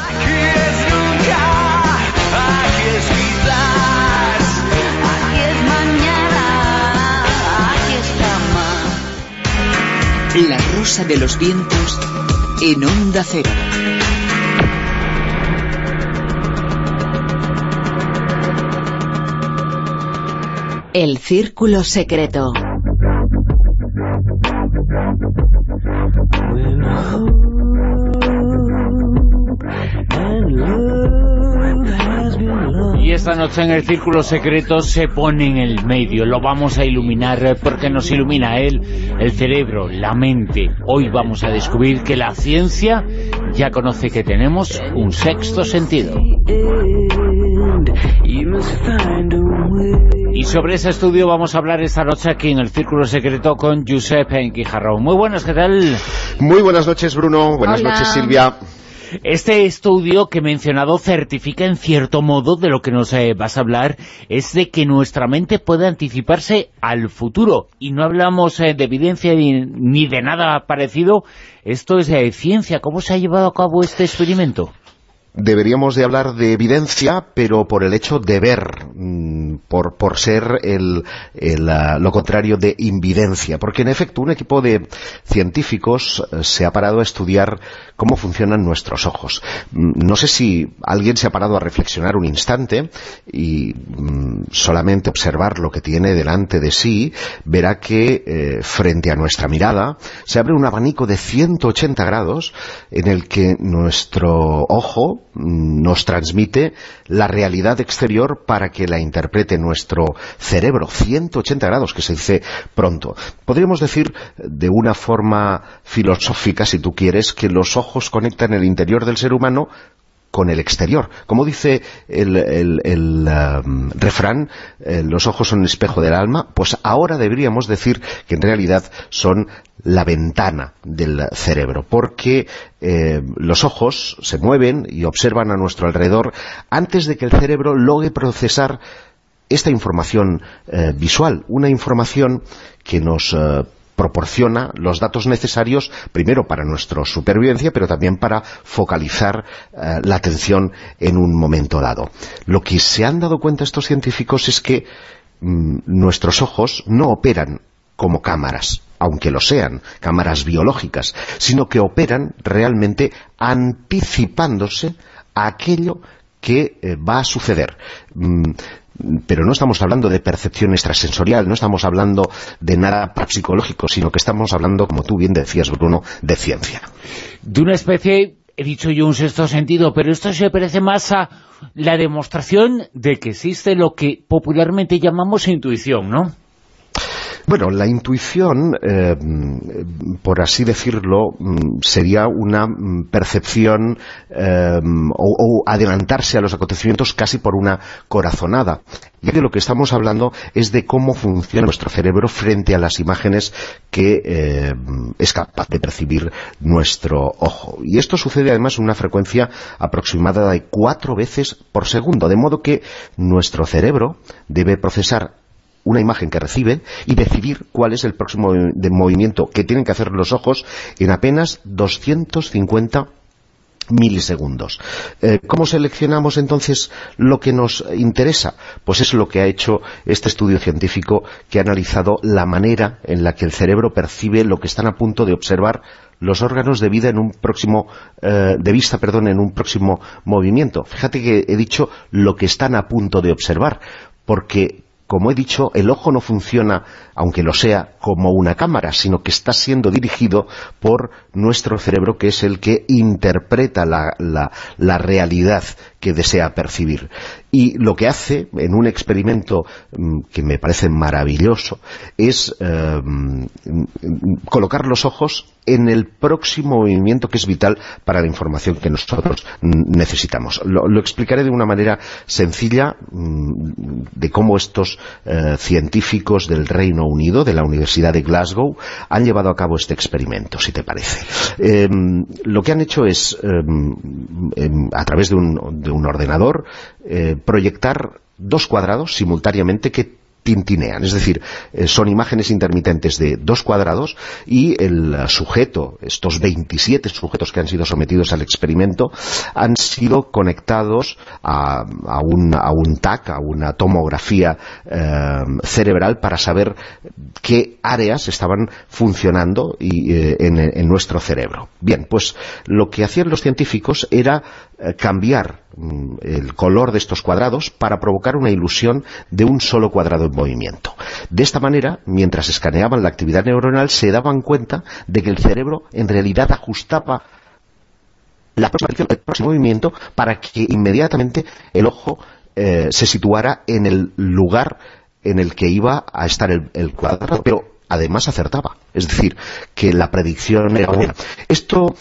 La Rosa de los Vientos en Onda Cero. El Círculo Secreto. Y esta noche en el Círculo Secreto se pone en el medio. Lo vamos a iluminar porque nos ilumina él, el cerebro, la mente. Hoy vamos a descubrir que la ciencia ya conoce que tenemos un sexto sentido. Y sobre ese estudio vamos a hablar esta noche aquí en el Círculo Secreto con Josep Guijarro. Muy buenas, ¿qué tal? Muy buenas noches, Bruno. Buenas noches, Silvia. Este estudio que he mencionado certifica en cierto modo, de lo que nos vas a hablar, es de que nuestra mente puede anticiparse al futuro. Y no hablamos de evidencia ni de nada parecido. Esto es ciencia. ¿Cómo se ha llevado a cabo este experimento? Deberíamos de hablar de evidencia, pero por el hecho de ver, por ser lo contrario de invidencia. Porque en efecto un equipo de científicos se ha parado a estudiar cómo funcionan nuestros ojos. No sé si alguien se ha parado a reflexionar un instante y solamente observar lo que tiene delante de sí, verá que frente a nuestra mirada se abre un abanico de 180 grados en el que nuestro ojo nos transmite la realidad exterior para que la interprete nuestro cerebro. 180 grados, que se dice pronto. Podríamos decir de una forma filosófica, si tú quieres, que los ojos conectan el interior del ser humano con el exterior. Como dice el refrán, los ojos son el espejo del alma, pues ahora deberíamos decir que en realidad son la ventana del cerebro, porque los ojos se mueven y observan a nuestro alrededor antes de que el cerebro logre procesar esta información visual, una información que nos proporciona los datos necesarios, primero para nuestra supervivencia, pero también para focalizar la atención en un momento dado. Lo que se han dado cuenta estos científicos es que nuestros ojos no operan como cámaras. aunque lo sean, cámaras biológicas, sino que operan realmente anticipándose a aquello que va a suceder. Pero no estamos hablando de percepción extrasensorial, no estamos hablando de nada psicológico, sino que estamos hablando, como tú bien decías, Bruno, de ciencia. De una especie, he dicho yo, un sexto sentido, pero esto se parece más a la demostración de que existe lo que popularmente llamamos intuición, ¿no? Bueno, la intuición, por así decirlo, sería una percepción o adelantarse a los acontecimientos casi por una corazonada. Y de lo que estamos hablando es de cómo funciona nuestro cerebro frente a las imágenes que es capaz de percibir nuestro ojo. Y esto sucede además en una frecuencia aproximada de 4 veces por segundo, de modo que nuestro cerebro debe procesar una imagen que recibe y decidir cuál es el próximo movimiento que tienen que hacer los ojos en apenas 250 milisegundos. ¿Cómo seleccionamos entonces lo que nos interesa? Pues es lo que ha hecho este estudio científico que ha analizado la manera en la que el cerebro percibe lo que están a punto de observar los órganos de vida en un próximo en un próximo movimiento. Fíjate que he dicho lo que están a punto de observar, porque como he dicho, el ojo no funciona, aunque lo sea, como una cámara, sino que está siendo dirigido por nuestro cerebro, que es el que interpreta la realidad que desea percibir. Y lo que hace, en un experimento que me parece maravilloso, es colocar los ojos en el próximo movimiento que es vital para la información que nosotros necesitamos. Lo explicaré de una manera sencilla de cómo estos científicos del Reino Unido, de la Universidad de Glasgow, han llevado a cabo este experimento, si te parece. Lo que han hecho es, a través de un ordenador, proyectar 2 cuadrados simultáneamente que tintinean, es decir, son imágenes intermitentes de 2 cuadrados y el sujeto, estos 27 sujetos que han sido sometidos al experimento, han sido conectados a un TAC, a una tomografía cerebral para saber qué áreas estaban funcionando en nuestro cerebro. Bien, pues lo que hacían los científicos era cambiar el color de estos cuadrados para provocar una ilusión de un solo cuadrado en movimiento. De esta manera, mientras escaneaban la actividad neuronal, se daban cuenta de que el cerebro en realidad ajustaba la próximo movimiento para que inmediatamente el ojo se situara en el lugar en el que iba a estar el cuadrado, pero además acertaba. Es decir, que la predicción era buena. Esto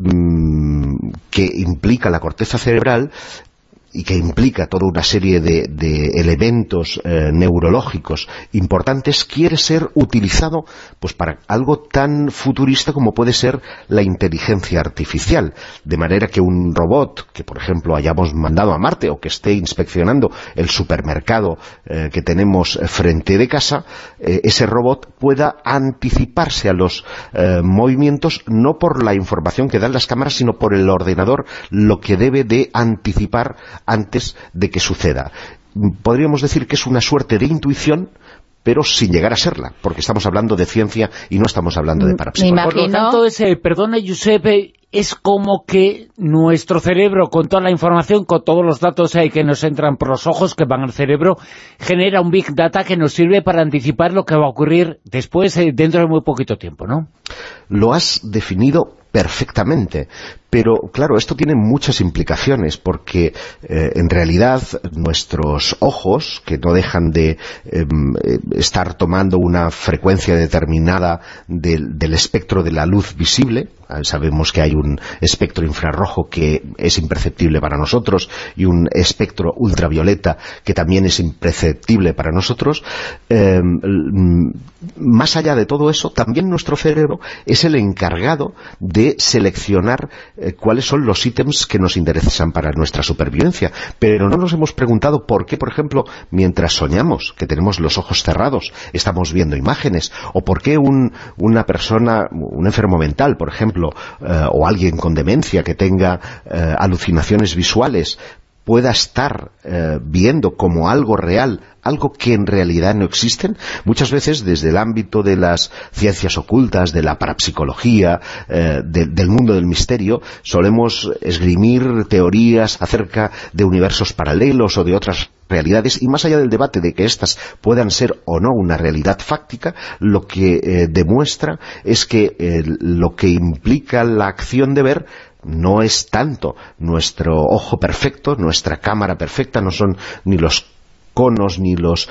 que implica la corteza cerebral y que implica toda una serie de elementos neurológicos importantes, quiere ser utilizado pues para algo tan futurista como puede ser la inteligencia artificial, de manera que un robot que, por ejemplo, hayamos mandado a Marte o que esté inspeccionando el supermercado que tenemos frente de casa, ese robot pueda anticiparse a los movimientos, no por la información que dan las cámaras, sino por el ordenador, lo que debe de anticipar antes de que suceda. Podríamos decir que es una suerte de intuición, pero sin llegar a serla, porque estamos hablando de ciencia y no estamos hablando de parapsicología. Por lo tanto, perdona, Giuseppe, es como que nuestro cerebro, con toda la información, con todos los datos que nos entran por los ojos, que van al cerebro, genera un Big Data que nos sirve para anticipar lo que va a ocurrir después, dentro de muy poquito tiempo, ¿no? Lo has definido perfectamente, pero claro, esto tiene muchas implicaciones, porque en realidad nuestros ojos, que no dejan de estar tomando una frecuencia determinada del espectro de la luz visible, sabemos que hay un espectro infrarrojo que es imperceptible para nosotros y un espectro ultravioleta que también es imperceptible para nosotros, más allá de todo eso, también nuestro cerebro es el encargado de seleccionar cuáles son los ítems que nos interesan para nuestra supervivencia. Pero no nos hemos preguntado por qué, por ejemplo, mientras soñamos, que tenemos los ojos cerrados, estamos viendo imágenes, o por qué una persona, un enfermo mental, por ejemplo, o alguien con demencia que tenga alucinaciones visuales, pueda estar viendo como algo real, algo que en realidad no existen. Muchas veces desde el ámbito de las ciencias ocultas, de la parapsicología, del mundo del misterio, solemos esgrimir teorías acerca de universos paralelos o de otras realidades, y más allá del debate de que éstas puedan ser o no una realidad fáctica, lo que demuestra es que lo que implica la acción de ver no es tanto nuestro ojo perfecto, nuestra cámara perfecta, no son ni los conos ni los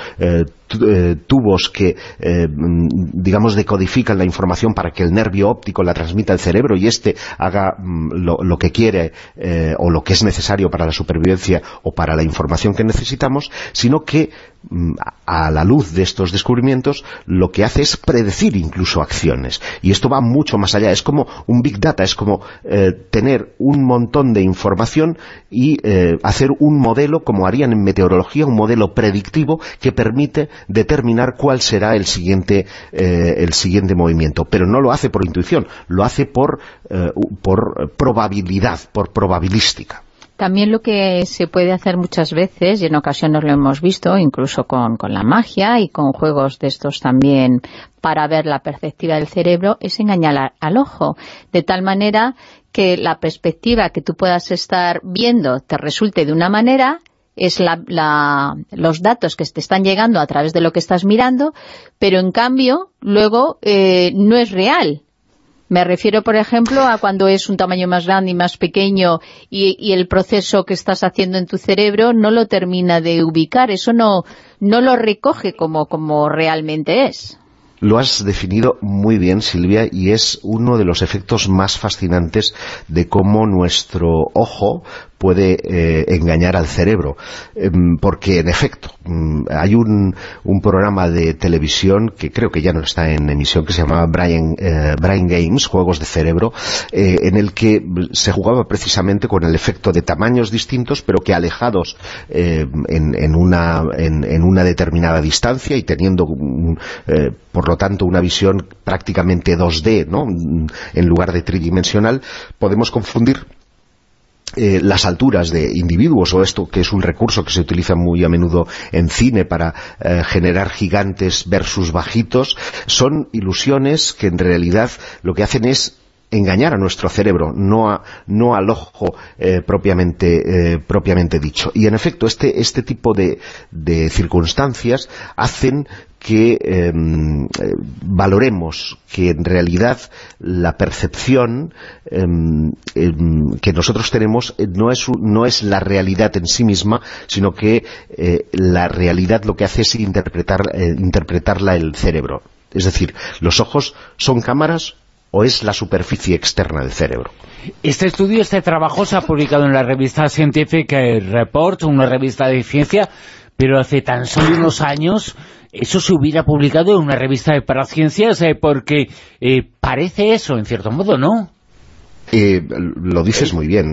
tubos que, digamos, decodifican la información para que el nervio óptico la transmita al cerebro y éste haga lo que quiere o lo que es necesario para la supervivencia o para la información que necesitamos, sino que a la luz de estos descubrimientos lo que hace es predecir incluso acciones, y esto va mucho más allá. Es como un Big Data, es como tener un montón de información y hacer un modelo, como harían en meteorología, un modelo predictivo que permite determinar cuál será el siguiente movimiento, pero no lo hace por intuición, lo hace por probabilidad, por probabilística. También lo que se puede hacer muchas veces, y en ocasiones lo hemos visto, incluso con la magia y con juegos de estos también para ver la perspectiva del cerebro, es engañar al ojo, de tal manera que la perspectiva que tú puedas estar viendo te resulte de una manera, es los datos que te están llegando a través de lo que estás mirando, pero en cambio luego no es real. Me refiero, por ejemplo, a cuando es un tamaño más grande y más pequeño y el proceso que estás haciendo en tu cerebro no lo termina de ubicar, eso no lo recoge como realmente es. Lo has definido muy bien, Silvia, y es uno de los efectos más fascinantes de cómo nuestro ojo puede engañar al cerebro, porque en efecto hay un programa de televisión que creo que ya no está en emisión, que se llamaba Brain Games, Juegos de Cerebro, en el que se jugaba precisamente con el efecto de tamaños distintos, pero que alejados en una determinada distancia y teniendo por lo tanto una visión prácticamente 2D, ¿no?, en lugar de tridimensional, podemos confundir las alturas de individuos, o esto que es un recurso que se utiliza muy a menudo en cine para generar gigantes versus bajitos. Son ilusiones que en realidad lo que hacen es engañar a nuestro cerebro, no al ojo propiamente dicho. Y en efecto este tipo de circunstancias hacen que valoremos que en realidad la percepción que nosotros tenemos no es la realidad en sí misma, sino que la realidad lo que hace es interpretarla el cerebro. Es decir, los ojos son cámaras o es la superficie externa del cerebro. Este trabajo se ha publicado en la revista Scientific Report, una revista de ciencia, pero hace tan solo unos años eso se hubiera publicado en una revista de paraciencias, porque parece eso, en cierto modo, ¿no? Lo dices muy bien.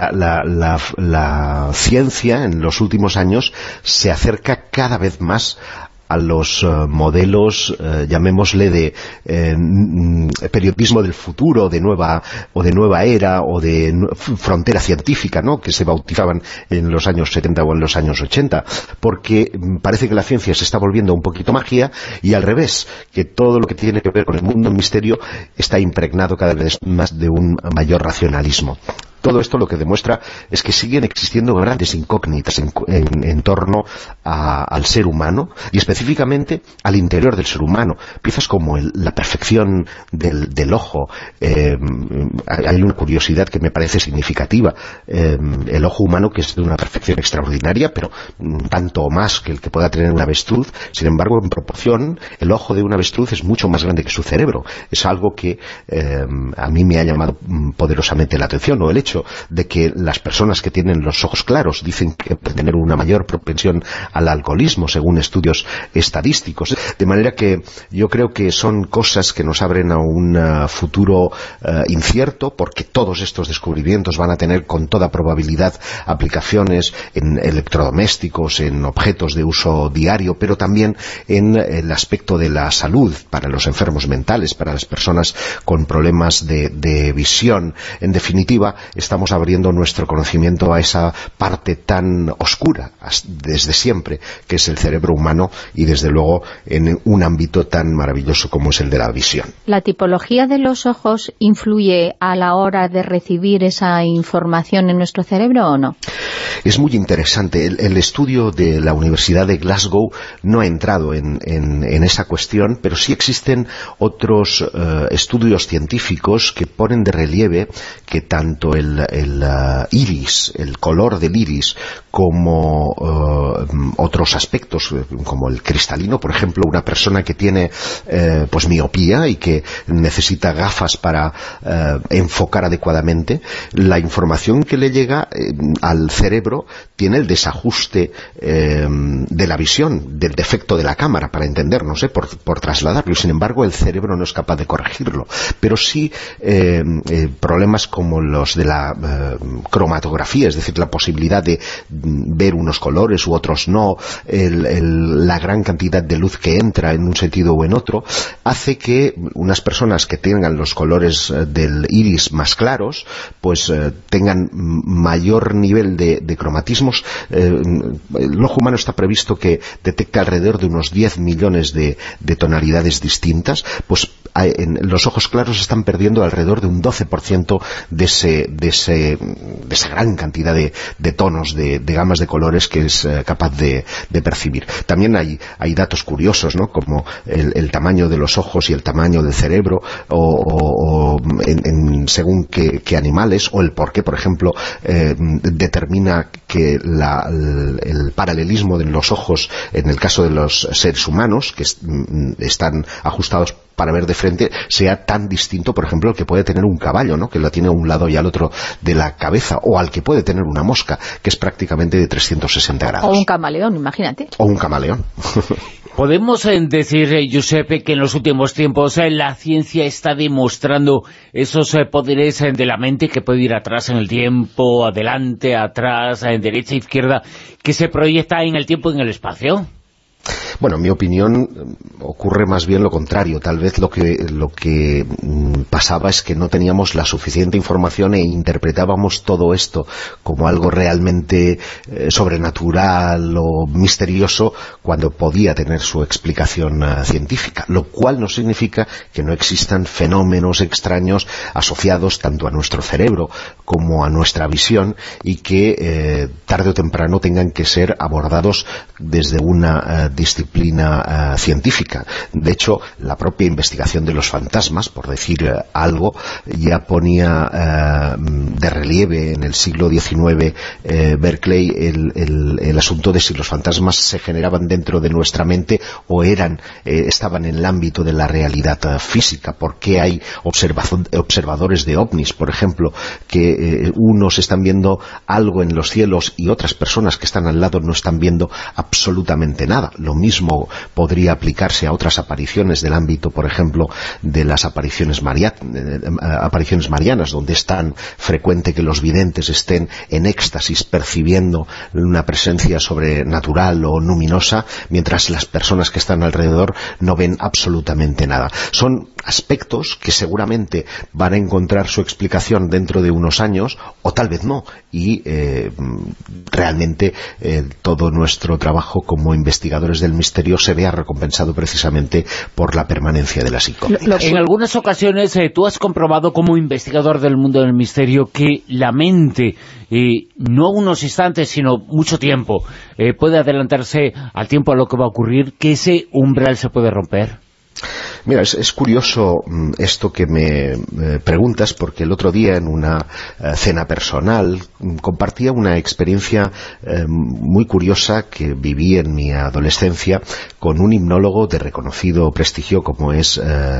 La ciencia en los últimos años se acerca cada vez más a los modelos, llamémosle, de periodismo del futuro, de nueva era, o de frontera científica, ¿no?, que se bautizaban en los años 70 o en los años 80, porque parece que la ciencia se está volviendo un poquito magia, y al revés, que todo lo que tiene que ver con el mundo del misterio está impregnado cada vez más de un mayor racionalismo. Todo esto lo que demuestra es que siguen existiendo grandes incógnitas en torno al ser humano, y específicamente al interior del ser humano. Piezas como la perfección del ojo. Hay una curiosidad que me parece significativa. El ojo humano, que es de una perfección extraordinaria, pero tanto o más que el que pueda tener un avestruz. Sin embargo, en proporción, el ojo de un avestruz es mucho más grande que su cerebro. Es algo que a mí me ha llamado poderosamente la atención, o el hecho de que las personas que tienen los ojos claros dicen que pueden tener una mayor propensión al alcoholismo, según estudios estadísticos. De manera que yo creo que son cosas que nos abren a un futuro incierto, porque todos estos descubrimientos van a tener con toda probabilidad aplicaciones en electrodomésticos, en objetos de uso diario, pero también en el aspecto de la salud, para los enfermos mentales, para las personas con problemas de visión. En definitiva, estamos abriendo nuestro conocimiento a esa parte tan oscura desde siempre, que es el cerebro humano, y desde luego en un ámbito tan maravilloso como es el de la visión. ¿La tipología de los ojos influye a la hora de recibir esa información en nuestro cerebro o no? Es muy interesante. El estudio de la Universidad de Glasgow no ha entrado en esa cuestión, pero sí existen otros estudios científicos que ponen de relieve que tanto el iris, el color del iris, como otros aspectos, como el cristalino, por ejemplo, una persona que tiene pues miopía y que necesita gafas para enfocar adecuadamente, la información que le llega al cerebro tiene el desajuste de la visión, del defecto de la cámara, para entendernos, por trasladarlo, y sin embargo el cerebro no es capaz de corregirlo. Pero sí problemas como los de la cromatografía, es decir, la posibilidad de ver unos colores u otros no, la gran cantidad de luz que entra en un sentido o en otro, hace que unas personas que tengan los colores del iris más claros, pues tengan mayor nivel de cromatismos. El ojo humano está previsto que detecte alrededor de unos 10 millones de tonalidades distintas, pues los ojos claros están perdiendo alrededor de un 12% de esa gran cantidad de tonos, de gamas de colores que es capaz de percibir. También hay datos curiosos, ¿no?, como el tamaño de los ojos y el tamaño del cerebro, o según qué animales, o el por qué, por ejemplo, determina que el paralelismo de los ojos en el caso de los seres humanos, que están ajustados para ver de frente, sea tan distinto, por ejemplo, al que puede tener un caballo, ¿no?, que lo tiene a un lado y al otro de la cabeza, o al que puede tener una mosca, que es prácticamente de 360 grados. O un camaleón, imagínate. O un camaleón. Podemos decir, Giuseppe, que en los últimos tiempos la ciencia está demostrando esos poderes de la mente, que puede ir atrás en el tiempo, adelante, atrás, en derecha, izquierda, que se proyecta en el tiempo y en el espacio. Bueno, en mi opinión ocurre más bien lo contrario. Tal vez lo que pasaba es que no teníamos la suficiente información e interpretábamos todo esto como algo realmente sobrenatural o misterioso, cuando podía tener su explicación científica, lo cual no significa que no existan fenómenos extraños asociados tanto a nuestro cerebro como a nuestra visión, y que tarde o temprano tengan que ser abordados desde una disciplina científica. De hecho, la propia investigación de los fantasmas, por decir algo, ya ponía de relieve en el siglo XIX Berkeley el asunto de si los fantasmas se generaban dentro de nuestra mente o estaban en el ámbito de la realidad física. ¿Por qué hay observadores de ovnis, por ejemplo, que unos están viendo algo en los cielos y otras personas que están al lado no están viendo absolutamente nada? Lo mismo podría aplicarse a otras apariciones del ámbito, por ejemplo, de las apariciones marianas, donde es tan frecuente que los videntes estén en éxtasis percibiendo una presencia sobrenatural o luminosa, mientras las personas que están alrededor no ven absolutamente nada. Son aspectos que seguramente van a encontrar su explicación dentro de unos años, o tal vez no, y realmente todo nuestro trabajo como investigadores del misterio se vea recompensado precisamente por la permanencia de la psicótica. En algunas ocasiones tú has comprobado como investigador del mundo del misterio que la mente, no unos instantes, sino mucho tiempo, puede adelantarse al tiempo a lo que va a ocurrir, que ese umbral se puede romper. Mira, es curioso esto que me preguntas, porque el otro día en una cena personal compartía una experiencia muy curiosa que viví en mi adolescencia con un hipnólogo de reconocido prestigio como es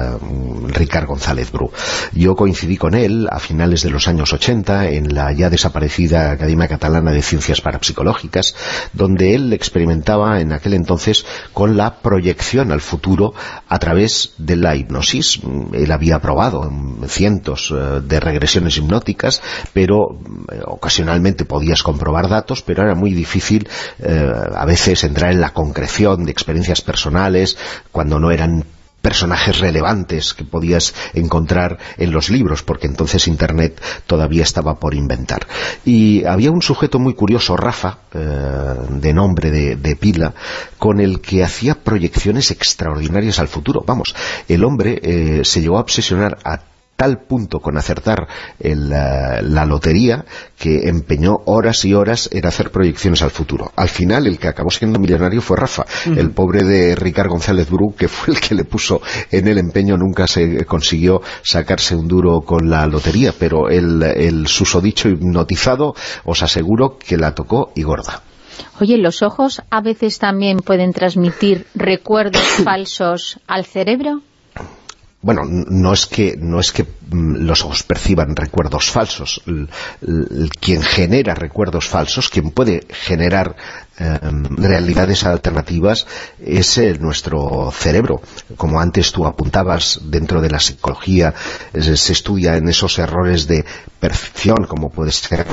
Ricard González Bru. Yo coincidí con él a finales de los años 80 en la ya desaparecida Academia Catalana de Ciencias Parapsicológicas, donde él experimentaba en aquel entonces con la proyección al futuro a través de la hipnosis. Él había probado cientos de regresiones hipnóticas, pero ocasionalmente podías comprobar datos, pero era muy difícil a veces entrar en la concreción de experiencias personales cuando no eran personajes relevantes que podías encontrar en los libros, porque entonces Internet todavía estaba por inventar. Y había un sujeto muy curioso, Rafa, de nombre, de pila, con el que hacía proyecciones extraordinarias al futuro. Vamos, el hombre se llegó a obsesionar a tal punto con acertar la lotería que empeñó horas y horas en hacer proyecciones al futuro. Al final el que acabó siendo millonario fue Rafa. El pobre de Ricard González Bru, que fue el que le puso en el empeño, nunca se consiguió sacarse un duro con la lotería, pero el susodicho hipnotizado, os aseguro que la tocó y gorda. Oye, ¿los ojos a veces también pueden transmitir recuerdos falsos al cerebro? Bueno, no es que los ojos perciban recuerdos falsos. Quien genera recuerdos falsos, quien puede generar realidades alternativas, es nuestro cerebro. Como antes tú apuntabas, dentro de la psicología se estudia en esos errores de percepción, como puede ser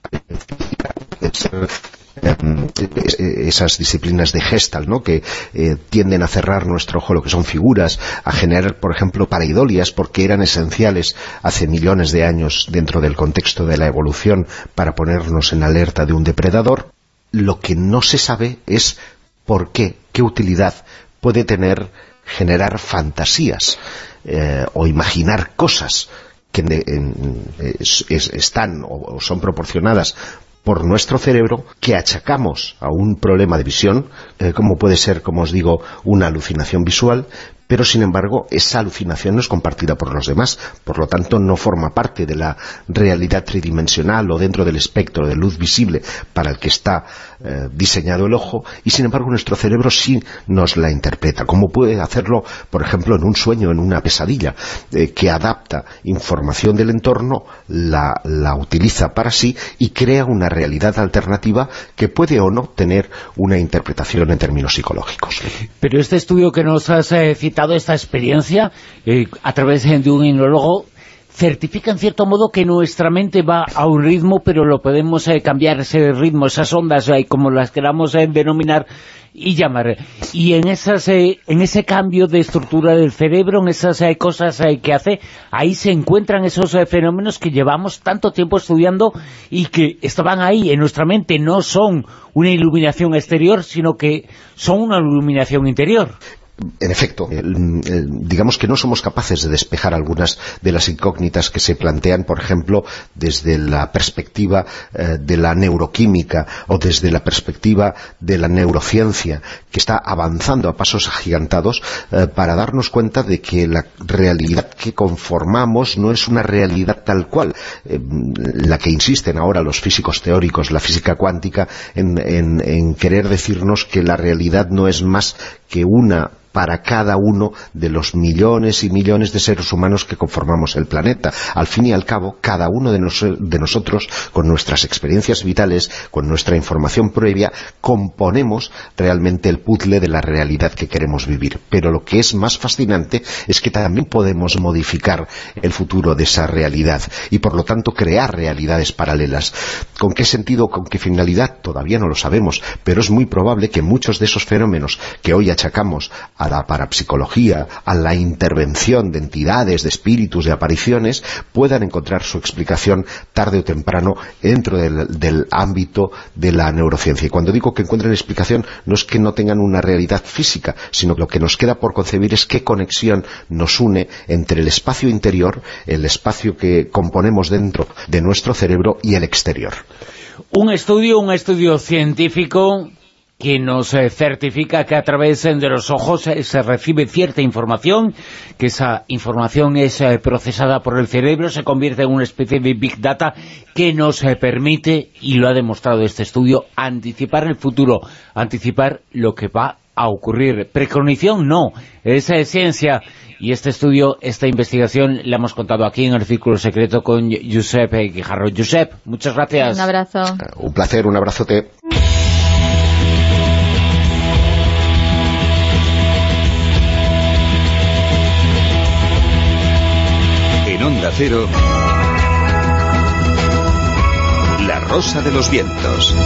esas disciplinas de Gestalt, ¿no?, que tienden a cerrar nuestro ojo, lo que son figuras, a generar, por ejemplo, pareidolias, porque eran esenciales hace millones de años dentro del contexto de la evolución para ponernos en alerta de un depredador. Lo que no se sabe es por qué utilidad puede tener generar fantasías o imaginar cosas que están o son proporcionadas por nuestro cerebro, que achacamos a un problema de visión, como puede ser, como os digo, una alucinación visual, pero sin embargo esa alucinación no es compartida por los demás, por lo tanto no forma parte de la realidad tridimensional o dentro del espectro de luz visible para el que está diseñado el ojo, y sin embargo nuestro cerebro sí nos la interpreta, como puede hacerlo, por ejemplo, en un sueño, en una pesadilla, que adapta información del entorno, la utiliza para sí y crea una realidad alternativa que puede o no tener una interpretación en términos psicológicos. Pero este estudio que nos has citado, esta experiencia, a través de un hipnólogo, certifica en cierto modo que nuestra mente va a un ritmo, pero lo podemos cambiar ese ritmo, esas ondas, como las queramos denominar y llamar. Y en ese cambio de estructura del cerebro, en esas cosas que hace, ahí se encuentran esos fenómenos que llevamos tanto tiempo estudiando y que estaban ahí en nuestra mente. No son una iluminación exterior, sino que son una iluminación interior. En efecto, digamos que no somos capaces de despejar algunas de las incógnitas que se plantean, por ejemplo, desde la perspectiva de la neuroquímica o desde la perspectiva de la neurociencia, que está avanzando a pasos agigantados para darnos cuenta de que la realidad que conformamos no es una realidad tal cual, la que insisten ahora los físicos teóricos, la física cuántica, en querer decirnos que la realidad no es más que una para cada uno de los millones y millones de seres humanos que conformamos el planeta. Al fin y al cabo, cada uno de nosotros, con nuestras experiencias vitales, con nuestra información previa, componemos realmente el puzzle de la realidad que queremos vivir. Pero lo que es más fascinante es que también podemos modificar el futuro de esa realidad y, por lo tanto, crear realidades paralelas. ¿Con qué sentido, con qué finalidad? Todavía no lo sabemos, pero es muy probable que muchos de esos fenómenos que hoy achacamos a la parapsicología, a la intervención de entidades, de espíritus, de apariciones, puedan encontrar su explicación tarde o temprano dentro del ámbito de la neurociencia. Y cuando digo que encuentren explicación, no es que no tengan una realidad física, sino que lo que nos queda por concebir es qué conexión nos une entre el espacio interior, el espacio que componemos dentro de nuestro cerebro, y el exterior. Un estudio científico que nos certifica que a través de los ojos se recibe cierta información, que esa información es procesada por el cerebro, se convierte en una especie de Big Data que nos permite, y lo ha demostrado este estudio, anticipar el futuro, anticipar lo que va a ocurrir. Precognición no, es ciencia. Y este estudio, esta investigación, la hemos contado aquí en el Círculo Secreto con Josep Guijarro. Josep, muchas gracias. Un abrazo. Un placer, un abrazote. En Onda Cero, La Rosa de los Vientos.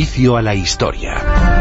servicio a la historia.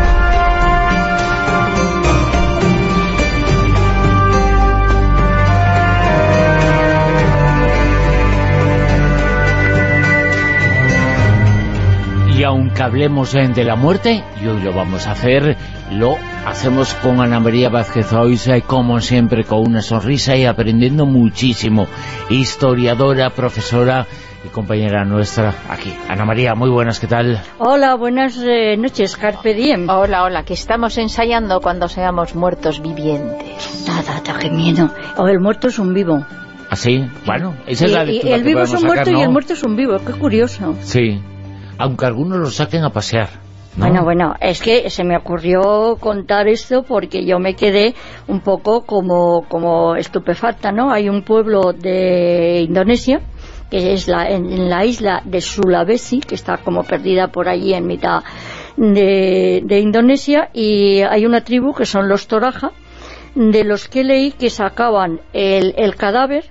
Y aunque hablemos de la muerte, y hoy lo vamos a hacer, lo hacemos con Ana María Vázquez Oisa, y como siempre con una sonrisa y aprendiendo muchísimo. Historiadora, profesora y compañera nuestra aquí. Ana María, muy buenas, ¿qué tal? Hola, buenas noches, carpe diem. Hola, que estamos ensayando cuando seamos muertos vivientes. Nada, qué miedo. O el muerto es un vivo. ¿Ah, sí? Bueno, esa es la lectura y el vivo es un muerto, ¿no? Y el muerto es un vivo, qué curioso. Sí, aunque algunos lo saquen a pasear, ¿no? Bueno, es que se me ocurrió contar esto porque yo me quedé un poco como estupefacta, ¿no? Hay un pueblo de Indonesia, que es en la isla de Sulawesi, que está como perdida por allí en mitad de Indonesia, y hay una tribu que son los Toraja, de los que leí que sacaban el cadáver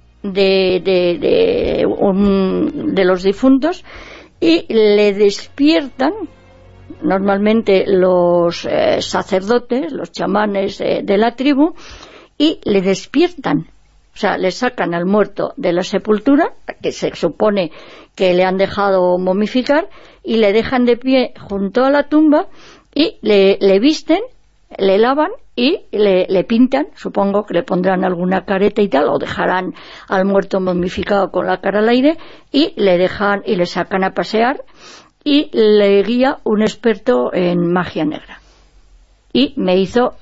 de los difuntos y le despiertan, normalmente los sacerdotes, los chamanes de la tribu, y le despiertan. O sea, le sacan al muerto de la sepultura, que se supone que le han dejado momificar, y le dejan de pie junto a la tumba, y le visten, le lavan y le pintan. Supongo que le pondrán alguna careta y tal, o dejarán al muerto momificado con la cara al aire, y le sacan a pasear, y le guía un experto en magia negra. Y me hizo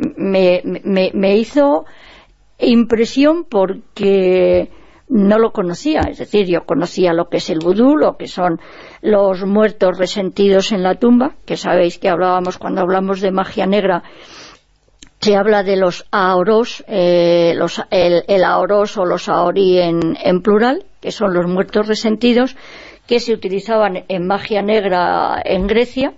impresión porque no lo conocía. Es decir, yo conocía lo que es el vudú, lo que son los muertos resentidos en la tumba, que sabéis que hablábamos cuando hablamos de magia negra. Se habla de los aorós, el aorós o los aorí en plural, que son los muertos resentidos, que se utilizaban en magia negra en Grecia,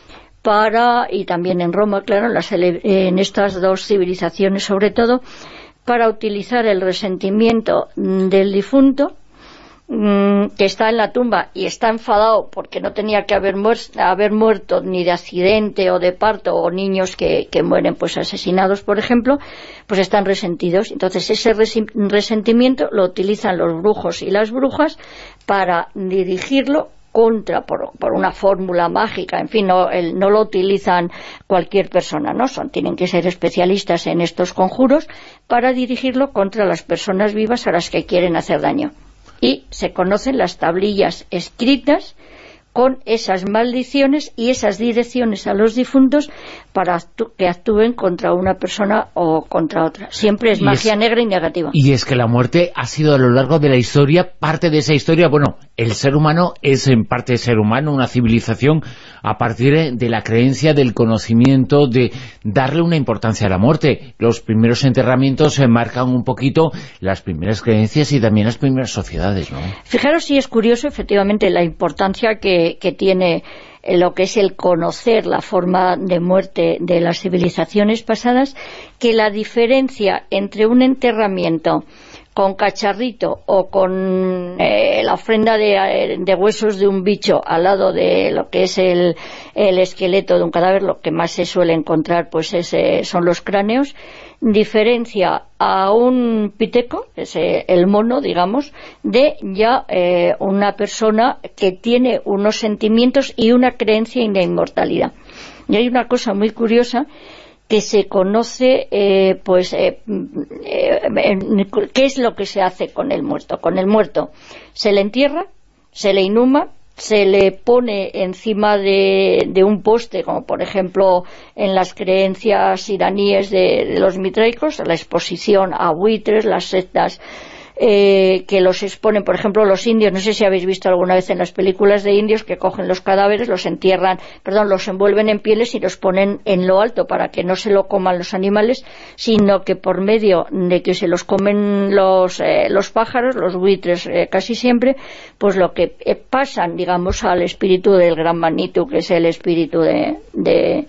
y también en Roma, claro, en estas dos civilizaciones sobre todo, para utilizar el resentimiento del difunto, que está en la tumba y está enfadado porque no tenía que haber muerto ni de accidente o de parto, o niños que mueren pues asesinados, por ejemplo, pues están resentidos. Entonces ese resentimiento lo utilizan los brujos y las brujas para dirigirlo por una fórmula mágica. En fin, no lo utilizan cualquier persona, ¿no? Tienen que ser especialistas en estos conjuros para dirigirlo contra las personas vivas a las que quieren hacer daño. Y se conocen las tablillas escritas con esas maldiciones y esas direcciones a los difuntos para que actúen contra una persona o contra otra. Siempre es magia negra y negativa. Y es que la muerte ha sido a lo largo de la historia, parte de esa historia, bueno, el ser humano es en parte ser humano, una civilización, a partir de la creencia, del conocimiento, de darle una importancia a la muerte. Los primeros enterramientos se marcan un poquito las primeras creencias y también las primeras sociedades, ¿no? Fijaros si es curioso, efectivamente, la importancia que tiene lo que es el conocer la forma de muerte de las civilizaciones pasadas, que la diferencia entre un enterramiento con cacharrito o con la ofrenda de huesos de un bicho al lado de lo que es el esqueleto de un cadáver, lo que más se suele encontrar pues son los cráneos, diferencia a un piteco, es el mono, digamos, de ya una persona que tiene unos sentimientos y una creencia en la inmortalidad. Y hay una cosa muy curiosa que se conoce, qué es lo que se hace con el muerto. Con el muerto se le entierra, se le inhuma, se le pone encima de un poste, como por ejemplo en las creencias iraníes de los mitraicos, la exposición a buitres, las sectas que los exponen, por ejemplo los indios. No sé si habéis visto alguna vez en las películas de indios que cogen los cadáveres, los envuelven en pieles y los ponen en lo alto para que no se lo coman los animales, sino que por medio de que se los comen los pájaros, los buitres casi siempre, pues lo que pasan, digamos, al espíritu del gran Manitu, que es el espíritu de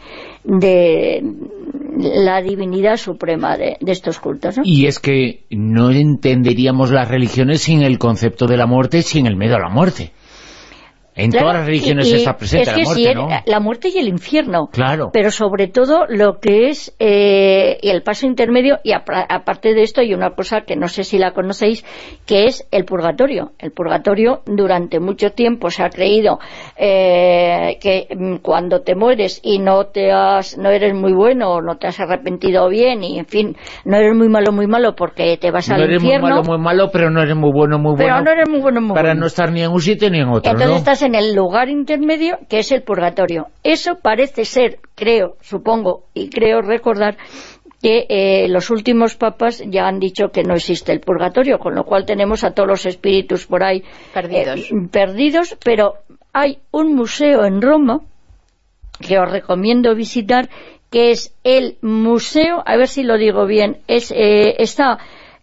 la divinidad suprema de estos cultos, ¿no? Y es que no entenderíamos las religiones sin el concepto de la muerte, sin el miedo a la muerte. En todas las religiones está presente la muerte, ¿no? La muerte y el infierno. Claro. Pero sobre todo lo que es el paso intermedio, y aparte de esto hay una cosa que no sé si la conocéis, que es el purgatorio. El purgatorio durante mucho tiempo se ha creído que cuando te mueres y no eres muy bueno, o no te has arrepentido bien, y en fin, no eres muy malo porque te vas al infierno. No eres muy malo, pero no eres muy bueno. Pero no eres muy bueno, para no estar ni en un sitio ni en otro, entonces, ¿no? Estás en el lugar intermedio, que es el purgatorio. Eso parece ser, supongo y creo recordar, que los últimos papas ya han dicho que no existe el purgatorio, con lo cual tenemos a todos los espíritus por ahí perdidos, pero hay un museo en Roma que os recomiendo visitar, que es el museo, a ver si lo digo bien, está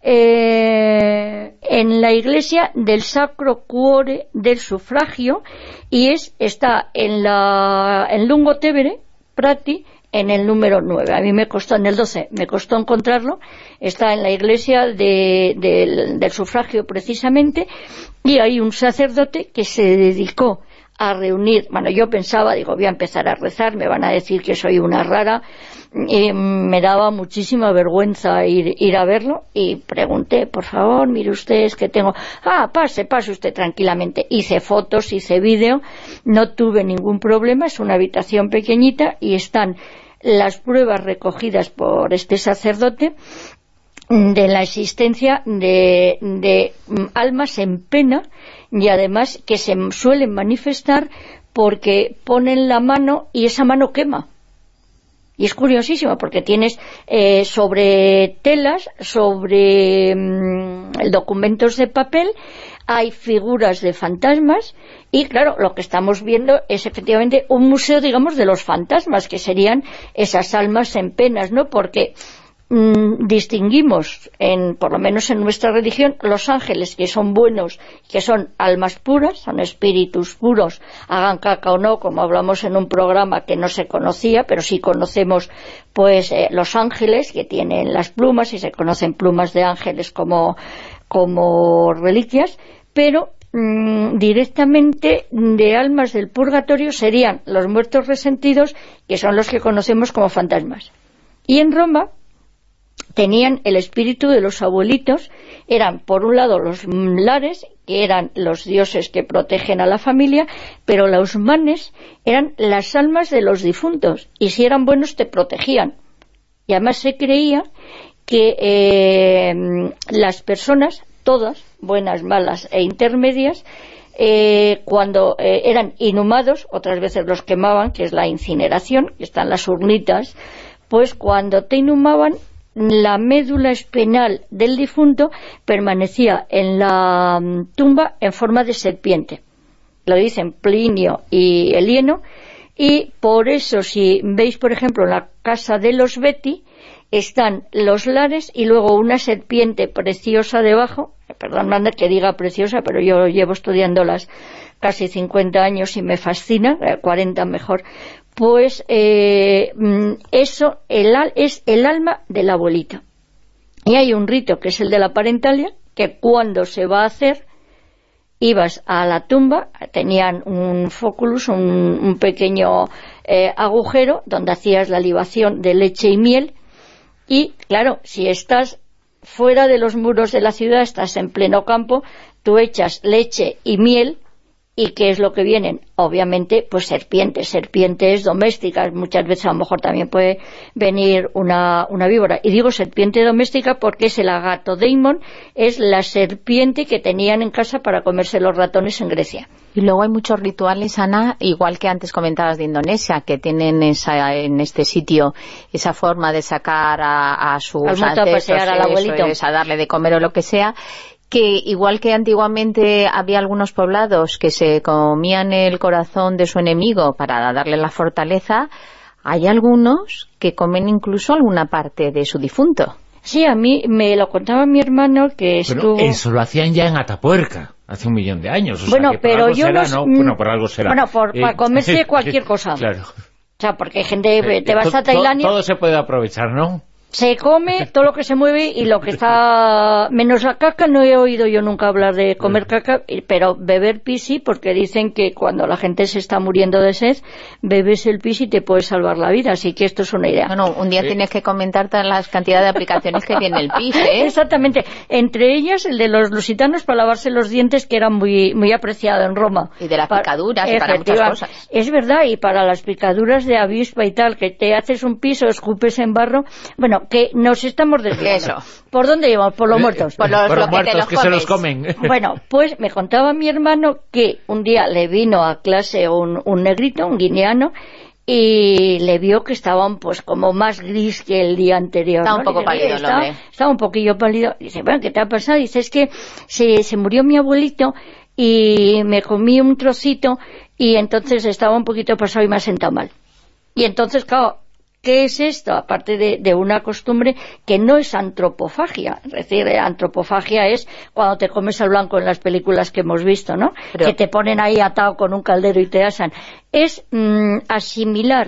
en la iglesia del Sacro Cuore del Sufragio, y está en Lungo Tevere, Prati, en el número 9. A mí me costó, en el 12, me costó encontrarlo. Está en la iglesia del Sufragio precisamente, y hay un sacerdote que se dedicó a reunir, yo pensaba, voy a empezar a rezar, me van a decir que soy una rara, me daba muchísima vergüenza ir a verlo, y pregunté, por favor, mire usted, es que tengo... pase usted tranquilamente. Hice fotos, hice vídeo, no tuve ningún problema, es una habitación pequeñita, y están las pruebas recogidas por este sacerdote de la existencia de almas en pena, y además que se suelen manifestar porque ponen la mano y esa mano quema. Y es curiosísimo porque tienes sobre telas, sobre documentos de papel, hay figuras de fantasmas, y claro, lo que estamos viendo es efectivamente un museo, digamos, de los fantasmas, que serían esas almas en penas, ¿no? Porque distinguimos, por lo menos en nuestra religión, los ángeles, que son buenos, que son almas puras, son espíritus puros, hagan caca o no, como hablamos en un programa que no se conocía, pero sí conocemos los ángeles, que tienen las plumas, y se conocen plumas de ángeles como reliquias, pero directamente de almas del purgatorio serían los muertos resentidos, que son los que conocemos como fantasmas. Y en Roma tenían el espíritu de los abuelitos, eran por un lado los lares, que eran los dioses que protegen a la familia, pero los manes eran las almas de los difuntos, y si eran buenos te protegían. Y además se creía que las personas, todas, buenas, malas e intermedias, cuando eran inhumados, otras veces los quemaban, que es la incineración, que están las urnitas, pues cuando te inhumaban, la médula espinal del difunto permanecía en la tumba en forma de serpiente. Lo dicen Plinio y Elieno, y por eso, si veis, por ejemplo, en la casa de los Beti, están los lares y luego una serpiente preciosa debajo. Perdón que diga preciosa, pero yo llevo estudiándolas casi 50 años y me fascina, 40 mejor. Pues eso es el alma del abuelito. Y hay un rito que es el de la parentalia, que cuando se va a hacer, ibas a la tumba, tenían un fóculus, un pequeño agujero donde hacías la libación de leche y miel, y claro, si estás fuera de los muros de la ciudad, estás en pleno campo, tú echas leche y miel, ¿y qué es lo que vienen? Obviamente, pues serpientes domésticas. Muchas veces a lo mejor también puede venir una víbora. Y digo serpiente doméstica porque es el agatodeimon, es la serpiente que tenían en casa para comerse los ratones en Grecia. Y luego hay muchos rituales, Ana, igual que antes comentabas de Indonesia, que tienen en este sitio esa forma de sacar a sus ancestros, al abuelito, a darle de comer o lo que sea, que igual que antiguamente había algunos poblados que se comían el corazón de su enemigo para darle la fortaleza, hay algunos que comen incluso alguna parte de su difunto. Sí, a mí me lo contaba mi hermano que estuvo... Pero eso lo hacían ya en Atapuerca, hace 1.000.000 de años. O bueno, sea, que pero por yo algo será, ¿no? Bueno, por algo será. Bueno, para comerse cualquier cosa. Claro. O sea, porque hay gente... te vas a Tailandia... Todo se puede aprovechar, ¿no? Se come todo lo que se mueve y lo que está... Menos la caca, no he oído yo nunca hablar de comer caca, pero beber pis sí, porque dicen que cuando la gente se está muriendo de sed, bebes el pis y te puede salvar la vida, así que esto es una idea. Bueno, un día tienes que comentar todas las cantidades de aplicaciones que tiene el pis, ¿eh? Exactamente. Entre ellas, el de los lusitanos para lavarse los dientes, que era muy apreciado en Roma. Y de las picaduras, y para muchas cosas. Es verdad, y para las picaduras de avispa y tal, que te haces un piso, escupes en barro... Bueno, que nos estamos desviando. ¿Por dónde íbamos? ¿Por los muertos? Por los muertos que se los comen. Bueno, pues me contaba mi hermano que un día le vino a clase un negrito, un guineano, y le vio que estaban pues como más gris que el día anterior. Estaba un poco pálido el hombre. Estaba un poquillo pálido. Dice, bueno, ¿qué te ha pasado? Dice, es que se murió mi abuelito y me comí un trocito y entonces estaba un poquito pasado y me ha sentado mal. Y entonces, claro, ¿qué es esto? Aparte de una costumbre que no es antropofagia. Es decir, antropofagia es cuando te comes al blanco en las películas que hemos visto, ¿no? Pero... que te ponen ahí atado con un caldero y te asan. Es asimilar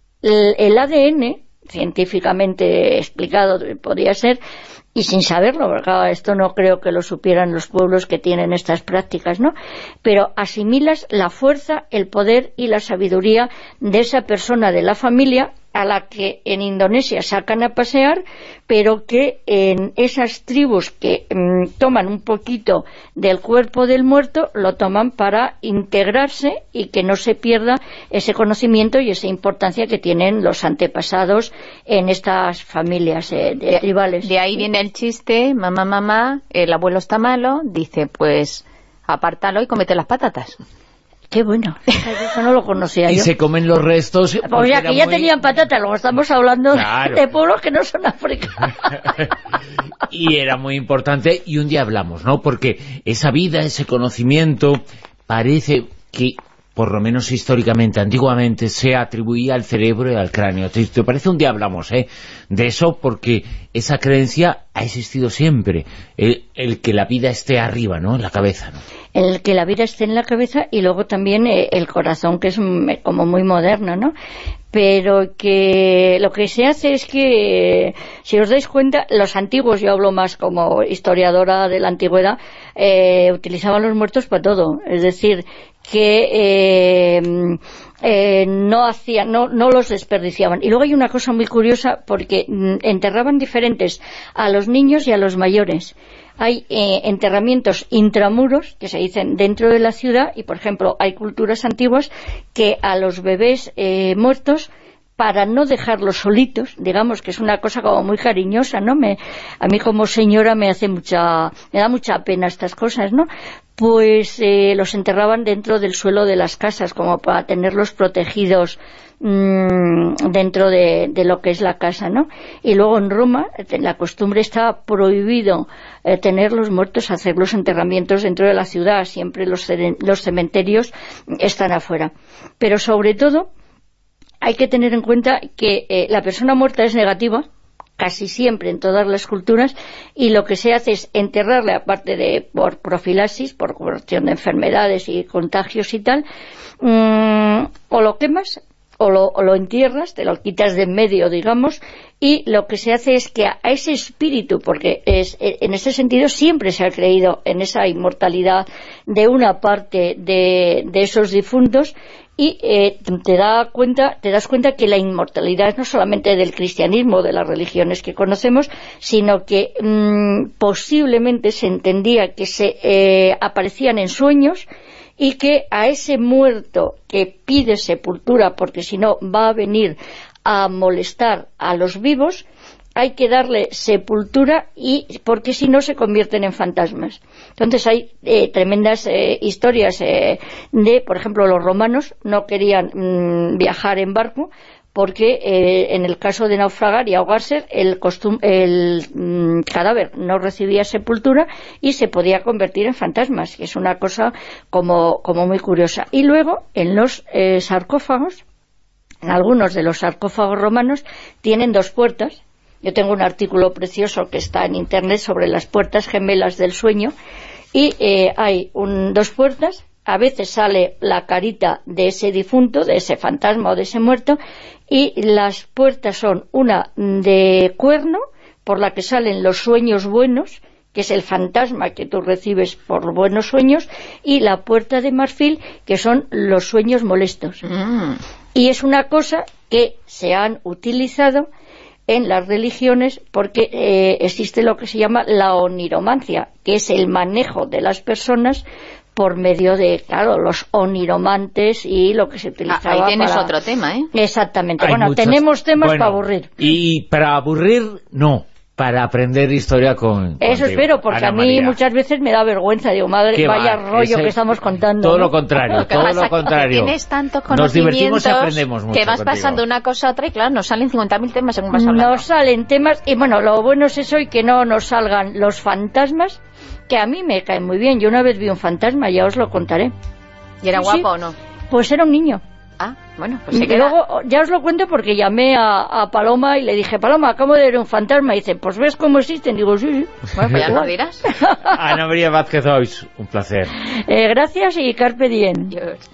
el ADN, científicamente explicado, podría ser, y sin saberlo, porque claro, esto no creo que lo supieran los pueblos que tienen estas prácticas, ¿no? Pero asimilas la fuerza, el poder y la sabiduría de esa persona de la familia a la que en Indonesia sacan a pasear, pero que en esas tribus que toman un poquito del cuerpo del muerto, lo toman para integrarse y que no se pierda ese conocimiento y esa importancia que tienen los antepasados en estas familias tribales. De ahí viene el chiste, mamá, el abuelo está malo, dice, pues apártalo y cómete las patatas. Qué bueno, eso no lo conocía y yo. Se comen los restos. O sea, que ya tenían patatas, luego estamos hablando de pueblos que no son africanos. Y era muy importante, y un día hablamos, ¿no? Porque esa vida, ese conocimiento, parece que, por lo menos históricamente, antiguamente, se atribuía al cerebro y al cráneo. ¿Te parece? Un día hablamos, de eso, porque esa creencia ha existido siempre, el que la vida esté arriba, ¿no? En la cabeza, ¿no? El que la vida esté en la cabeza y luego también el corazón, que es como muy moderno, ¿no? Pero que lo que se hace es que, si os dais cuenta, los antiguos, yo hablo más como historiadora de la antigüedad, utilizaban los muertos para todo. Es decir, que no los desperdiciaban. Y luego hay una cosa muy curiosa, porque enterraban diferentes a los niños y a los mayores. Hay enterramientos intramuros, que se dicen dentro de la ciudad, y por ejemplo hay culturas antiguas que a los bebés muertos, para no dejarlos solitos, digamos que es una cosa como muy cariñosa, ¿no? A mí como señora me da mucha pena estas cosas, ¿no? Pues los enterraban dentro del suelo de las casas, como para tenerlos protegidos dentro de lo que es la casa, ¿no? Y luego en Roma la costumbre está prohibido tener los muertos, hacer los enterramientos dentro de la ciudad, siempre los cementerios están afuera. Pero sobre todo hay que tener en cuenta que la persona muerta es negativa, casi siempre en todas las culturas, y lo que se hace es enterrarle, aparte de por profilaxis, por cuestión de enfermedades y contagios y tal, o lo quemas o lo entierras, te lo quitas de en medio, digamos, y lo que se hace es que a ese espíritu, porque en ese sentido siempre se ha creído en esa inmortalidad de una parte de esos difuntos, y te das cuenta que la inmortalidad no solamente del cristianismo, de las religiones que conocemos, sino que posiblemente se entendía que se aparecían en sueños, y que a ese muerto que pide sepultura, porque si no va a venir a molestar a los vivos, hay que darle sepultura, y porque si no se convierten en fantasmas. Entonces hay tremendas historias por ejemplo, los romanos no querían viajar en barco, porque en el caso de naufragar y ahogarse el cadáver no recibía sepultura y se podía convertir en fantasmas, que es una cosa como muy curiosa. Y luego en los sarcófagos, en algunos de los sarcófagos romanos, tienen dos puertas. Yo tengo un artículo precioso que está en internet sobre las puertas gemelas del sueño, y hay dos puertas. a veces sale la carita de ese difunto, de ese fantasma o de ese muerto, y las puertas son una de cuerno, por la que salen los sueños buenos, que es el fantasma que tú recibes por buenos sueños, y la puerta de marfil, que son los sueños molestos. Y es una cosa que se han utilizado en las religiones porque existe lo que se llama la oniromancia, que es el manejo de las personas por medio de, claro, los oniromantes y lo que se utilizaba. Ahí tienes otro tema, ¿eh? Exactamente. Hay bueno, muchos... tenemos temas para aburrir. Y para aburrir, no. Para aprender historia con... Eso espero, porque Ana a mí María. muchas veces me da vergüenza. Digo, madre, vaya rollo que estamos contando. Todo ¿no? lo contrario, todo lo contrario. Tienes tantos Nos divertimos y conocimientos aprendemos mucho que vas contigo. pasando de una cosa a otra y claro, nos salen 50.000 temas según vas hablando. Nos salen temas, y bueno, lo bueno es eso, y que no nos salgan los fantasmas, que a mí me caen muy bien. Yo una vez vi un fantasma, ya os lo contaré. ¿Y era guapo o no? Pues era un niño. Ah, bueno, pues Y luego, ya os lo cuento porque llamé a Paloma y le dije, Paloma, acabo de ver un fantasma. Y dice, pues ¿ves cómo existen? Digo, sí. Bueno, pues ya lo dirás. Ana María Vázquez Ois, un placer. Gracias y carpe diem.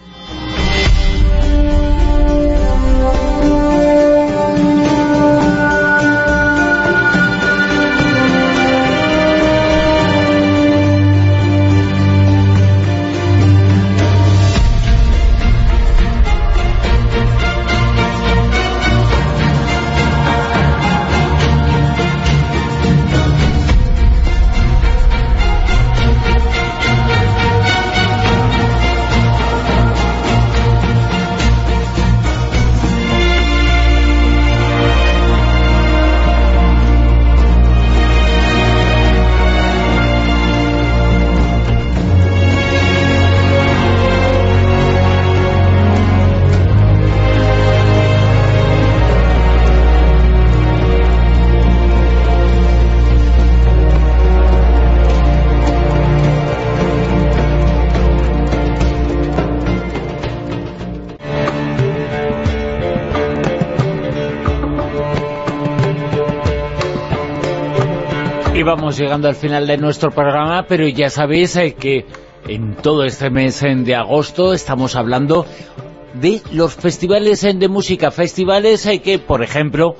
Y vamos llegando al final de nuestro programa, pero ya sabéis que en todo este mes de agosto estamos hablando de los festivales de música, festivales que, por ejemplo,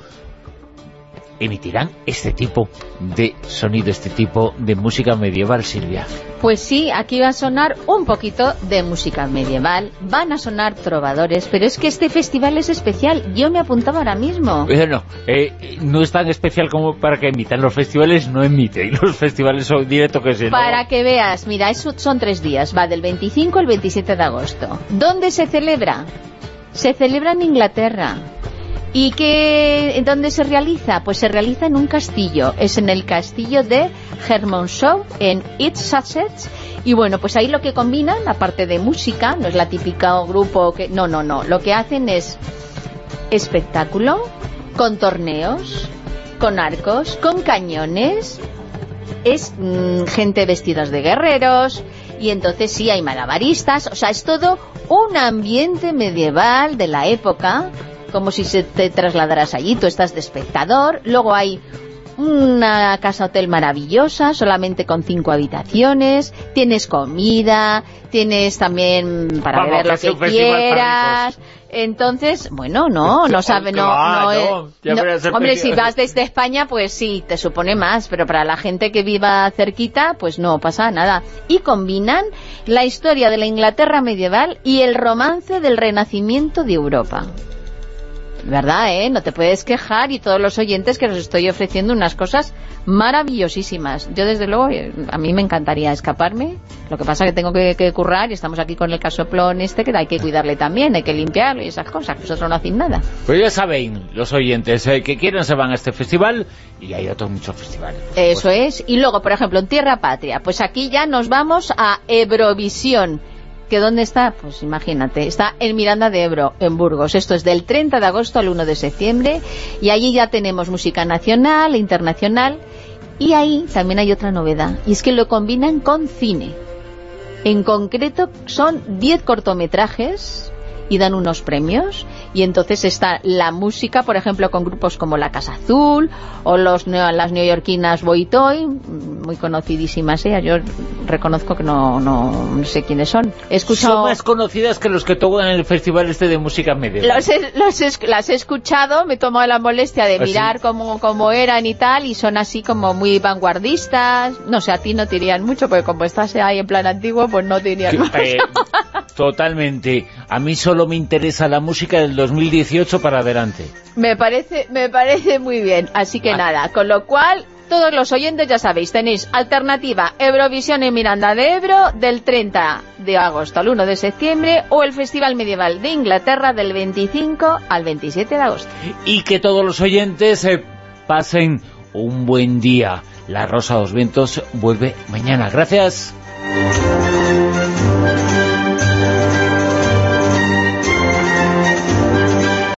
emitirán este tipo de sonido, este tipo de música medieval, Silvia. Pues sí, aquí va a sonar un poquito de música medieval, van a sonar trovadores, pero es que este festival es especial, yo me apuntaba ahora mismo. Bueno, no es tan especial como para que emitan. Los festivales no emiten, los festivales son directo que se... Para que veas, mira, son 3 días, va del 25 al 27 de agosto. ¿Dónde se celebra? Se celebra en Inglaterra. ¿Y dónde se realiza? Pues se realiza en un castillo, es en el castillo de Hermonshaw, en East Sussex, y bueno, pues ahí lo que combinan, aparte de música, no es la típica grupo que... No, lo que hacen es espectáculo, con torneos, con arcos, con cañones, es gente vestidas de guerreros, y entonces sí hay malabaristas, o sea, es todo un ambiente medieval de la época, como si se te trasladaras allí, tú estás de espectador. Luego hay una casa hotel maravillosa, solamente con 5 habitaciones, tienes comida, tienes también para beber lo que quieras. Entonces, bueno, no sabe, hombre, si vas desde España, pues sí, te supone más, pero para la gente que viva cerquita, pues no pasa nada. Y combinan la historia de la Inglaterra medieval y el romance del Renacimiento de Europa. ¿Verdad, no te puedes quejar, y todos los oyentes que os estoy ofreciendo unas cosas maravillosísimas. Yo desde luego, a mí me encantaría escaparme, lo que pasa que tengo que currar, y estamos aquí con el casoplón que hay que cuidarle también, hay que limpiarlo y esas cosas, que vosotros no hacen nada. Pues ya saben, los oyentes que quieran se van a este festival, y hay otros muchos festivales. Eso es, y luego, por ejemplo, en Tierra Patria, pues aquí ya nos vamos a Eurovisión. ¿Que dónde está? Pues imagínate, está en Miranda de Ebro, en Burgos. Esto es del 30 de agosto al 1 de septiembre, y allí ya tenemos música nacional e internacional, y ahí también hay otra novedad, y es que lo combinan con cine. En concreto son 10 cortometrajes y dan unos premios, y entonces está la música, por ejemplo, con grupos como La Casa Azul o las neoyorquinas Boy Toy, muy conocidísimas ellas. Yo reconozco que no sé quiénes son. Son más conocidas que los que tocan en el festival de música medieval. Las he escuchado, me he tomado la molestia de mirar cómo eran y tal, y son así como muy vanguardistas. No sé, a ti no te irían mucho, porque como estás ahí en plan antiguo, pues no te irían mucho. Totalmente. A mí solo me interesa la música del 2018 para adelante. Me parece muy bien. Así que nada, con lo cual, todos los oyentes ya sabéis, tenéis alternativa Eurovisión en Miranda de Ebro del 30 de agosto al 1 de septiembre o el Festival Medieval de Inglaterra del 25 al 27 de agosto. Y que todos los oyentes pasen un buen día. La Rosa de los Vientos vuelve mañana. Gracias.